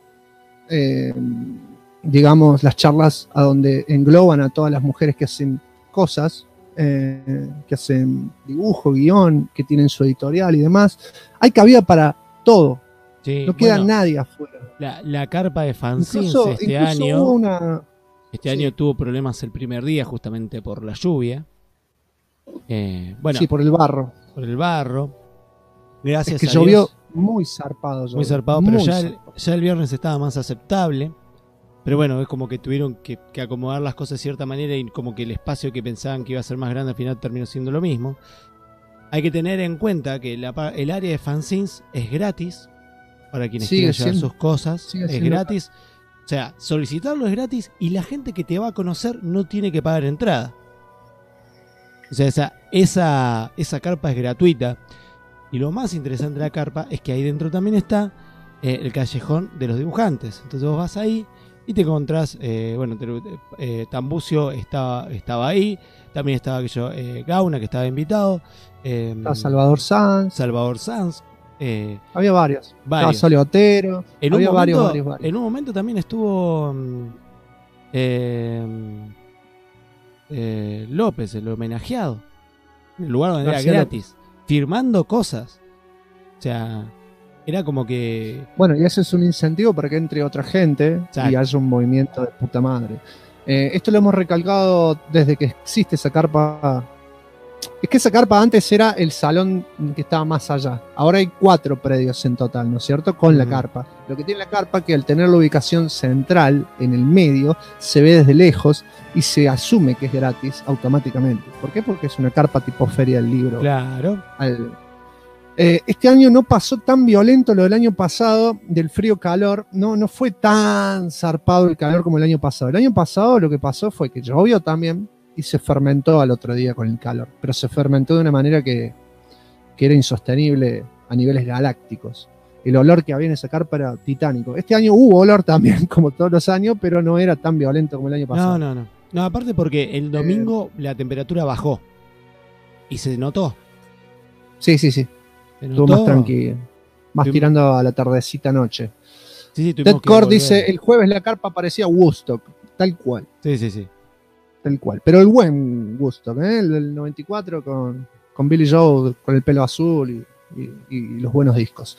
digamos, las charlas a donde engloban a todas las mujeres que hacen cosas, que hacen dibujo, guión, que tienen su editorial y demás. Hay cabida para todo. Sí, no queda nadie afuera. La carpa de fanzines incluso este año... Hubo Este año tuvo problemas el primer día justamente por la lluvia. Sí, por el barro. Por el barro. Gracias es que a llovió Dios, muy zarpado. muy zarpado, pero ya el viernes estaba más aceptable. Pero bueno, es como que tuvieron que acomodar las cosas de cierta manera y como que el espacio que pensaban que iba a ser más grande al final terminó siendo lo mismo. Hay que tener en cuenta que el área de fanzines es gratis para quienes quieran llevar sus cosas. Es gratis. O sea, solicitarlo es gratis y la gente que te va a conocer no tiene que pagar entrada. O sea, esa carpa es gratuita. Y lo más interesante de la carpa es que ahí dentro también está el callejón de los dibujantes. Entonces vos vas ahí, Y te encontrás, Tambucio estaba ahí, también estaba Gauna, que estaba invitado. Estaba Salvador Sanz. Había varios. Estaba Sole Otero. Había varios. En un momento también estuvo López, el homenajeado, en el lugar donde García era gratis, firmando cosas. O sea, era como que... Bueno, y ese es un incentivo para que entre otra gente. Exacto. Y haya un movimiento de puta madre. Esto lo hemos recalcado desde que existe esa carpa. Es que esa carpa antes era el salón que estaba más allá. Ahora hay 4 predios en total, ¿no es cierto? Con la carpa. Lo que tiene la carpa es que al tener la ubicación central en el medio, se ve desde lejos y se asume que es gratis automáticamente. ¿Por qué? Porque es una carpa tipo Feria del Libro. Claro. Este año no pasó tan violento lo del año pasado, del frío-calor. No fue tan zarpado el calor como el año pasado. El año pasado lo que pasó fue que llovió también y se fermentó al otro día con el calor. Pero se fermentó de una manera que era insostenible a niveles galácticos. El olor que había en esa carpa era titánico. Este año hubo olor también, como todos los años, pero no era tan violento como el año pasado. No, aparte porque el domingo la temperatura bajó. Y se notó. Sí. Estuvo más tranquilo. Más tirando a la tardecita noche. Ted Core dice, el jueves la carpa parecía Woodstock. Tal cual. Sí. Tal cual. Pero el buen Woodstock, el del 94 con Billy Joe con el pelo azul y los buenos discos.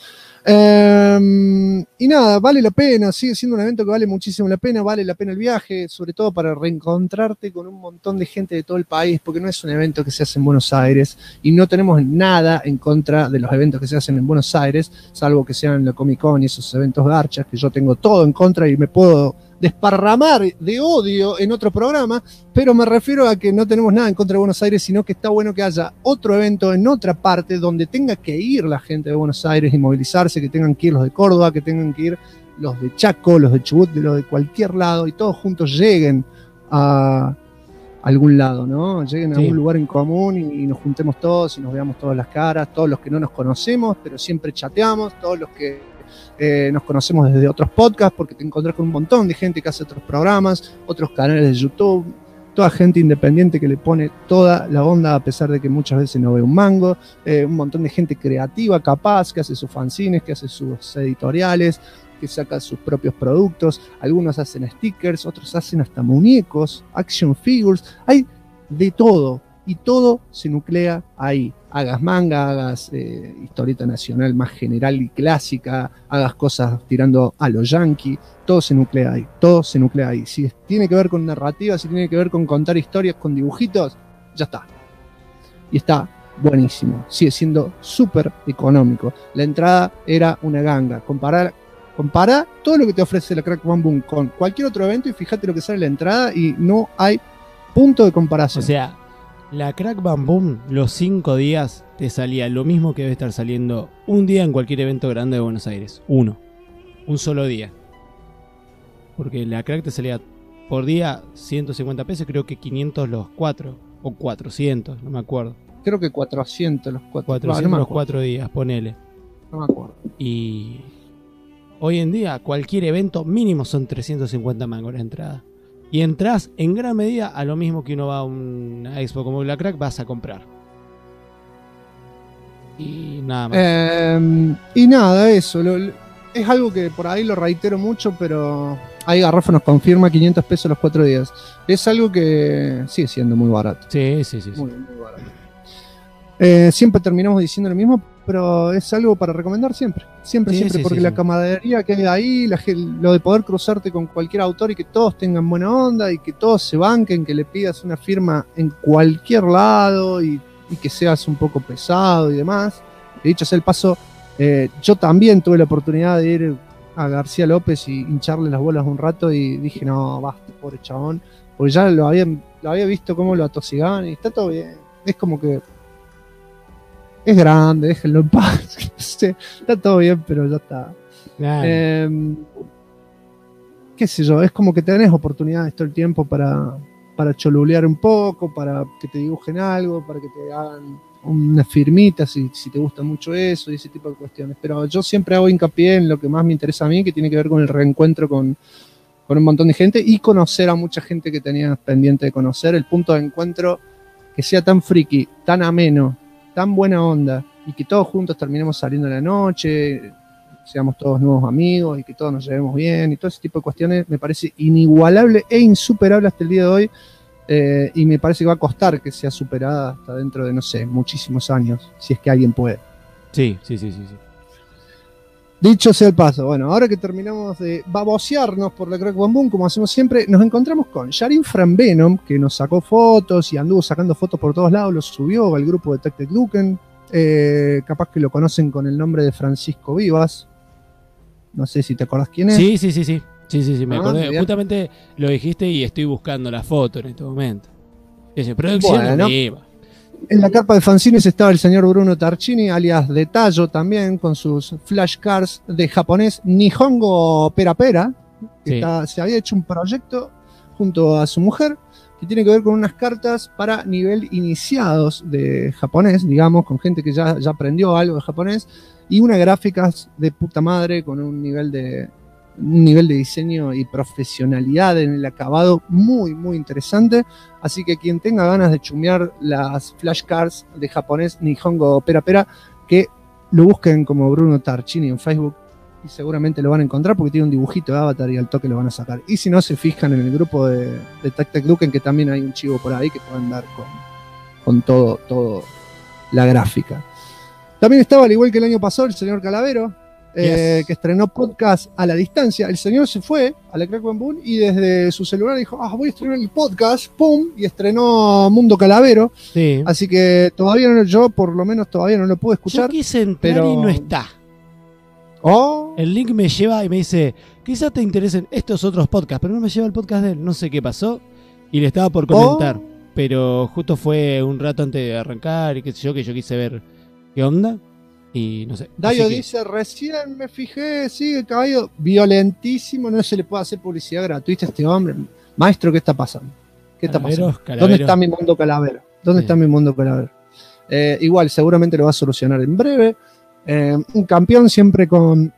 Y nada, vale la pena, sigue siendo un evento que vale muchísimo la pena, vale la pena el viaje, sobre todo para reencontrarte con un montón de gente de todo el país, porque no es un evento que se hace en Buenos Aires y no tenemos nada en contra de los eventos que se hacen en Buenos Aires, salvo que sean la Comic Con y esos eventos garchas, que yo tengo todo en contra y me puedo desparramar de odio en otro programa, pero me refiero a que no tenemos nada en contra de Buenos Aires, sino que está bueno que haya otro evento en otra parte donde tenga que ir la gente de Buenos Aires y movilizarse, que tengan que ir los de Córdoba, que tengan que ir los de Chaco, los de Chubut, los de cualquier lado, y todos juntos lleguen a algún lado, ¿no? Lleguen a un lugar en común y nos juntemos todos y nos veamos todas las caras, todos los que no nos conocemos, pero siempre chateamos, todos los que nos conocemos desde otros podcasts, porque te encontrás con un montón de gente que hace otros programas, otros canales de YouTube, toda gente independiente que le pone toda la onda a pesar de que muchas veces no ve un mango, un montón de gente creativa, capaz, que hace sus fanzines, que hace sus editoriales, que saca sus propios productos, algunos hacen stickers, otros hacen hasta muñecos, action figures, hay de todo, y todo se nuclea ahí. Hagas manga, hagas historieta nacional más general y clásica, hagas cosas tirando a lo yankee, todo se nuclea ahí, Si tiene que ver con narrativa, si tiene que ver con contar historias con dibujitos, ya está. Y está buenísimo, sigue siendo súper económico. La entrada era una ganga. Compara todo lo que te ofrece la Crack Bam Boom con cualquier otro evento y fíjate lo que sale la entrada y no hay punto de comparación. O sea, la Crack Bam Boom, los 5 días te salía lo mismo que debe estar saliendo un día en cualquier evento grande de Buenos Aires. Un solo día. Porque la Crack te salía por día 150 pesos, creo que 500 los 4. O 400, no me acuerdo. Creo que 400 los 4. 400 los 4 días, ponele. No me acuerdo. Y hoy en día cualquier evento mínimo son 350 mangos la entrada. Y entras en gran medida a lo mismo que uno va a una expo como la Crack, vas a comprar. Y nada más. Y nada, eso. Es algo que por ahí lo reitero mucho, pero ahí Garrafo nos confirma 500 pesos los 4 días. Es algo que sigue siendo muy barato. Sí. Muy barato. Siempre terminamos diciendo lo mismo, pero es algo para recomendar siempre, porque la camaradería que hay ahí, lo de poder cruzarte con cualquier autor y que todos tengan buena onda y que todos se banquen, que le pidas una firma en cualquier lado y que seas un poco pesado y demás. De dicho sea el paso, yo también tuve la oportunidad de ir a García López y hincharle las bolas un rato y dije, no, basta, pobre chabón, porque ya lo había visto cómo lo atosigaban y está todo bien. Es como que es grande, déjenlo en paz. Está todo bien, pero ya está. Qué sé yo, es como que tenés oportunidades todo el tiempo para cholulear un poco, para que te dibujen algo, para que te hagan unas firmitas si te gusta mucho eso y ese tipo de cuestiones. Pero yo siempre hago hincapié en lo que más me interesa a mí, que tiene que ver con el reencuentro con con un montón de gente y conocer a mucha gente que tenía pendiente de conocer. El punto de encuentro que sea tan friki, tan ameno, tan buena onda y que todos juntos terminemos saliendo en la noche, seamos todos nuevos amigos y que todos nos llevemos bien y todo ese tipo de cuestiones me parece inigualable e insuperable hasta el día de hoy. Y me parece que va a costar que sea superada hasta dentro de, no sé, muchísimos años, si es que alguien puede. Sí. Dicho sea el paso, bueno, ahora que terminamos de babosearnos por la Crack Boom Boom, como hacemos siempre, nos encontramos con Yarin From Venom, que nos sacó fotos y anduvo sacando fotos por todos lados, los subió al grupo de Tactic Duken. Capaz que lo conocen con el nombre de Francisco Vivas. No sé si te acordás quién es. Sí, me acordé. Bien. Justamente lo dijiste y estoy buscando la foto en este momento. Dice, producción Bueno. viva. En la carpa de fanzines estaba el señor Bruno Tarchini, alias de Tallo también, con sus flashcards de japonés Nihongo Pera Pera. Sí. Se había hecho un proyecto junto a su mujer que tiene que ver con unas cartas para nivel iniciados de japonés, digamos, con gente que ya aprendió algo de japonés, y unas gráficas de puta madre con un nivel de diseño y profesionalidad en el acabado muy, muy interesante. Así que quien tenga ganas de chumear las flashcards de japonés Nihongo Pera Pera, que lo busquen como Bruno Tarchini en Facebook y seguramente lo van a encontrar porque tiene un dibujito de avatar y al toque lo van a sacar. Y si no, se fijan en el grupo de Tactic Duken, que también hay un chivo por ahí que pueden dar con todo la gráfica. También estaba, al igual que el año pasado, el señor Calavero, que estrenó podcast a la distancia. El señor se fue a la Crack Boom Boom y desde su celular dijo, voy a estrenar el podcast, pum, y estrenó Mundo Calavero. Sí. Así que todavía no, yo por lo menos todavía no lo pude escuchar. Yo quise entrar y no está. El link me lleva y me dice, quizás te interesen estos otros podcasts, pero no me lleva el podcast de él. No sé qué pasó y le estaba por comentar. Pero justo fue un rato antes de arrancar y qué sé yo, que yo quise ver qué onda. Y no sé. Dayo dice, recién me fijé, sigue caballo, violentísimo, no se le puede hacer publicidad gratuita a este hombre. Maestro, ¿qué está pasando? ¿Qué está pasando? ¿Dónde está mi Mundo Calavero? ¿Dónde está mi Mundo Calavero? Igual, seguramente lo va a solucionar en breve. Un campeón siempre con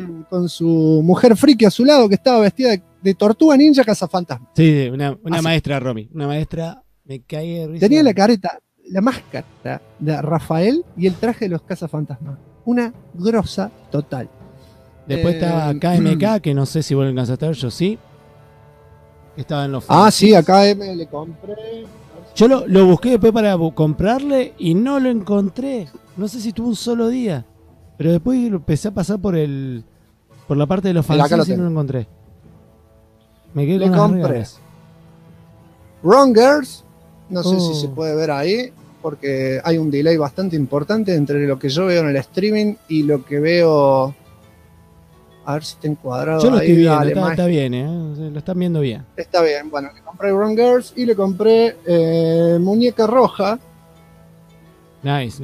su mujer friki a su lado, que estaba vestida de tortuga ninja cazafantasma. Sí, una maestra, Romy. Una maestra, me cae de risa. Tenía la careta, la máscara de Rafael y el traje de los cazafantasmas. Una grosa total. Después estaba KMK, que no sé si vos lo alcanzaste a ver, yo sí. Estaba en los sí, a KM le compré. Yo lo busqué después para comprarle y no lo encontré. No sé si tuvo un solo día. Pero después empecé a pasar por la parte de los fanzines y no lo encontré. Me quedé con unas regalas. Wrongers, no sé si se puede ver ahí, porque hay un delay bastante importante entre lo que yo veo en el streaming y lo que veo. A ver si está encuadrado. Yo lo ahí, estoy viendo, está bien, lo están viendo bien. Está bien, bueno, le compré Wrongers y le compré Muñeca Roja. Nice.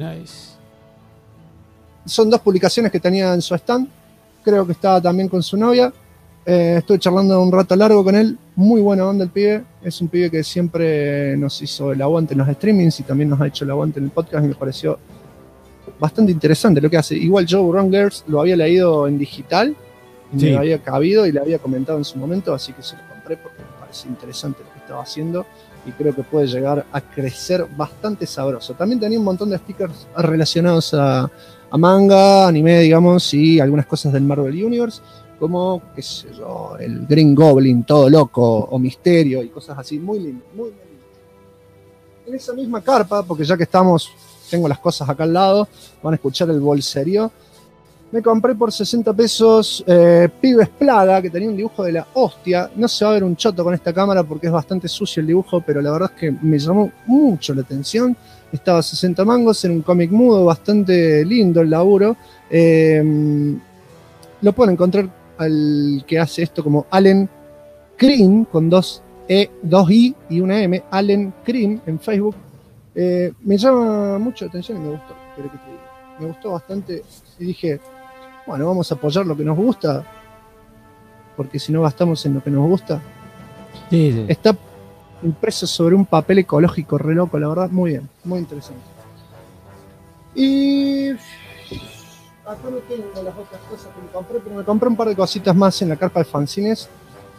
Son dos publicaciones que tenía en su stand. Creo que estaba también con su novia. Estuve charlando un rato largo con él. Muy buena onda el pibe. Es un pibe que siempre nos hizo el aguante en los streamings y también nos ha hecho el aguante en el podcast y me pareció bastante interesante lo que hace. Igual yo Wrongers lo había leído en digital y me había cabido y le había comentado en su momento, así que se lo compré porque me parece interesante lo que estaba haciendo y creo que puede llegar a crecer bastante sabroso. También tenía un montón de stickers relacionados a manga, anime, digamos, y algunas cosas del Marvel Universe, como, qué sé yo, el Green Goblin todo loco, o Misterio y cosas así, muy lindo, muy lindo. En esa misma carpa, porque ya que estamos, tengo las cosas acá al lado, van a escuchar el bolserio, me compré por 60 pesos Pibes Plaga, que tenía un dibujo de la hostia. No se va a ver un choto con esta cámara porque es bastante sucio el dibujo, pero la verdad es que me llamó mucho la atención. Estaba a 60 mangos, en un cómic mudo, bastante lindo el laburo. Lo pueden encontrar al que hace esto como Allen Cream, con dos I y una M, Allen Cream en Facebook. Me llama mucho la atención y me gustó. Me gustó bastante y dije, bueno, vamos a apoyar lo que nos gusta, porque si no gastamos en lo que nos gusta. Sí. Está impreso sobre un papel ecológico re loco, la verdad, muy bien, muy interesante. Y acá no tengo las otras cosas que me compré, pero me compré un par de cositas más en la carpa de fanzines.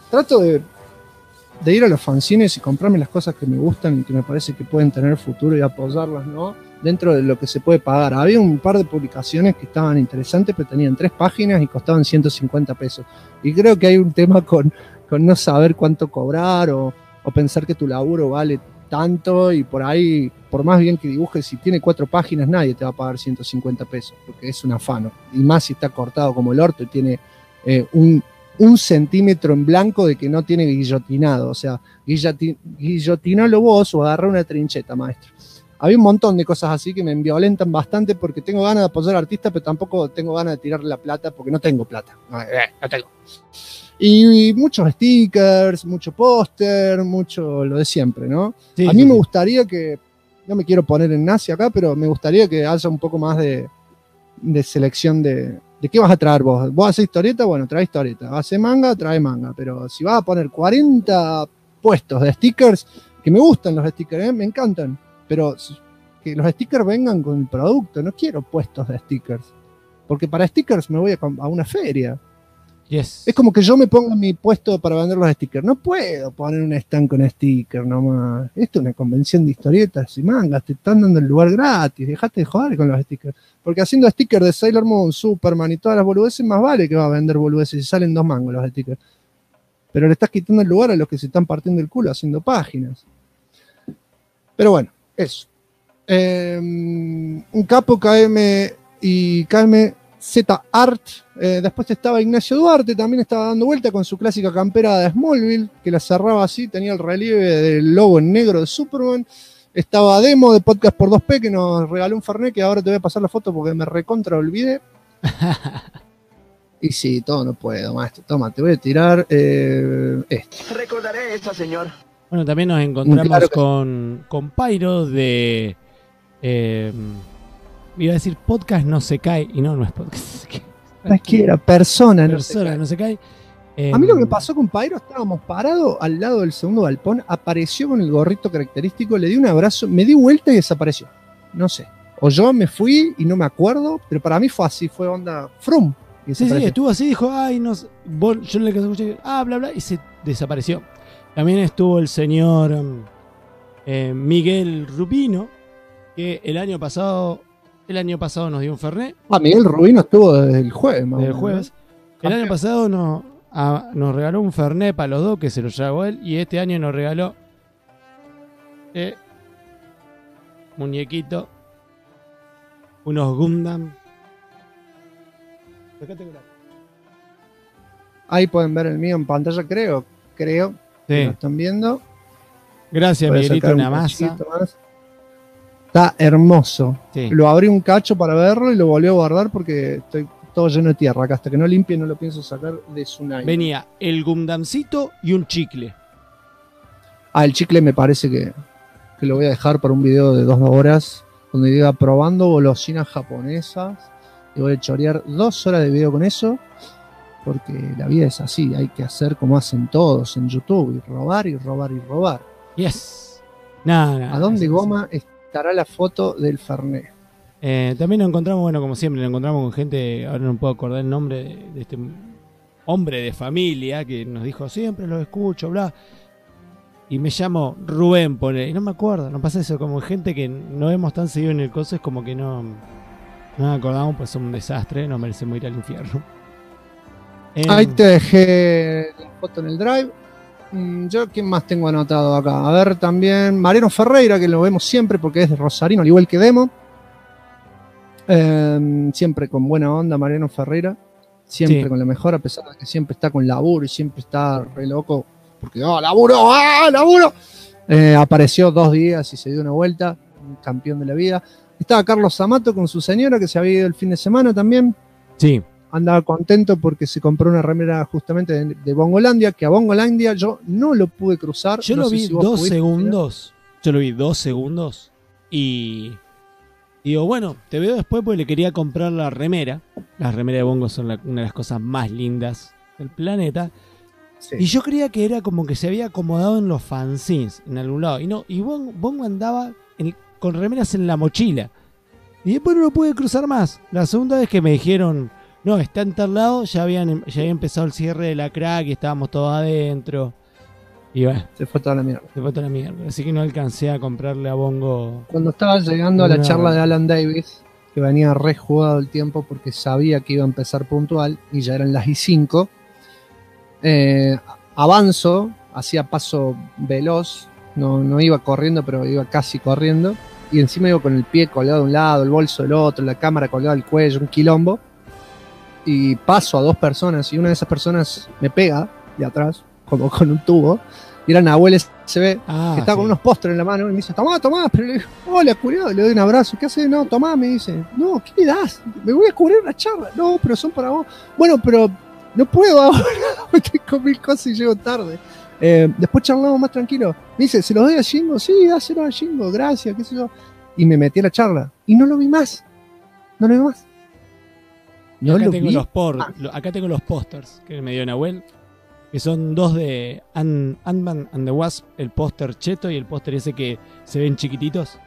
trato de ir a los fanzines y comprarme las cosas que me gustan y que me parece que pueden tener futuro y apoyarlas, ¿no? Dentro de lo que se puede pagar. Había un par de publicaciones que estaban interesantes, pero tenían 3 páginas y costaban 150 pesos. Y creo que hay un tema con no saber cuánto cobrar o pensar que tu laburo vale tanto, y por ahí, por más bien que dibujes, si tiene 4 páginas, nadie te va a pagar 150 pesos, porque es un afano. Y más si está cortado como el orto y tiene un centímetro en blanco de que no tiene guillotinado. O sea, guillotinalo vos o agarra una trincheta, maestro. Había un montón de cosas así que me violentan bastante porque tengo ganas de apoyar al artista, pero tampoco tengo ganas de tirarle la plata porque no tengo plata. No tengo. Y muchos stickers, mucho póster, mucho lo de siempre, ¿no? Sí, a mí sí, me sí. gustaría que, no me quiero poner en nazi acá, pero me gustaría que haya un poco más de selección de qué vas a traer vos. ¿Vos haces historieta? Bueno, trae historieta. ¿Vas a hacer manga? Trae manga. Pero si vas a poner 40 puestos de stickers, que me gustan los stickers, me encantan, pero que los stickers vengan con el producto. No quiero puestos de stickers, porque para stickers me voy a una feria. Yes. Es como que yo me ponga en mi puesto para vender los stickers. No puedo poner un stand con stickers nomás. Esto es una convención de historietas y mangas. Te están dando el lugar gratis. Dejate de joder con los stickers. Porque haciendo stickers de Sailor Moon, Superman y todas las boludeces, más vale que va a vender boludeces y salen 2 mangos los stickers. Pero le estás quitando el lugar a los que se están partiendo el culo haciendo páginas. Pero bueno, eso. Un capo KM y KMZ Art. Después estaba Ignacio Duarte, también estaba dando vuelta con su clásica campera de Smallville, que la cerraba así, tenía el relieve del logo en negro de Superman. Estaba Demo de Podcast por 2P, que nos regaló un Fernet, que ahora te voy a pasar la foto porque me recontra olvidé. Y sí, todo no puedo, maestro. Toma, te voy a tirar esto. Recordaré esto, señor. Bueno, también nos encontramos Claro que con Pyro de... iba a decir podcast no se cae, y no es podcast. Cualquiera, persona, no sé. Persona no se cae. A mí lo que me pasó con Pyro, estábamos parados al lado del segundo galpón, apareció con el gorrito característico, le di un abrazo, me di vuelta y desapareció. No sé. O yo me fui y no me acuerdo, pero para mí fue así, fue onda frum. Y Sí, desapareció. estuvo así, dijo, ay, no sé. Yo le escuché, bla, bla, y se desapareció. También estuvo el señor Miguel Rubino, que el año pasado nos dio un Fernet, Miguel Rubino estuvo desde el jueves, más o del menos, jueves. ¿no? El año pasado nos regaló un Fernet para los dos, que se lo llevó él, y este año nos regaló muñequito, unos Gundam. Ahí pueden ver el mío en pantalla, creo que lo Sí. están viendo. Gracias, Voy a Miguelito, sacar una un masa. cachito más. Está hermoso. Sí. Lo abrí un cacho para verlo y lo volví a guardar porque estoy todo lleno de tierra acá. Hasta que no limpie no lo pienso sacar de su nylon. Venía el Gundamcito y un chicle. El chicle me parece que lo voy a dejar para un video de 2 horas donde diga probando golosinas japonesas y voy a chorear 2 horas de video con eso, porque la vida es así, hay que hacer como hacen todos en YouTube, y robar y robar y robar. Yes. Nada. ¿A dónde goma estará la foto del Fernet? También nos encontramos, bueno, como siempre, nos encontramos con gente, ahora no puedo acordar el nombre de este hombre de familia que nos dijo, siempre los escucho, bla. Y me llamo Rubén, pone, y no me acuerdo, no pasa eso, como gente que no vemos tan seguido en el coso, es como que no nos acordamos, pues somos un desastre, no merecemos ir al infierno. Ahí te dejé la foto en el drive. Yo, ¿quién más tengo anotado acá? A ver, también Mariano Ferreira, que lo vemos siempre porque es de Rosarino, al igual que Demo. Siempre con buena onda, Mariano Ferreira. Siempre Sí. con lo mejor, a pesar de que siempre está con laburo y siempre está re loco. Porque, ¡laburo! Apareció 2 días y se dio una vuelta. Un campeón de la vida. Estaba Carlos Amato con su señora, que se había ido el fin de semana también. Sí. Andaba contento porque se compró una remera justamente de Bongolandia, que a Bongolandia yo no lo pude cruzar. Yo no lo sé vi si vos 2 pudiste. segundos. Yo lo vi 2 segundos. Y digo, bueno, te veo después porque le quería comprar la remera. Las remeras de Bongo son una de las cosas más lindas del planeta. Sí. Y yo creía que era como que se había acomodado en los fanzines, en algún lado. Y no, y Bongo andaba con remeras en la mochila. Y después no lo pude cruzar más. La segunda vez que me dijeron, No, está en tal lado, ya había empezado el cierre de la crack y estábamos todos adentro. Y bueno, Se fue toda la mierda. se fue toda la mierda. Así que no alcancé a comprarle a Bongo. Cuando estaba llegando a la Una- charla de Alan Davis, que venía re jugado el tiempo porque sabía que iba a empezar puntual y ya eran las y 5, avanzo, hacía paso veloz, no iba corriendo, pero iba casi corriendo, y encima iba con el pie colgado de un lado, el bolso del otro, la cámara colgada del cuello, un quilombo, y paso a 2 personas, y una de esas personas me pega de atrás, como con un tubo, y era Nahuel SB, que estaba con unos pósteres en la mano, y me dice, tomá, pero le digo, hola, cuidado, le doy un abrazo, ¿qué haces? No, tomá, me dice, no, ¿qué me das? Me voy a cubrir una charla, no, pero son para vos, bueno, pero no puedo ahora, tengo 1000 cosas y llego tarde. Después charlamos más tranquilo, me dice, ¿se los doy a Jingo? Sí, dáselo a Jingo, gracias, qué sé yo, y me metí a la charla, y no lo vi más, Yo no acá lo tengo vi. acá tengo los pósters que me dio Nahuel, que son 2 de Ant-Man and the Wasp, el póster cheto y el póster ese que se ven chiquititos.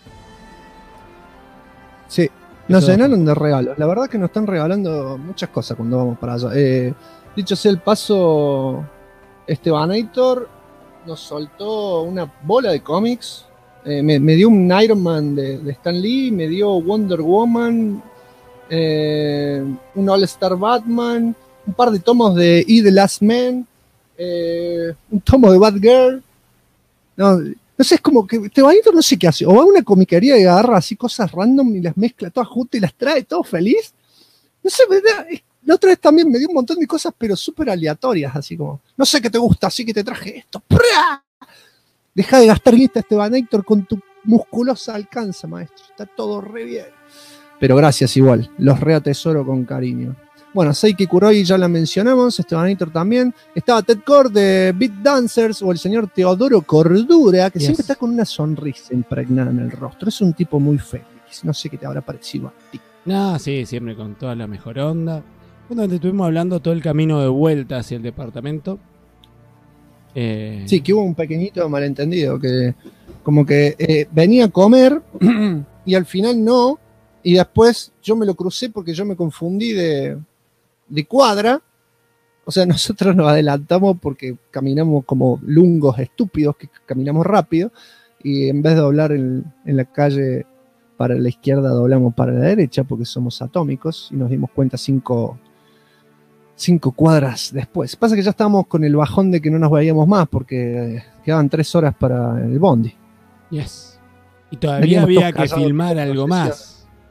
Sí, nos Eso- llenaron de regalos. La verdad que nos están regalando muchas cosas cuando vamos para allá. Dicho sea el paso, Estebanator nos soltó una bola de cómics. Me dio un Iron Man de Stan Lee, me dio Wonder Woman, un All Star Batman, un par de tomos de The Last Man, un tomo de Batgirl. No sé, es como que Estebanito no sé qué hace. O va a una comiquería y agarra así cosas random y las mezcla todas juntas y las trae todo feliz. No sé, la otra vez también me dio un montón de cosas, pero súper aleatorias, así como, no sé qué te gusta, así que te traje esto. ¡Pra! Deja de gastar lista, Estebanator, con tu musculosa alcanza, maestro. Está todo re bien. Pero gracias igual, los reatesoro con cariño. Bueno, Seiki Kuroi ya la mencionamos, Estebanator también. Estaba Ted Core de Beat Dancers, o el señor Teodoro Cordura, que siempre está con una sonrisa impregnada en el rostro. Es un tipo muy feliz. No sé qué te habrá parecido a ti. No, sí, siempre con toda la mejor onda. Justamente estuvimos hablando todo el camino de vuelta hacia el departamento. Sí, que hubo un pequeñito malentendido, que como que venía a comer y al final no, y después yo me lo crucé porque yo me confundí de cuadra. O sea, nosotros nos adelantamos porque caminamos como lungos estúpidos, que caminamos rápido, y en vez de doblar en la calle para la izquierda, doblamos para la derecha porque somos atómicos, y nos dimos cuenta 5 cuadras después. Pasa que ya estábamos con el bajón de que no nos veíamos más porque quedaban 3 horas para el bondi. Yes. Y todavía Veníamos había todos que callados, filmar algo más.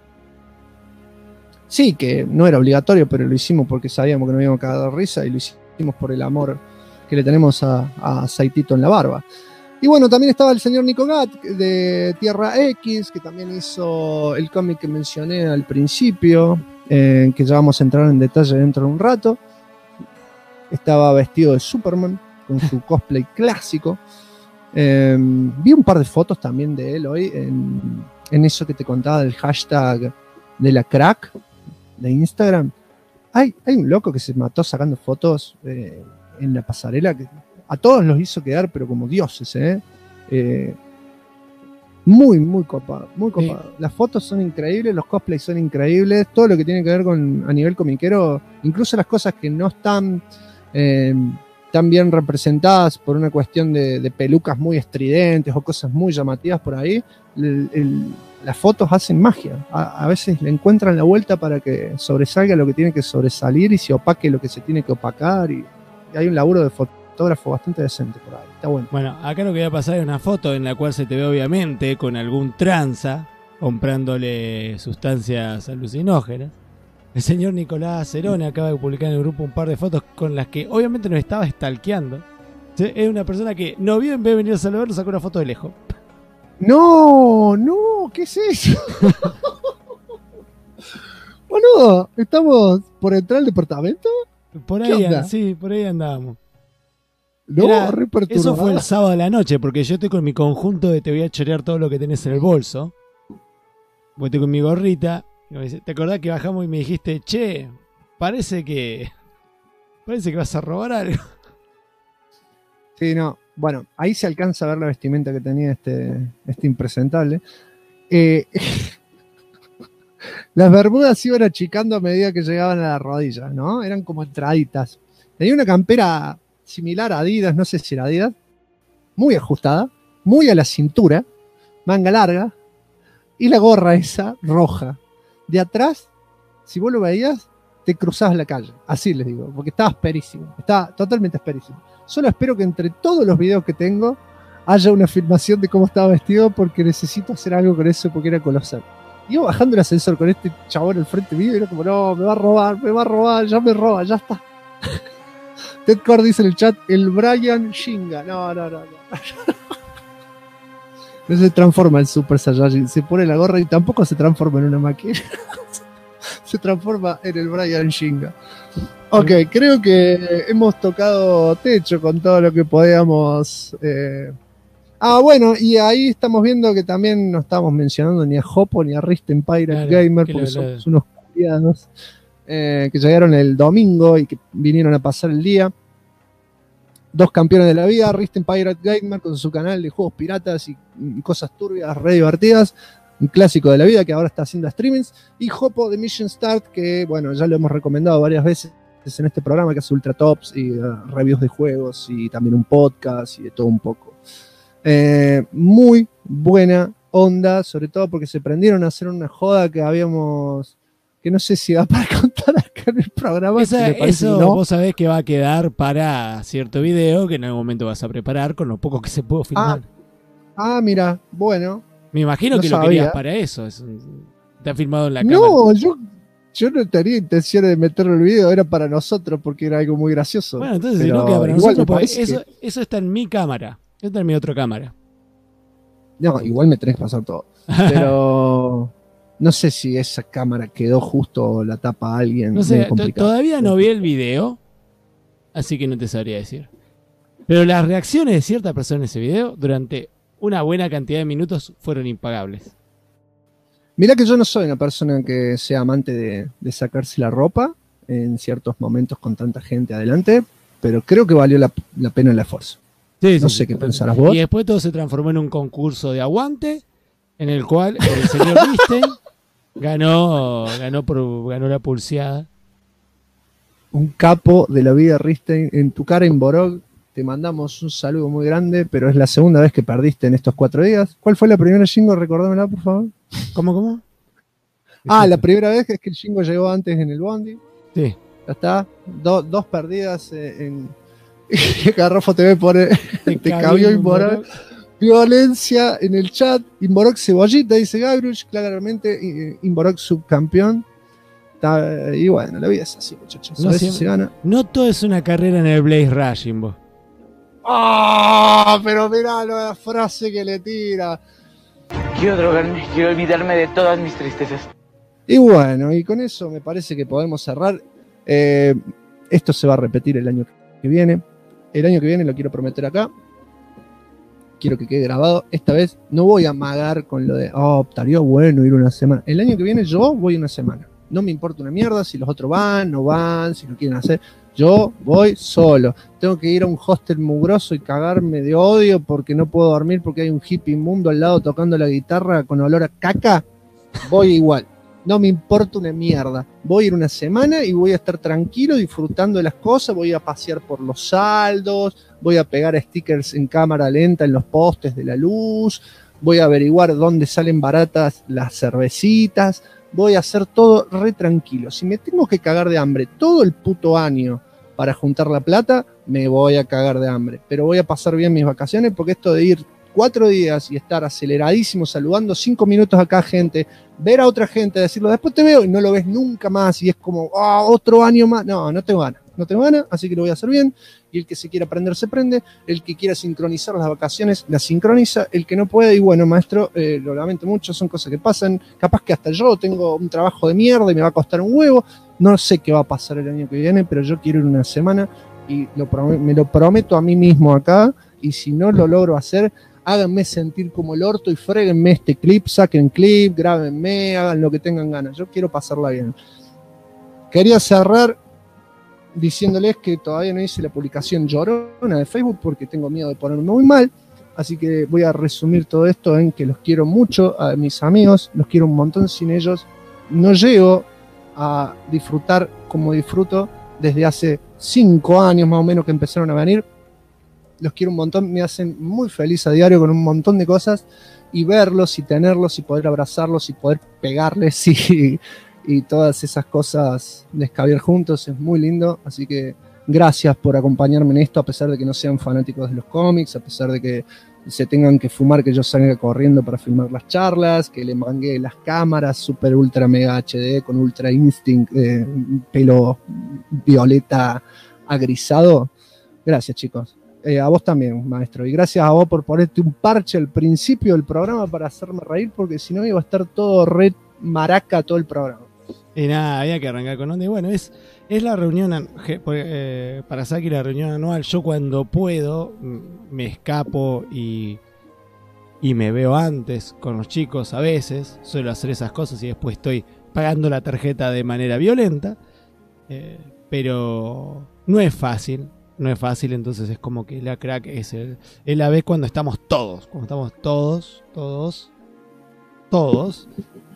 Sí, que no era obligatorio, pero lo hicimos porque sabíamos que nos íbamos a cagar de risa, y lo hicimos por el amor que le tenemos a Saitito en la barba. Y bueno, también estaba el señor Nico Gat de Tierra X, que también hizo el cómic que mencioné al principio, que ya vamos a entrar en detalle dentro de un rato. Estaba vestido de Superman, con su cosplay clásico. Vi un par de fotos también de él hoy en eso que te contaba del hashtag de la crack de Instagram. Hay un loco que se mató sacando fotos en la pasarela, que a todos los hizo quedar pero como dioses, muy copado, muy copado. Sí. Las fotos son increíbles, los cosplays son increíbles, todo lo que tiene que ver con a nivel comiquero, incluso las cosas que no están tan bien representadas por una cuestión de pelucas muy estridentes o cosas muy llamativas por ahí, las fotos hacen magia. A veces le encuentran la vuelta para que sobresalga lo que tiene que sobresalir y se opaque lo que se tiene que opacar, y hay un laburo de fotógrafo bastante decente por ahí, está bueno. Bueno, acá lo que voy a pasar es una foto en la cual se te ve obviamente con algún tranza comprándole sustancias alucinógenas. El señor Nicolás Cerone acaba de publicar en el grupo un par de fotos con las que obviamente nos estaba stalkeando. Es una persona que no vio, en vez de venir a saludarlo, sacó una foto de lejos. No, ¿qué es eso? Boludo, ¿estamos por entrar al departamento? Por ahí, sí, por ahí andábamos. No, eso fue el sábado de la noche, porque yo estoy con mi conjunto de te voy a chorear todo lo que tenés en el bolso. Porque estoy con mi gorrita. ¿Te acordás que bajamos y me dijiste, che, parece que vas a robar algo? Sí, no. Bueno, ahí se alcanza a ver la vestimenta que tenía este impresentable. Las bermudas se iban achicando a medida que llegaban a las rodillas, ¿no? Eran como entraditas. Tenía una campera similar a Adidas, no sé si era Adidas, muy ajustada, muy a la cintura, manga larga, y la gorra esa roja. De atrás, si vos lo veías, te cruzabas la calle. Así les digo, porque estaba asperísimo. Estaba totalmente asperísimo. Solo espero que entre todos los videos que tengo haya una filmación de cómo estaba vestido, porque necesito hacer algo con eso, porque era colosal. Iba bajando el ascensor con este chabón al frente mío y era como, no, me va a robar, ya me roba, ya está. Ted Core dice en el chat, el Brian Shinga. No. No se transforma en Super Saiyajin, se pone la gorra y tampoco se transforma en una máquina. Se transforma en el Brian Shinga. Ok, creo que hemos tocado techo con todo lo que podíamos. Bueno, y ahí estamos viendo que también no estamos mencionando ni a Hopo ni a Risten Pirate Gamer, porque son unos culiados que llegaron el domingo y que vinieron a pasar el día. Dos campeones de la vida, Risten Pirate Gamer con su canal de juegos piratas y cosas turbias, re divertidas. Un clásico de la vida que ahora está haciendo streamings. Y Hopo de Mission Start, que bueno, ya lo hemos recomendado varias veces en este programa, que hace Ultra Tops y reviews de juegos y también un podcast y de todo un poco. Muy buena onda, sobre todo porque se prendieron a hacer una joda que no sé si va para contar acá en el programa. Eso no. Vos sabés que va a quedar para cierto video que en algún momento vas a preparar con lo poco que se pudo filmar. Mira, bueno. Me imagino que lo querías para eso. Te ha filmado en la cámara. No, yo no tenía intención de meterlo en el video, era para nosotros porque era algo muy gracioso. Bueno, entonces si no queda para nosotros, pues eso está en mi cámara. Está en mi otra cámara. No, igual me tenés que pasar todo. Pero no sé si esa cámara quedó justo la tapa a alguien. No sé, todavía no vi el video, así que no te sabría decir. Pero las reacciones de cierta persona en ese video durante una buena cantidad de minutos fueron impagables. Mirá que yo no soy una persona que sea amante de sacarse la ropa en ciertos momentos con tanta gente adelante, pero creo que valió la pena el esfuerzo. Sí, no sé qué pensarás vos. Y después todo se transformó en un concurso de aguante, en el cual el señor Risten ganó la pulseada. Un capo de la vida, Risten. En tu cara, Inborog, te mandamos un saludo muy grande, pero es la segunda vez que perdiste en estos 4 días. ¿Cuál fue la primera, Jingo? Recordámela, por favor. ¿Cómo? La primera vez es que el Jingo llegó antes en el bondi. Sí. Ya está. Dos perdidas y Garrofo TV pone te cabió Inborog. Violencia en el chat. Inborog cebollita, dice Gabruch. Claramente Inborog subcampeón. Y bueno, la vida es así, muchachos. A veces se gana. No todo es una carrera en el Blaze Rush, Imbo. Pero mirá la frase que le tira. Quiero drogarme, quiero olvidarme de todas mis tristezas. Y bueno, y con eso me parece que podemos cerrar. Esto se va a repetir el año que viene. El año que viene lo quiero prometer acá. Quiero que quede grabado. Esta vez no voy a amagar con lo de, estaría bueno ir una semana. El año que viene yo voy una semana. No me importa una mierda si los otros van, no van, si no quieren hacer. Yo voy solo. Tengo que ir a un hostel mugroso y cagarme de odio porque no puedo dormir porque hay un hippie inmundo al lado tocando la guitarra con olor a caca. Voy igual. No me importa una mierda. Voy a ir una semana y voy a estar tranquilo disfrutando de las cosas. Voy a pasear por los saldos. Voy a pegar stickers en cámara lenta en los postes de la luz. Voy a averiguar dónde salen baratas las cervecitas. Voy a hacer todo re tranquilo. Si me tengo que cagar de hambre todo el puto año para juntar la plata, me voy a cagar de hambre. Pero voy a pasar bien mis vacaciones porque esto de ir 4 días y estar aceleradísimo saludando 5 minutos acá gente, ver a otra gente, decirlo después te veo y no lo ves nunca más y es como otro año más. No tengo ganas, así que lo voy a hacer bien. Y el que se quiera aprender se prende, el que quiera sincronizar las vacaciones las sincroniza, el que no puede, y bueno, maestro, lo lamento mucho, son cosas que pasan, capaz que hasta yo tengo un trabajo de mierda y me va a costar un huevo, no sé qué va a pasar el año que viene, pero yo quiero ir una semana y me lo prometo a mí mismo acá, y si no lo logro hacer, háganme sentir como el orto y fréguenme este clip, saquen clip, grábenme, hagan lo que tengan ganas, yo quiero pasarla bien. Quería cerrar diciéndoles que todavía no hice la publicación llorona de Facebook porque tengo miedo de ponerme muy mal, así que voy a resumir todo esto en que los quiero mucho a mis amigos, los quiero un montón, sin ellos no llego a disfrutar como disfruto desde hace 5 años más o menos que empezaron a venir. Los quiero un montón, me hacen muy feliz a diario con un montón de cosas, y verlos y tenerlos y poder abrazarlos y poder pegarles y todas esas cosas de escabiar juntos es muy lindo. Así que gracias por acompañarme en esto, a pesar de que no sean fanáticos de los cómics, a pesar de que se tengan que fumar, que yo salga corriendo para filmar las charlas, que le mangué las cámaras super ultra mega HD con ultra instinct, pelo violeta agrisado. Gracias, chicos. A vos también, maestro, y gracias a vos por ponerte un parche al principio del programa para hacerme reír, porque si no iba a estar todo re maraca todo el programa. Y nada, había que arrancar con onda. Y bueno, es la reunión, para Saki, la reunión anual. Yo cuando puedo me escapo y me veo antes con los chicos a veces. Suelo hacer esas cosas y después estoy pagando la tarjeta de manera violenta. Pero no es fácil. No es fácil, entonces es como que la crack es la vez cuando estamos todos. Cuando estamos todos.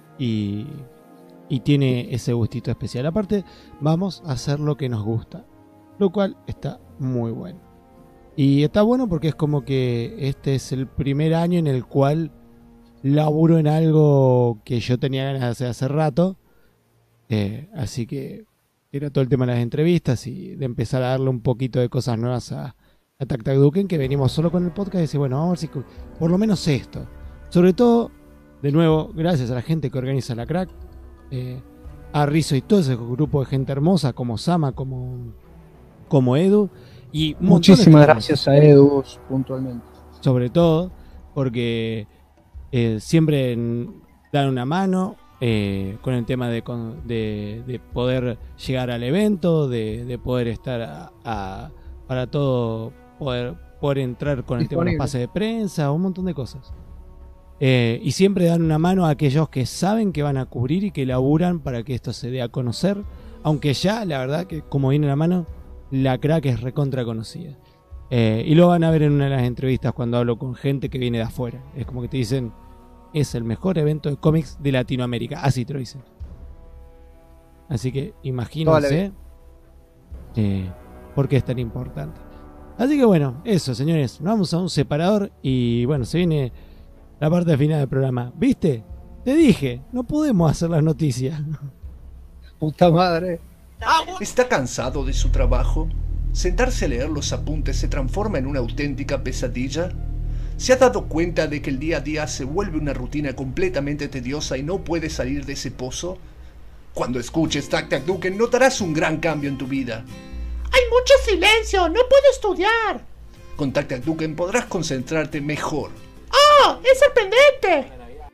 Y tiene ese gustito especial. Aparte, vamos a hacer lo que nos gusta, lo cual está muy bueno. Y está bueno porque es como que este es el primer año en el cual laburo en algo que yo tenía ganas de hacer hace rato. Así que era todo el tema de las entrevistas y de empezar a darle un poquito de cosas nuevas a Tac Tac Duken, que venimos solo con el podcast y decir, bueno, vamos a ver si por lo menos esto. Sobre todo, de nuevo, gracias a la gente que organiza la crack, a Rizzo y todo ese grupo de gente hermosa, como Sama, como Edu. Y muchísimas gracias a Edu puntualmente. Sobre todo, porque siempre dan una mano. Con el tema de poder llegar al evento, de poder estar para todo, poder entrar con el tema de los pases de prensa, un montón de cosas. Y siempre dan una mano a aquellos que saben que van a cubrir y que laburan para que esto se dé a conocer, aunque ya, la verdad, que como viene la mano, la crack es recontra conocida. Y lo van a ver en una de las entrevistas cuando hablo con gente que viene de afuera. Es como que te dicen, es el mejor evento de cómics de Latinoamérica. Así te lo dicen. Así que imagínense por qué es tan importante. Así que bueno, eso, señores. Nos vamos a un separador y bueno, se viene la parte final del programa. ¿Viste? Te dije, no podemos hacer las noticias. Puta madre. ¿Está cansado de su trabajo? ¿Sentarse a leer los apuntes se transforma en una auténtica pesadilla? ¿Se ha dado cuenta de que el día a día se vuelve una rutina completamente tediosa y no puedes salir de ese pozo? Cuando escuches Tac Tac Duken notarás un gran cambio en tu vida. ¡Hay mucho silencio! ¡No puedo estudiar! Con Tac Tac Duken podrás concentrarte mejor. ¡Oh! ¡Es sorprendente!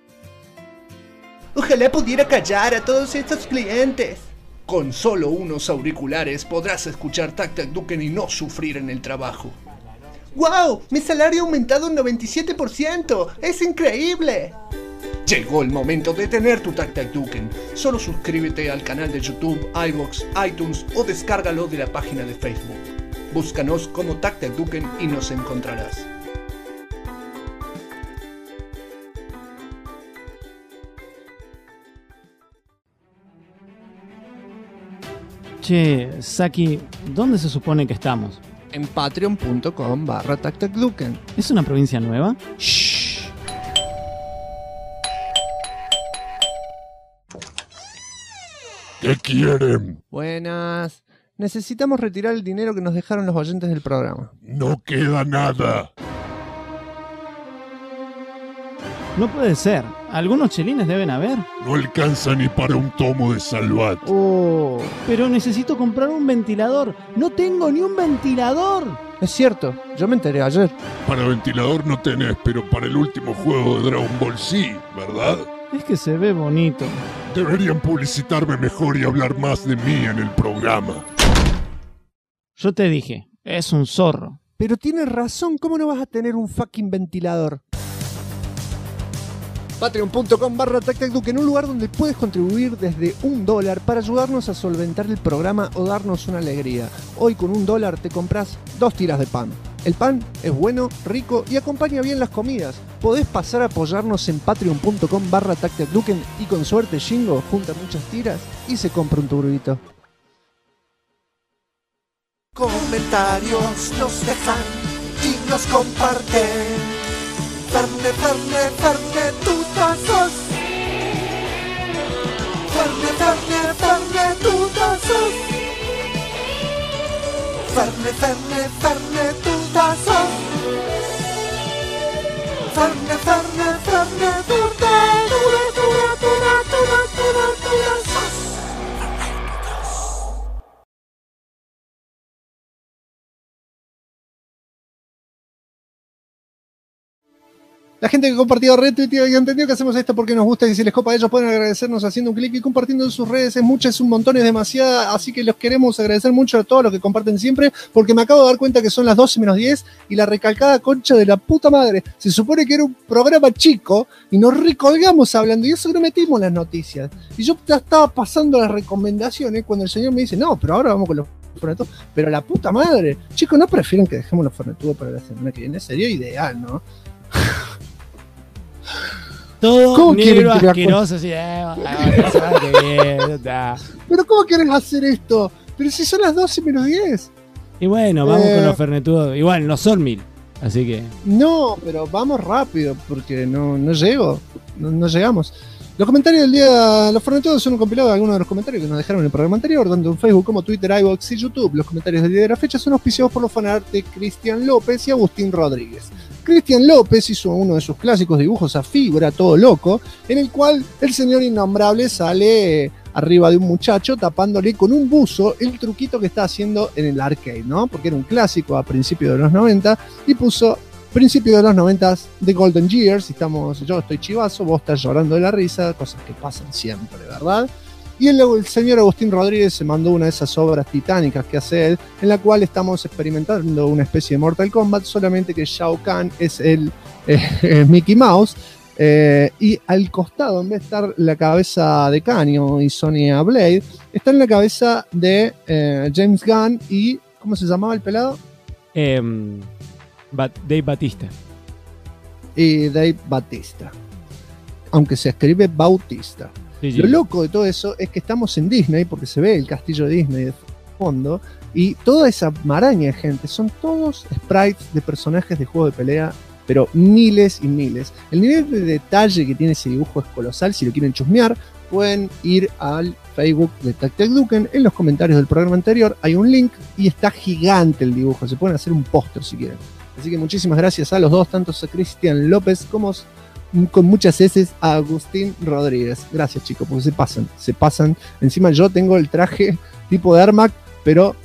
Ojalá pudiera callar a todos estos clientes. Con solo unos auriculares podrás escuchar Tac Tac Duken y no sufrir en el trabajo. ¡Wow! Mi salario ha aumentado un 97%. ¡Es increíble! Llegó el momento de tener tu Tac Tac Duken. Solo suscríbete al canal de YouTube, iVoox, iTunes o descárgalo de la página de Facebook. Búscanos como Tac Tac Duken y nos encontrarás. Che, Saki, ¿dónde se supone que estamos? En patreon.com/TacTacDuken. ¿Es una provincia nueva? Shh. ¿Qué quieren? Buenas. Necesitamos retirar el dinero que nos dejaron los oyentes del programa. No queda nada. No puede ser. Algunos chelines deben haber. No alcanza ni para un tomo de Salvat. Oh, pero necesito comprar un ventilador. No tengo ni un ventilador. Es cierto, yo me enteré ayer. Para ventilador no tenés, pero para el último juego de Dragon Ball sí, ¿verdad? Es que se ve bonito. Deberían publicitarme mejor y hablar más de mí en el programa. Yo te dije, es un zorro. Pero tienes razón, ¿cómo no vas a tener un fucking ventilador? Patreon.com/TacTacDuken, un lugar donde puedes contribuir desde $1 para ayudarnos a solventar el programa o darnos una alegría. Hoy con $1 te compras 2 tiras de pan. El pan es bueno, rico y acompaña bien las comidas. Podés pasar a apoyarnos en patreon.com/tactiacduken y con suerte Jingo junta muchas tiras y se compra un turbito. Comentarios nos dejan y nos comparten. Ferne, Ferne, Ferne, tutazos. Ferne, Ferne, Ferne, tutazos. Ferne, Ferne, Ferne, tutazos. Ferne, Ferne, Ferne, tutazos. La gente que ha compartido, retuiteado y entendió que hacemos esto porque nos gusta y si les copa a ellos pueden agradecernos haciendo un clic y compartiendo en sus redes. Es mucho, es un montón, es demasiada, así que los queremos agradecer mucho a todos los que comparten siempre, porque me acabo de dar cuenta que son las 12 menos 10 y la recalcada concha de la puta madre. Se supone que era un programa chico y nos recolgamos hablando y eso que no metimos las noticias. Y yo ya estaba pasando las recomendaciones cuando el señor me dice, no, pero ahora vamos con los fornetudos. Pero la puta madre, chicos, ¿no prefieren que dejemos los fornetudos para la semana que viene? Sería ideal, ¿no? Todo negro asqueroso, así, Pero ¿cómo quieres hacer esto? Pero si son las 12 menos 10. Y bueno, vamos con los fernetudos. Igual, no son 1000, así que... No, pero vamos rápido, porque no llego, no llegamos. Los comentarios del día, los fernetudos son un compilado de algunos de los comentarios que nos dejaron en el programa anterior, tanto en Facebook como Twitter, iVoox y YouTube. Los comentarios del día de la fecha son auspiciados por los fanart de Cristian López y Agustín Rodríguez. Cristian López hizo uno de sus clásicos dibujos a figura, todo loco, en el cual el señor innombrable sale arriba de un muchacho tapándole con un buzo el truquito que está haciendo en el arcade, ¿no? Porque era un clásico a principios de los 90 y puso principios de los 90 de Golden Years. Yo estoy chivazo, vos estás llorando de la risa, cosas que pasan siempre, ¿verdad? Y el señor Agustín Rodríguez se mandó una de esas obras titánicas que hace él, en la cual estamos experimentando una especie de Mortal Kombat, solamente que Shao Kahn es el Mickey Mouse, y al costado, en vez de estar la cabeza de Canio y Sonya Blade, está en la cabeza de James Gunn y... ¿cómo se llamaba el pelado? Dave Batista. Y Dave Batista. Aunque se escribe Bautista. Sí. Lo loco de todo eso es que estamos en Disney, porque se ve el castillo de Disney de fondo, y toda esa maraña de gente son todos sprites de personajes de juego de pelea, pero miles y miles. El nivel de detalle que tiene ese dibujo es colosal. Si lo quieren chusmear, pueden ir al Facebook de TacTacDuken. En los comentarios del programa anterior hay un link y está gigante el dibujo. Se pueden hacer un póster si quieren. Así que muchísimas gracias a los dos, tanto a Cristian López como con muchas heces a Agustín Rodríguez. Gracias, chicos, porque se pasan. Encima yo tengo el traje tipo de Armac, pero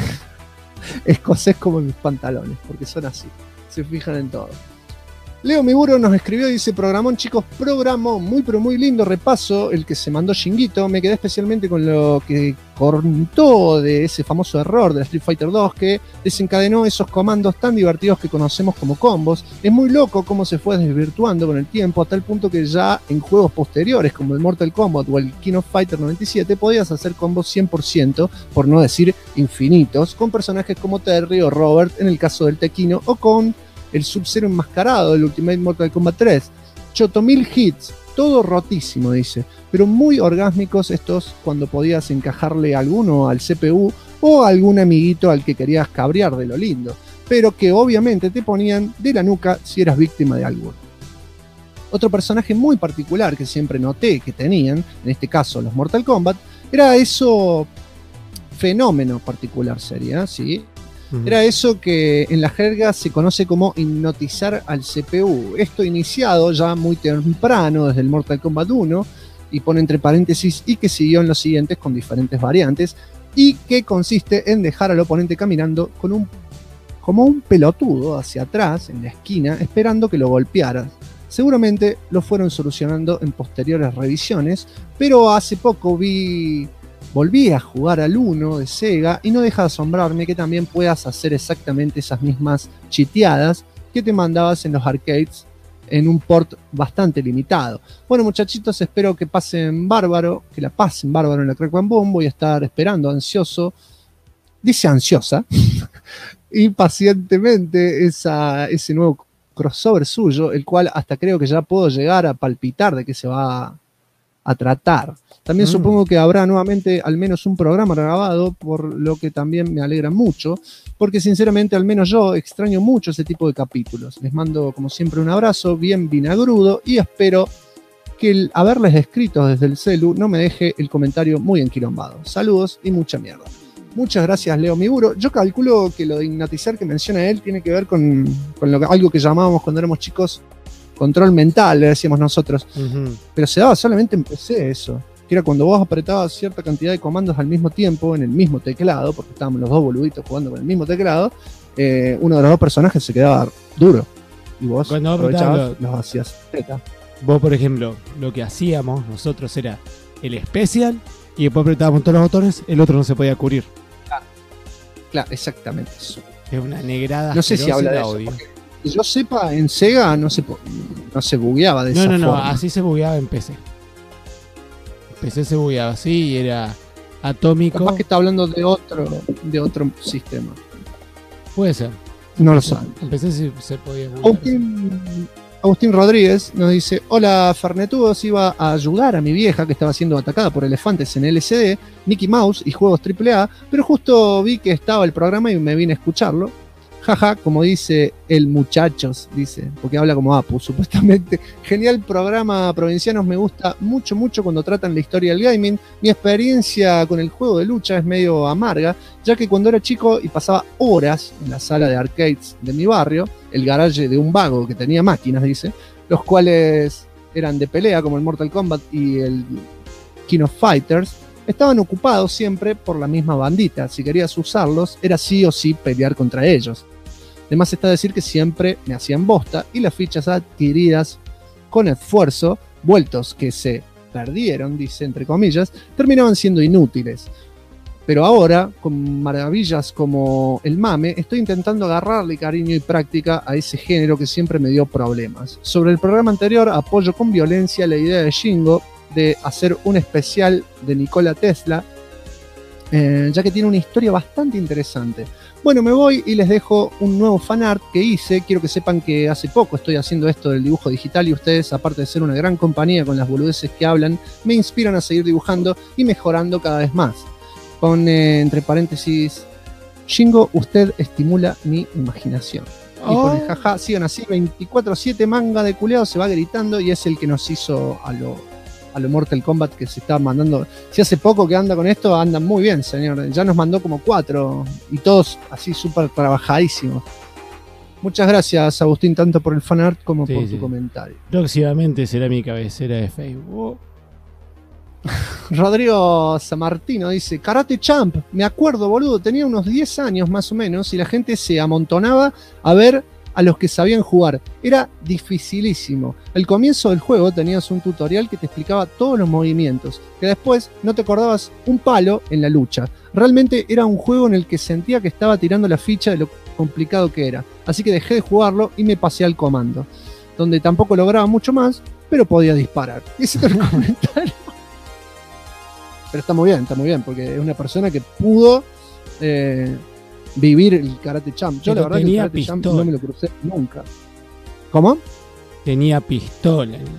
escocés como mis pantalones, porque son así. Se fijan en todo. Leo Miburo nos escribió y dice: programón, chicos, programón, muy pero muy lindo repaso el que se mandó Shinguito. Me quedé especialmente con lo que contó de ese famoso error de la Street Fighter 2 que desencadenó esos comandos tan divertidos que conocemos como combos. Es muy loco cómo se fue desvirtuando con el tiempo a tal punto que ya en juegos posteriores como el Mortal Kombat o el King of Fighter 97 podías hacer combos 100%, por no decir infinitos, con personajes como Terry o Robert en el caso del Tequino, o con el Sub-Zero enmascarado del Ultimate Mortal Kombat 3. Choto 1000 hits, todo rotísimo, dice, pero muy orgásmicos estos cuando podías encajarle alguno al CPU o a algún amiguito al que querías cabrear de lo lindo, pero que obviamente te ponían de la nuca si eras víctima de alguno. Otro personaje muy particular que siempre noté que tenían, en este caso los Mortal Kombat, era eso fenómeno particular sería, ¿sí? Era eso que en la jerga se conoce como hipnotizar al CPU. Esto iniciado ya muy temprano desde el Mortal Kombat 1, y pone entre paréntesis, y que siguió en los siguientes con diferentes variantes, y que consiste en dejar al oponente caminando como un pelotudo hacia atrás en la esquina esperando que lo golpearas. Seguramente lo fueron solucionando en posteriores revisiones, pero hace poco volví a jugar al 1 de Sega y no deja de asombrarme que también puedas hacer exactamente esas mismas chiteadas que te mandabas en los arcades en un port bastante limitado. Bueno, muchachitos, espero que pasen bárbaro, que la pasen bárbaro en la Crack Bam Boom. Voy a estar esperando ansioso, dice ansiosa, impacientemente ese nuevo crossover suyo, el cual hasta creo que ya puedo llegar a palpitar de qué se va a tratar. También supongo que habrá nuevamente al menos un programa grabado, por lo que también me alegra mucho, porque sinceramente al menos yo extraño mucho ese tipo de capítulos. Les mando como siempre un abrazo bien vinagrudo y espero que el haberles escrito desde el celu no me deje el comentario muy enquilombado. Saludos y mucha mierda. Muchas gracias, Leo Miguro. Yo calculo que lo de ignatizar que menciona él tiene que ver con algo que llamábamos cuando éramos chicos control mental, le decíamos nosotros. Pero se daba solamente en PC eso. Que era cuando vos apretabas cierta cantidad de comandos al mismo tiempo en el mismo teclado, porque estábamos los dos boluditos jugando con el mismo teclado, uno de los dos personajes se quedaba duro. Y vos cuando aprovechabas, los hacías teta. Vos, por ejemplo, lo que hacíamos nosotros era el special y después apretábamos todos los botones, el otro no se podía cubrir. Claro, exactamente eso. Es una negrada. No sé si habla de eso. Que yo sepa, en Sega no se bugueaba de esa forma. No, así se bugueaba en PC. PC se bugueaba así y era atómico. Capaz que está hablando de otro sistema. Puede ser. No lo sabe. En PC se podía buguear. Agustín Rodríguez nos dice: hola Fernetudos, iba a ayudar a mi vieja que estaba siendo atacada por elefantes en LCD, Mickey Mouse y juegos AAA, pero justo vi que estaba el programa y me vine a escucharlo. Jaja, como dice el muchachos, dice, porque habla como Apu, supuestamente. Genial programa, provincianos, me gusta mucho cuando tratan la historia del gaming. Mi experiencia con el juego de lucha es medio amarga, ya que cuando era chico y pasaba horas en la sala de arcades de mi barrio, el garage de un vago que tenía máquinas, dice, los cuales eran de pelea, como el Mortal Kombat y el King of Fighters, estaban ocupados siempre por la misma bandita. Si querías usarlos, era sí o sí pelear contra ellos. Además está decir que siempre me hacían bosta y las fichas adquiridas con esfuerzo, vueltos que se perdieron, dice entre comillas, terminaban siendo inútiles. Pero ahora, con maravillas como el mame, estoy intentando agarrarle cariño y práctica a ese género que siempre me dio problemas. Sobre el programa anterior, apoyo con violencia la idea de Shingo de hacer un especial de Nikola Tesla, ya que tiene una historia bastante interesante. Bueno, me voy y les dejo un nuevo fanart que hice. Quiero que sepan que hace poco estoy haciendo esto del dibujo digital y ustedes, aparte de ser una gran compañía con las boludeces que hablan, me inspiran a seguir dibujando y mejorando cada vez más. Pone entre paréntesis: Shingo, usted estimula mi imaginación. Y pone jaja, sigan así, 24/7, manga de culeado, se va gritando, y es el que nos hizo a lo Mortal Kombat que se está mandando. Si hace poco que anda con esto, anda muy bien, señor. Ya nos mandó como 4 y todos así súper trabajadísimos. Muchas gracias, Agustín, tanto por el fanart como por tu comentario. Próximamente será mi cabecera de Facebook. Rodrigo Samartino dice: Karate Champ, me acuerdo, boludo, tenía unos 10 años más o menos y la gente se amontonaba a ver a los que sabían jugar. Era dificilísimo. Al comienzo del juego tenías un tutorial que te explicaba todos los movimientos, que después no te acordabas un palo en la lucha. Realmente era un juego en el que sentía que estaba tirando la ficha de lo complicado que era. Así que dejé de jugarlo y me pasé al comando, donde tampoco lograba mucho más, pero podía disparar. Ese es el comentario. Pero está muy bien, porque es una persona que pudo vivir el Karate Champ. Yo la verdad que el Karate Champ no me lo crucé nunca. ¿Cómo? Tenía pistola en el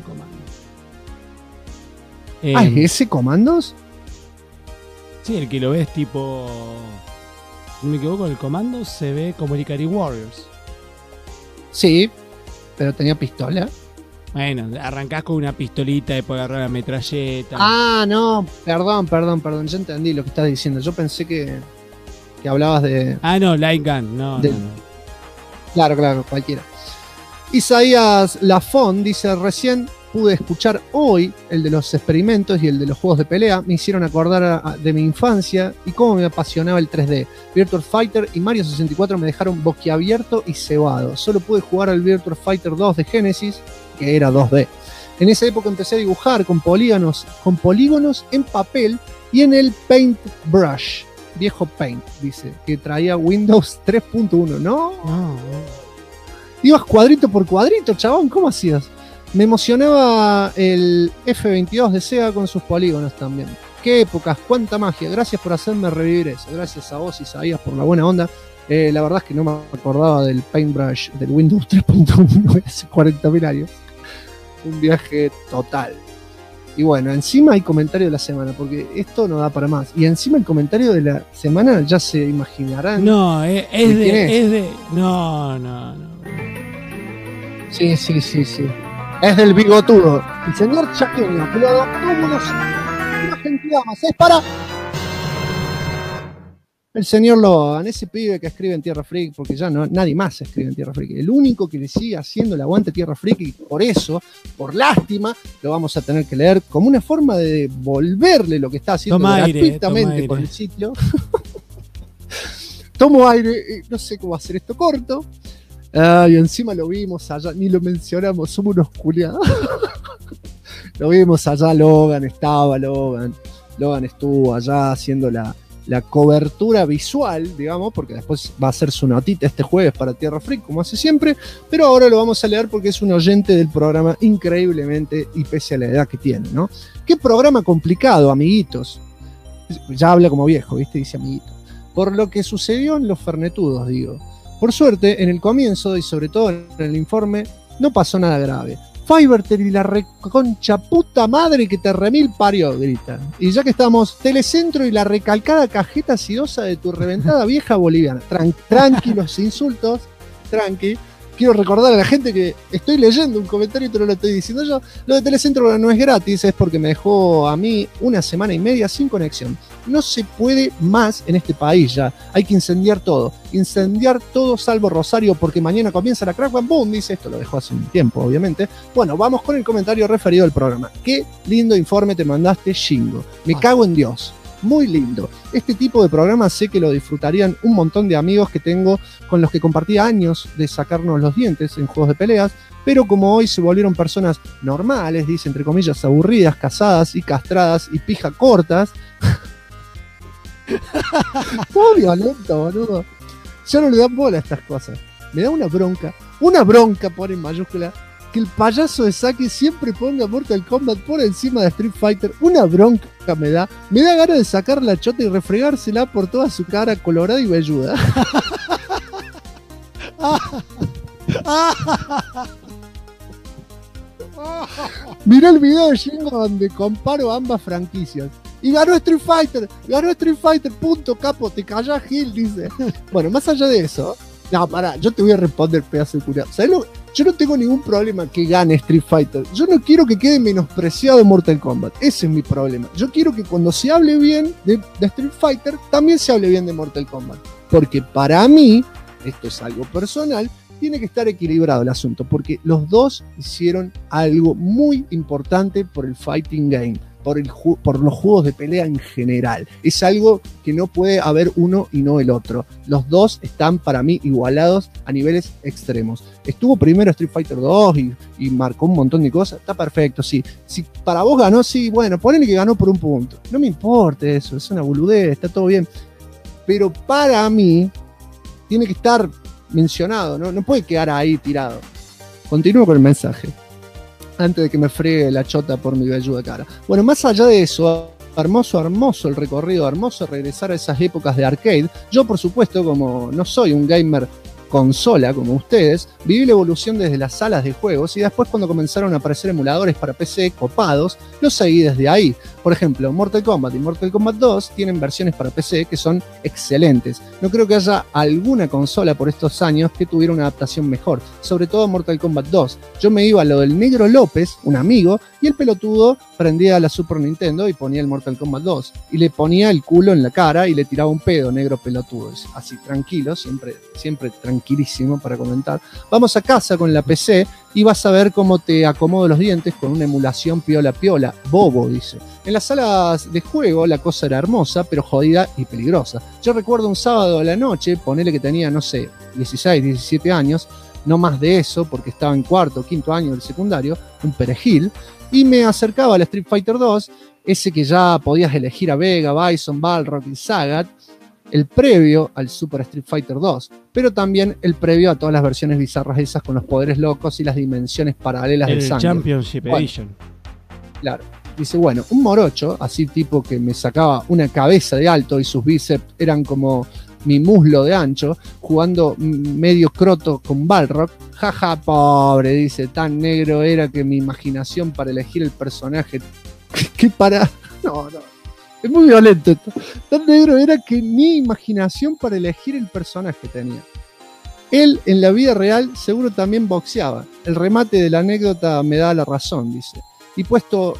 comando. ¿Es ese comandos? Sí, el que lo ves tipo... Si no me equivoco, el comando se ve como el Ikari Warriors. Sí, pero tenía pistola. Bueno, arrancás con una pistolita, después agarrar la metralleta. Ah, no, perdón, ya entendí lo que estás diciendo. Yo pensé que hablabas de... Ah, no, Light Gun, no. Claro, cualquiera. Isaías Lafon dice: recién pude escuchar hoy el de los experimentos y el de los juegos de pelea. Me hicieron acordar de mi infancia y cómo me apasionaba el 3D. Virtua Fighter y Mario 64 me dejaron boquiabierto y cebado. Solo pude jugar al Virtua Fighter 2 de Genesis, que era 2D. En esa época empecé a dibujar con polígonos en papel y en el Paintbrush. Viejo Paint, dice, que traía Windows 3.1, ¿no? Ibas cuadrito por cuadrito, chabón, ¿cómo hacías? Me emocionaba el F-22 de Sega con sus polígonos también. Qué épocas, cuánta magia. Gracias por hacerme revivir eso. Gracias a vos, Isaías, por la buena onda. La verdad es que no me acordaba del Paintbrush del Windows 3.1 hace 40.000 años. Un viaje total. Y bueno, encima hay comentario de la semana, porque esto no da para más. Y encima el comentario de la semana ya se imaginarán. No, es de. No. Sí. Es del bigotudo. El señor Chaqueño, que lo adoptó una gentilidad más. Es para el señor Logan, ese pibe que escribe en Tierra Freak, porque ya no, nadie más escribe en Tierra Freak. El único que le sigue haciendo el aguante Tierra Freak, y por eso, por lástima, lo vamos a tener que leer como una forma de devolverle lo que está haciendo gratuitamente con el sitio. Tomo aire, no sé cómo hacer esto corto. Y encima lo vimos allá, ni lo mencionamos, somos unos culiados. Lo vimos allá, Logan estuvo allá haciendo la cobertura visual, digamos, porque después va a hacer su notita este jueves para Tierra Freak, como hace siempre, pero ahora lo vamos a leer porque es un oyente del programa increíblemente, y pese a la edad que tiene, ¿no? Qué programa complicado, amiguitos. Ya habla como viejo, ¿viste? Dice amiguito. Por lo que sucedió en los Fernetudos, digo. Por suerte, en el comienzo y sobre todo en el informe, no pasó nada grave. Fivertel y la reconcha puta madre que te remil parió, gritan. Y ya que estamos, Telecentro y la recalcada cajeta acidosa de tu reventada vieja boliviana. Tranqui los insultos, tranqui. Quiero recordar a la gente que estoy leyendo un comentario y te lo estoy diciendo yo. Lo de Telecentro no es gratis, es porque me dejó a mí 1 semana y media sin conexión. No se puede más en este país ya. Hay que incendiar todo. Incendiar todo salvo Rosario, porque mañana comienza la crack bam boom. Dice, esto lo dejó hace un tiempo, obviamente. Bueno, vamos con el comentario referido al programa. Qué lindo informe te mandaste, Shingo. Me cago en Dios. Muy lindo. Este tipo de programas sé que lo disfrutarían un montón de amigos que tengo con los que compartí años de sacarnos los dientes en juegos de peleas, pero como hoy se volvieron personas normales, dice entre comillas, aburridas, casadas y castradas y pija cortas. Todo violento, boludo. Ya no le dan bola a estas cosas. Me da una bronca pone en mayúscula, que el payaso de Saki siempre ponga Mortal Kombat por encima de Street Fighter. Una bronca me da ganas de sacar la chota y refregársela por toda su cara colorada y velluda. Mirá el video de Shingo donde comparo ambas franquicias. Y ganó Street Fighter, punto, capo, te callás, Gil, dice. Bueno, más allá de eso, no, pará, yo te voy a responder, pedazo de curioso. ¿Sabés lo? Yo no tengo ningún problema que gane Street Fighter. Yo no quiero que quede menospreciado Mortal Kombat. Ese es mi problema. Yo quiero que cuando se hable bien de Street Fighter, también se hable bien de Mortal Kombat. Porque para mí, esto es algo personal, tiene que estar equilibrado el asunto. Porque los dos hicieron algo muy importante por el fighting game. Por los juegos de pelea en general. Es algo que no puede haber uno y no el otro. Los dos están para mí igualados a niveles extremos. Estuvo primero Street Fighter 2 y marcó un montón de cosas. Está perfecto, sí. Si para vos ganó, sí, bueno, ponele que ganó por un punto. No me importa eso, es una boludez, está todo bien. Pero para mí tiene que estar mencionado, ¿no? No puede quedar ahí tirado. Continúo con el mensaje antes de que me fregue la chota por mi velluda cara. Bueno, más allá de eso, hermoso el recorrido, hermoso regresar a esas épocas de arcade. Yo, por supuesto, como no soy un gamer consola como ustedes, viví la evolución desde las salas de juegos y después cuando comenzaron a aparecer emuladores para PC copados, los seguí desde ahí. Por ejemplo, Mortal Kombat y Mortal Kombat 2 tienen versiones para PC que son excelentes. No creo que haya alguna consola por estos años que tuviera una adaptación mejor, sobre todo Mortal Kombat 2. Yo me iba a lo del Negro López, un amigo, y el pelotudo prendía la Super Nintendo y ponía el Mortal Kombat 2 y le ponía el culo en la cara y le tiraba un pedo, negro pelotudo. Así, tranquilo, siempre tranquilísimo para comentar. Vamos a casa con la PC y vas a ver cómo te acomodo los dientes con una emulación piola, bobo, dice. En las salas de juego la cosa era hermosa, pero jodida y peligrosa. Yo recuerdo un sábado a la noche, ponele que tenía, no sé, 16, 17 años, no más de eso, porque estaba en cuarto o quinto año del secundario, un perejil, y me acercaba al Street Fighter 2, ese que ya podías elegir a Vega, Bison, Balrog y Sagat, el previo al Super Street Fighter 2, pero también el previo a todas las versiones bizarras esas con los poderes locos y las dimensiones paralelas del sangre. El Championship Edition. Claro. Dice, bueno, un morocho, así tipo que me sacaba una cabeza de alto y sus bíceps eran como mi muslo de ancho, jugando medio croto con Balrog. Jaja, pobre, dice, tan negro era que mi imaginación para elegir el personaje... ¿Qué para? No. Es muy violento esto. Tan negro era que ni imaginación para elegir el personaje tenía. Él, en la vida real, seguro también boxeaba. El remate de la anécdota me da la razón, dice. Y puesto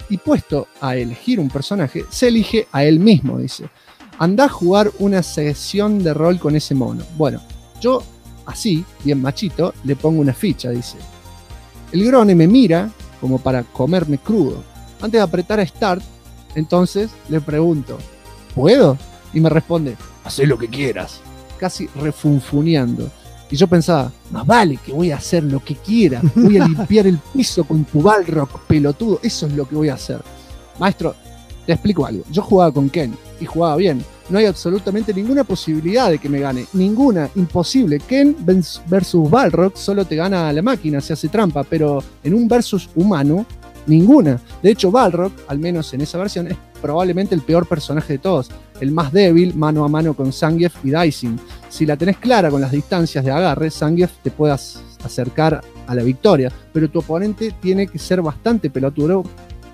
a elegir un personaje, se elige a él mismo, dice. Andá a jugar una sesión de rol con ese mono. Bueno, yo, así, bien machito, le pongo una ficha, dice. El Grone me mira como para comerme crudo. Antes de apretar a Start, entonces le pregunto, ¿puedo? Y me responde, hacé lo que quieras. Casi refunfuneando. Y yo pensaba, más vale que voy a hacer lo que quiera. Voy a limpiar el piso con tu Balrog, pelotudo. Eso es lo que voy a hacer. Maestro, te explico algo. Yo jugaba con Ken y jugaba bien. No hay absolutamente ninguna posibilidad de que me gane. Ninguna, imposible. Ken versus Balrog solo te gana la máquina, se hace trampa. Pero en un versus humano, ninguna. De hecho, Balrog, al menos en esa versión, es probablemente el peor personaje de todos. El más débil, mano a mano con Zangief y Daizen. Si la tenés clara con las distancias de agarre, Zangief te puede acercar a la victoria, pero tu oponente tiene que ser bastante pelotudo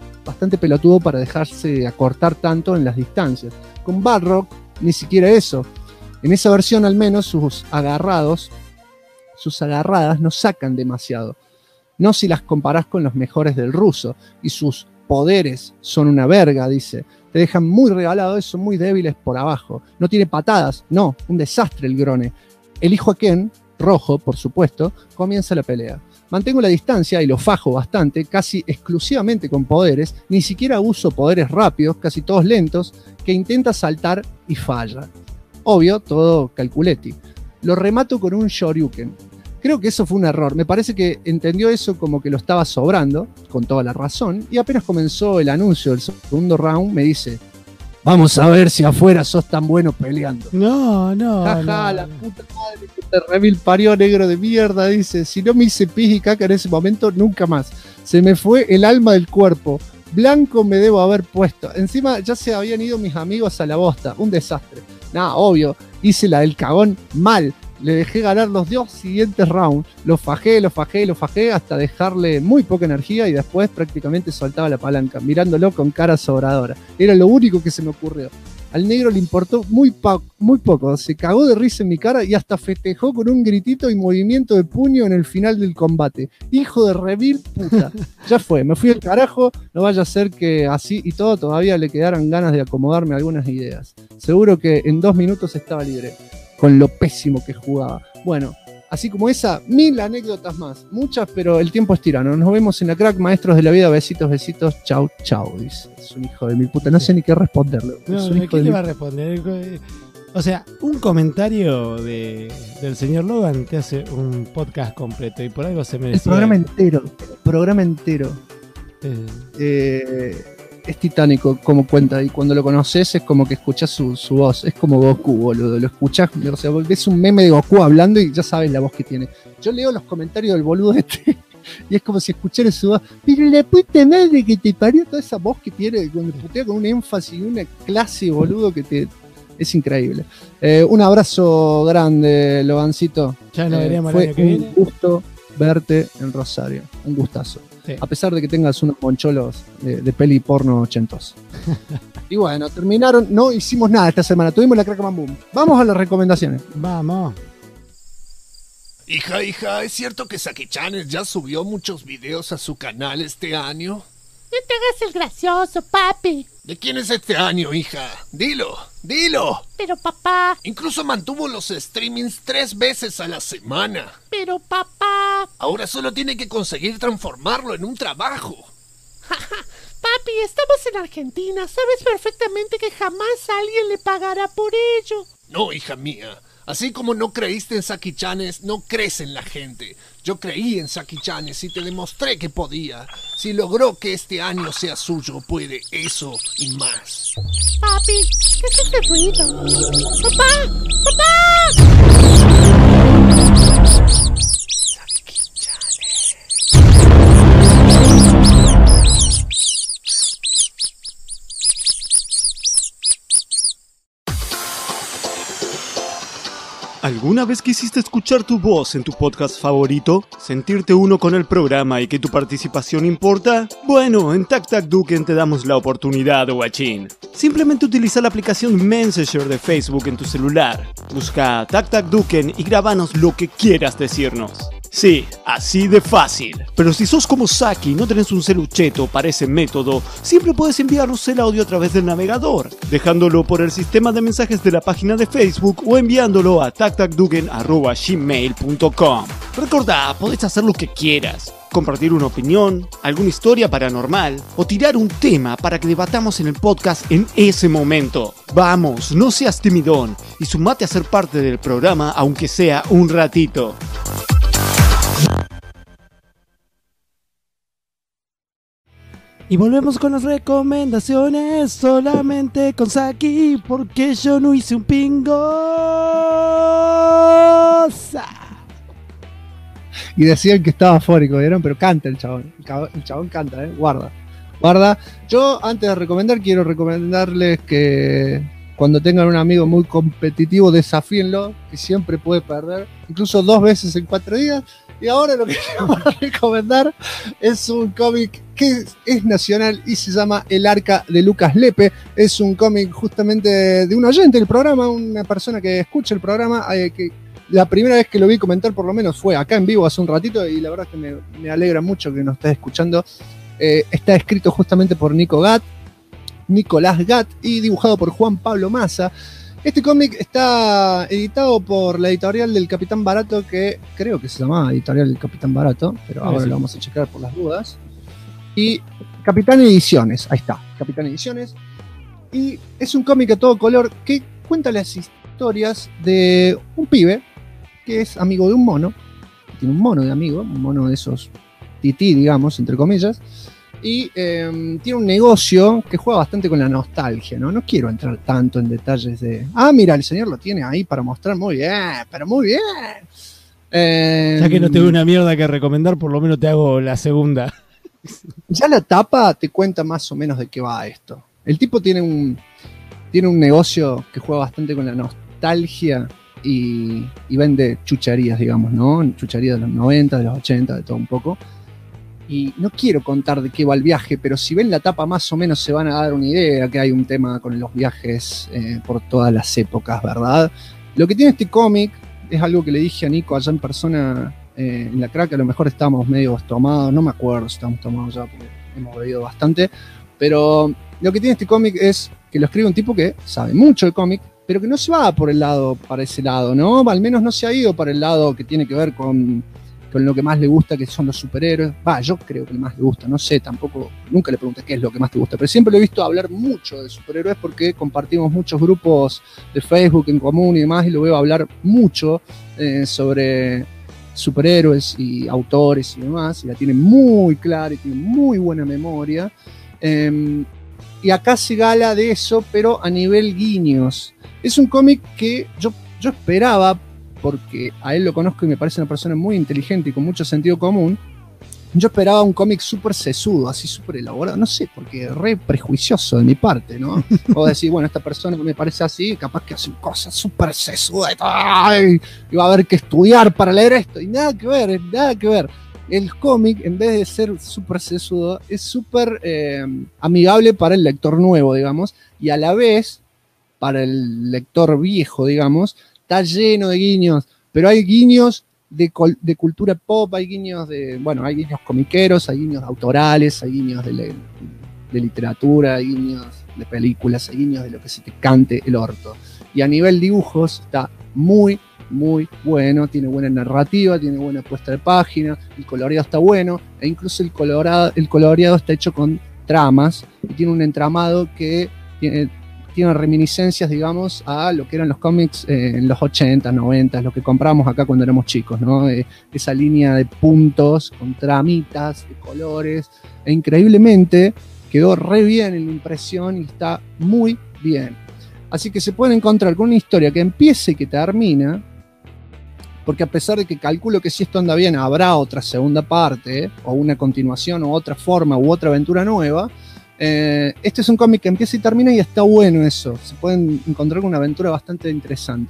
para dejarse acortar tanto en las distancias. Con Balrog, ni siquiera eso. En esa versión, al menos, sus agarradas no sacan demasiado. No si las comparás con los mejores del ruso, y sus poderes son una verga, dice. Te dejan muy regalado, son muy débiles por abajo. No tiene patadas, no, un desastre el Grone. Elijo a Ken, rojo, por supuesto, comienza la pelea. Mantengo la distancia y lo fajo bastante, casi exclusivamente con poderes, ni siquiera uso poderes rápidos, casi todos lentos, que intenta saltar y falla. Obvio, todo calculeti. Lo remato con un Shoryuken. Creo que eso fue un error. Me parece que entendió eso como que lo estaba sobrando, con toda la razón, y apenas comenzó el anuncio del segundo round, me dice, vamos a ver si afuera sos tan bueno peleando. No. Jaja, la puta madre que te remil parió, negro de mierda, dice. Si no me hice pis y caca en ese momento, nunca más. Se me fue el alma del cuerpo. Blanco me debo haber puesto. Encima ya se habían ido mis amigos a la bosta. Un desastre. Nada, obvio. Hice la del cagón mal. Le dejé ganar los 2 siguientes rounds. Lo fajé hasta dejarle muy poca energía y después prácticamente soltaba la palanca, mirándolo con cara sobradora. Era lo único que se me ocurrió. Al negro le importó muy poco. Se cagó de risa en mi cara y hasta festejó con un gritito y movimiento de puño en el final del combate. Hijo de revil puta. Ya fue, me fui al carajo. No vaya a ser que así y todo todavía le quedaran ganas de acomodarme algunas ideas. Seguro que en 2 minutos estaba libre. Con lo pésimo que jugaba. Bueno, así como esa, 1000 anécdotas más. Muchas, pero el tiempo es tirano. Nos vemos en la crack, maestros de la vida. Besitos, besitos. Chau, chau. Dice. Es un hijo de mi puta. No sé ni qué responderle. ¿Qué le va a responder? O sea, un comentario del señor Logan te hace un podcast completo y por algo se merece. El programa entero. Es titánico como cuenta, y cuando lo conoces es como que escuchás su voz, es como Goku, boludo, lo escuchás, o sea, ves un meme de Goku hablando y ya sabes la voz que tiene. Yo leo los comentarios del boludo y es como si escuchara su voz, pero la puta madre que te parió, toda esa voz que tiene, cuando putea con un énfasis y una clase, boludo, es increíble. Un abrazo grande, Logancito. Ya nos veremos fue el año que viene. Un gusto verte en Rosario, un gustazo. Sí. A pesar de que tengas unos moncholos de peli porno ochentos. Y bueno, terminaron, no hicimos nada esta semana, tuvimos la Crack Boom. Vamos a las recomendaciones. Vamos. Hija, ¿es cierto que Saki-chan ya subió muchos videos a su canal este año? No te hagas el gracioso, papi. ¿De quién es este año, hija? Dilo. Pero papá. Incluso mantuvo los streamings 3 veces a la semana. Pero papá. Ahora solo tiene que conseguir transformarlo en un trabajo. Papi, estamos en Argentina. Sabes perfectamente que jamás alguien le pagará por ello. No, hija mía. Así como no creíste en Saki-chanes, no crees en la gente. Yo creí en Saki-chanes y te demostré que podía. Si logró que este año sea suyo, puede eso y más. Papi, ¿qué es este ruido? ¡Papá! ¿Alguna vez quisiste escuchar tu voz en tu podcast favorito? ¿Sentirte uno con el programa y que tu participación importa? Bueno, en TacTacDuken te damos la oportunidad, guachín. Simplemente utiliza la aplicación Messenger de Facebook en tu celular. Busca TacTacDuken y grábanos lo que quieras decirnos. Sí, así de fácil. Pero si sos como Saki y no tenés un celucheto para ese método, siempre puedes enviarnos el audio a través del navegador, dejándolo por el sistema de mensajes de la página de Facebook o enviándolo a tactacduken@gmail.com. Recordá, podés hacer lo que quieras. Compartir una opinión, alguna historia paranormal o tirar un tema para que debatamos en el podcast en ese momento. Vamos, no seas timidón y sumate a ser parte del programa aunque sea un ratito. Y volvemos con las recomendaciones solamente con Saki, porque yo no hice un pingo. Y decían que estaba afónico, ¿vieron? Pero canta el chabón. El chabón canta, guarda. Guarda. Yo, antes de recomendar, quiero recomendarles que cuando tengan un amigo muy competitivo, desafíenlo, que siempre puede perder, incluso 2 veces en 4 días. Y ahora lo que quiero recomendar es un cómic que es nacional y se llama El Arca de Lucas Lepe. Es un cómic justamente de un oyente del programa, una persona que escucha el programa, que la primera vez que lo vi comentar por lo menos fue acá en vivo hace un ratito y la verdad es que me alegra mucho que nos estés escuchando. Está escrito justamente por Nicolás Gatt y dibujado por Juan Pablo Massa. Este cómic está editado por la editorial del Capitán Barato, que creo que se llamaba Editorial del Capitán Barato, pero ahora lo vamos a checar por las dudas. Y Capitán Ediciones, ahí está, Capitán Ediciones. Y es un cómic a todo color que cuenta las historias de un pibe que es amigo de un mono, tiene un mono de amigo, un mono de esos tití, digamos, entre comillas. Y tiene un negocio que juega bastante con la nostalgia, ¿no? No quiero entrar tanto en detalles de... Ah, mira, el señor lo tiene ahí para mostrar. Muy bien, pero muy bien. Ya que no tengo una mierda que recomendar, por lo menos te hago la segunda. Ya la tapa te cuenta más o menos de qué va esto. El tipo tiene un negocio que juega bastante con la nostalgia y vende chucherías, digamos, ¿no? Chucherías de los 90, de los 80, de todo un poco. Y no quiero contar de qué va el viaje, pero si ven la tapa más o menos se van a dar una idea que hay un tema con los viajes por todas las épocas, ¿verdad? Lo que tiene este cómic es algo que le dije a Nico allá en persona en la crack, a lo mejor estábamos medio tomados, no me acuerdo si estamos tomados ya porque hemos bebido bastante, pero lo que tiene este cómic es que lo escribe un tipo que sabe mucho de cómic, pero que no se va para ese lado, ¿no? Al menos no se ha ido para el lado que tiene que ver con lo que más le gusta, que son los superhéroes. Yo creo que el más le gusta, no sé, tampoco, nunca le pregunté qué es lo que más te gusta, pero siempre lo he visto hablar mucho de superhéroes porque compartimos muchos grupos de Facebook en común y demás, y lo veo hablar mucho sobre superhéroes y autores y demás, y la tiene muy clara y tiene muy buena memoria. Y acá se gala de eso, pero a nivel guiños. Es un cómic que yo esperaba, porque a él lo conozco y me parece una persona muy inteligente y con mucho sentido común. Yo esperaba un cómic súper sesudo, así súper elaborado, no sé, porque re prejuicioso de mi parte, ¿no? O decir, bueno, esta persona me parece así, capaz que hace cosas súper sesudas y va a haber que estudiar para leer esto, y nada que ver, nada que ver. El cómic, en vez de ser súper sesudo, es súper amigable para el lector nuevo, digamos, y a la vez, para el lector viejo, digamos, está lleno de guiños, pero hay guiños de cultura pop, hay guiños hay guiños comiqueros, hay guiños autorales, hay guiños de literatura, hay guiños de películas, hay guiños de lo que se te cante el orto. Y a nivel dibujos está muy, muy bueno, tiene buena narrativa, tiene buena puesta de página, el coloreado está bueno, e incluso el coloreado está hecho con tramas, y tiene un entramado que tiene reminiscencias, digamos, a lo que eran los cómics en los 80, 90, lo que compramos acá cuando éramos chicos, ¿no? Esa línea de puntos con tramitas, de colores, e increíblemente quedó re bien en la impresión y está muy bien. Así que se pueden encontrar con una historia que empieza y que termina, porque a pesar de que calculo que si esto anda bien habrá otra segunda parte, o una continuación, o otra forma, u otra aventura nueva, este es un cómic que empieza y termina y está bueno eso. Se pueden encontrar con una aventura bastante interesante.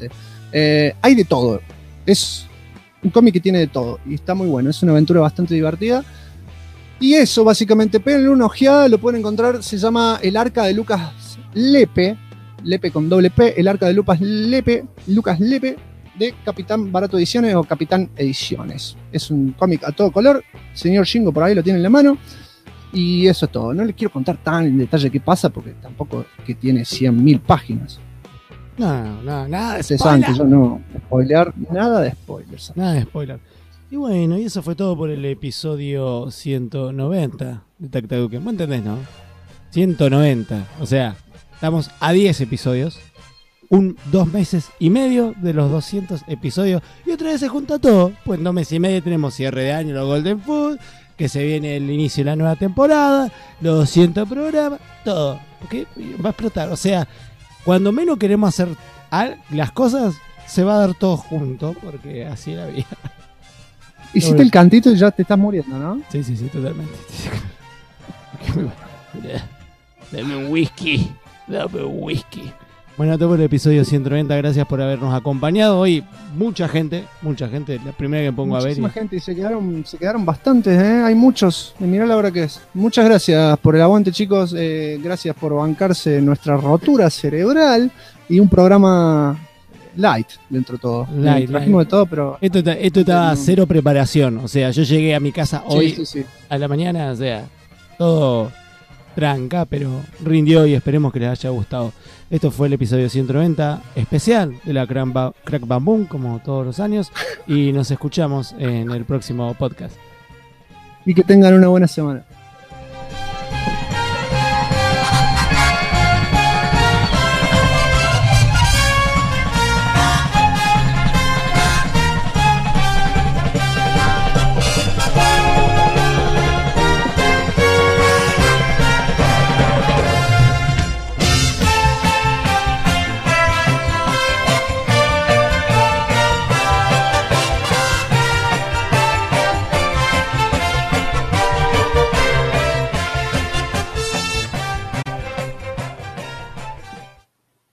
Hay de todo. Es un cómic que tiene de todo y está muy bueno. Es una aventura bastante divertida. Y eso, básicamente, péguenle una ojeada, lo pueden encontrar. Se llama El Arca de Lucas Lepe. Lepe con doble P. El Arca de Lucas Lepe. De Capitán Barato Ediciones o Capitán Ediciones. Es un cómic a todo color. Señor Shingo por ahí lo tiene en la mano. Y eso es todo. No les quiero contar tan en detalle qué pasa porque tampoco es que tiene 100.000 páginas. No, nada de Ustedes spoiler. saben que yo no spoilear, nada de spoilers. Nada de spoiler. Y bueno, y eso fue todo por el episodio 190 de Tactaduken. ¿Vos entendés, no? 190. O sea, estamos a 10 episodios. 2 meses y medio de los 200 episodios. Y otra vez se junta todo. Pues en 2 meses y medio tenemos cierre de año, los Golden Food, que se viene el inicio de la nueva temporada, los 200 programas, todo. Porque va a explotar. O sea, cuando menos queremos hacer las cosas, se va a dar todo junto. Porque así es la vida. Hiciste el cantito y ya te estás muriendo, ¿no? Sí, totalmente. Dame un whisky. Bueno, todo por el episodio 190. Gracias por habernos acompañado. Hoy mucha gente, la primera que pongo Muchísima a ver. gente y se quedaron bastantes, ¿eh? Hay muchos. Mirá la hora que es. Muchas gracias por el aguante, chicos. Gracias por bancarse nuestra rotura cerebral y un programa light dentro de todo. Trajimos de todo, pero Esto estaba cero preparación. O sea, yo llegué a mi casa hoy sí. a la mañana, o sea, todo tranca, pero rindió y esperemos que les haya gustado. Esto fue el episodio 190 especial de la Crack Bam Boom, como todos los años, y nos escuchamos en el próximo podcast. Y que tengan una buena semana.